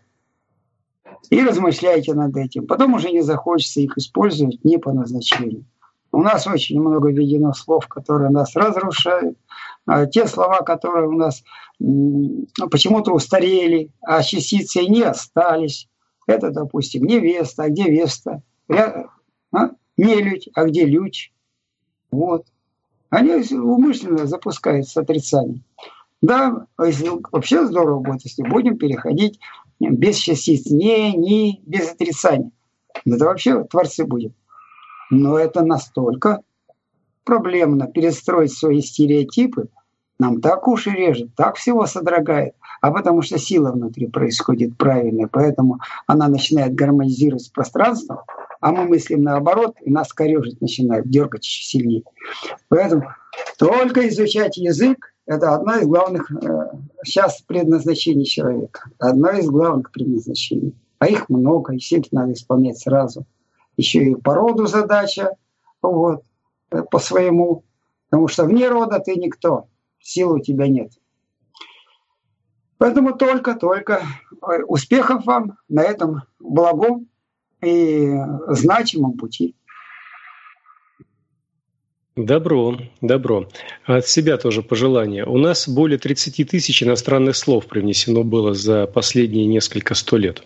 И размышляйте над этим. Потом уже не захочется их использовать не по назначению. У нас очень много введено слов, которые нас разрушают. Те слова, которые у нас почему-то устарели, а частицы не остались. Это, допустим, невеста, а где веста? Нелюдь, а где лють? Вот. Они умышленно запускают с отрицанием. Да, если вообще здорово будет, если будем переходить без частиц, не без отрицания. Это вообще творцы будем. Но это настолько проблемно перестроить свои стереотипы, нам так уши режет, так всего содрогает. А потому что сила внутри происходит правильная, поэтому она начинает гармонизировать с пространством, а мы мыслим наоборот, и нас корежить начинает, дергать еще сильнее. Поэтому только изучать язык – это одно из главных сейчас предназначений человека. Одно из главных предназначений. А их много, и все их надо исполнять сразу. Еще и по роду задача, вот, по своему. Потому что вне рода ты никто, силы у тебя нет. Поэтому только успехов вам на этом благом и значимом пути. Добро. От себя тоже пожелание. У нас более 30 тысяч иностранных слов привнесено было за последние несколько 100 лет.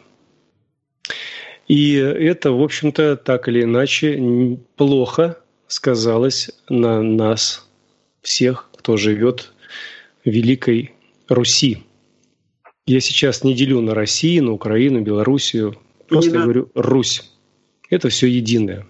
И это, в общем-то, так или иначе плохо сказалось на нас всех, кто живет в Великой Руси. Я сейчас не делю на Россию, на Украину, Белоруссию. Просто говорю Русь. Это все единое.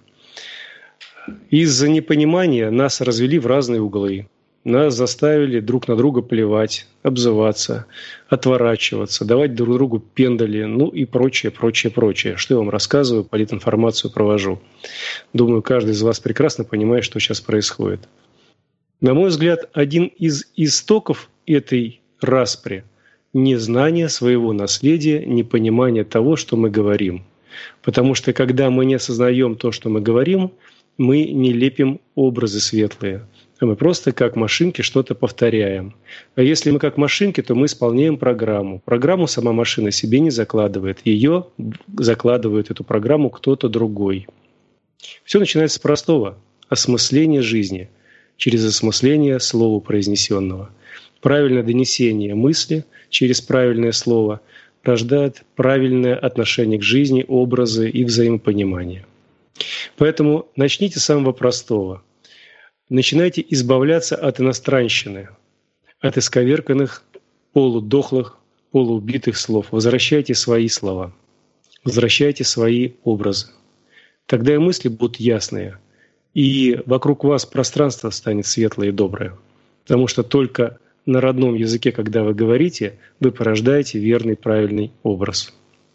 Из-за непонимания нас развели в разные углы. Нас заставили друг на друга плевать, обзываться, отворачиваться, давать друг другу пендали, ну и прочее. Что я вам рассказываю, политинформацию провожу. Думаю, каждый из вас прекрасно понимает, что сейчас происходит. На мой взгляд, один из истоков этой распри – незнание своего наследия, непонимание того, что мы говорим. Потому что когда мы не осознаем то, что мы говорим, мы не лепим образы светлые. А мы просто как машинки что-то повторяем. А если мы как машинки, то мы исполняем программу. Программу сама машина себе не закладывает. Ее закладывает, эту программу, кто-то другой. Все начинается с простого – осмысления жизни через осмысление слова произнесенного. Правильное донесение мысли через правильное слово рождает правильное отношение к жизни, образы и взаимопонимание. Поэтому начните с самого простого. Начинайте избавляться от иностранщины, от исковерканных, полудохлых, полуубитых слов. Возвращайте свои слова, возвращайте свои образы. Тогда и мысли будут ясные, и вокруг вас пространство станет светлое и доброе. Потому что только на родном языке, когда вы говорите, вы порождаете верный, правильный образ.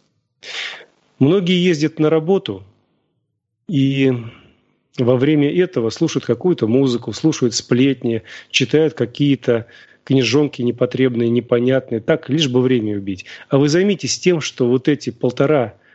Многие ездят на работу и во время этого слушают какую-то музыку, слушают сплетни, читают какие-то книжонки непотребные, непонятные, так, лишь бы время убить. А вы займитесь тем, что вот эти 1,5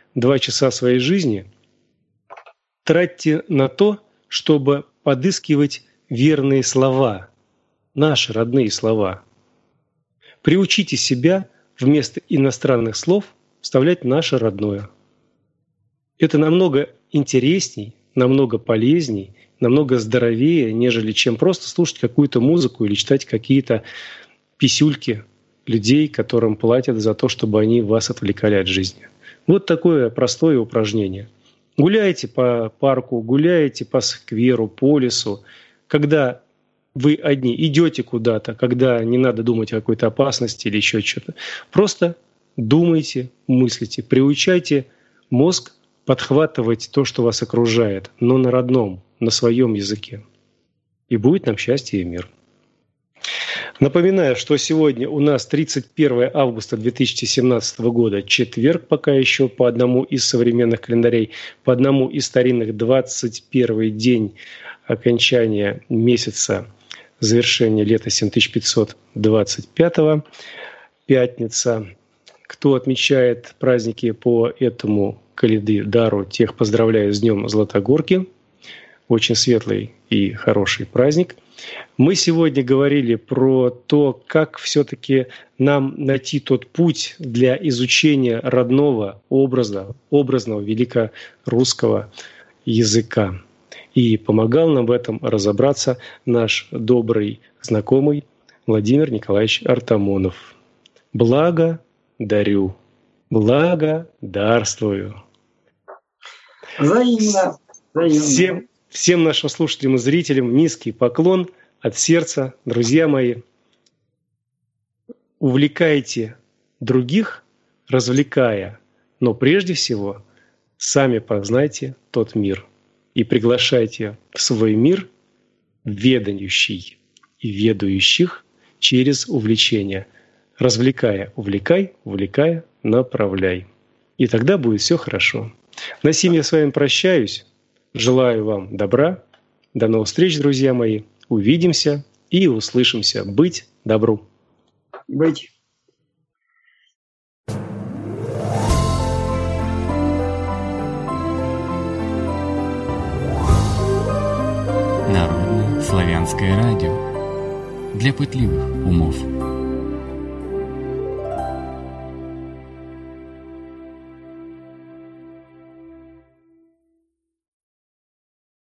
2 часа своей жизни тратьте на то, чтобы подыскивать верные слова, наши родные слова. Приучите себя вместо иностранных слов вставлять наше родное. Это намного интересней, намного полезней, намного здоровее, нежели чем просто слушать какую-то музыку или читать какие-то писюльки людей, которым платят за то, чтобы они вас отвлекали от жизни. Вот такое простое упражнение. Гуляйте по парку, гуляйте по скверу, по лесу. Когда вы одни идете куда-то, когда не надо думать о какой-то опасности или еще что-то, просто думайте, мыслите, приучайте мозг подхватывать то, что вас окружает, но на родном, на своем языке. И будет нам счастье и мир. Напоминаю, что сегодня у нас 31 августа 2017 года, четверг, пока еще по одному из современных календарей, по одному из старинных 21 день окончания месяца завершения лета 7525, пятница. Кто отмечает праздники по этому календарю, тех поздравляю с Днем Златогорки. Очень светлый и хороший праздник. Мы сегодня говорили про то, как все-таки нам найти тот путь для изучения родного, образного великорусского языка. И помогал нам в этом разобраться наш добрый знакомый Владимир Николаевич Артамонов. Благодарю, благодарствую. Взаимно. Всем нашим слушателям и зрителям низкий поклон от сердца. Друзья мои, увлекайте других, развлекая, но прежде всего сами познайте тот мир и приглашайте в свой мир ведающий и ведающих через увлечение. Развлекая, увлекай, увлекая, направляй. И тогда будет все хорошо. На сим я с вами прощаюсь. Желаю вам добра. До новых встреч, друзья мои. Увидимся и услышимся. Быть добру. Быть. Народное славянское радио. Для пытливых умов.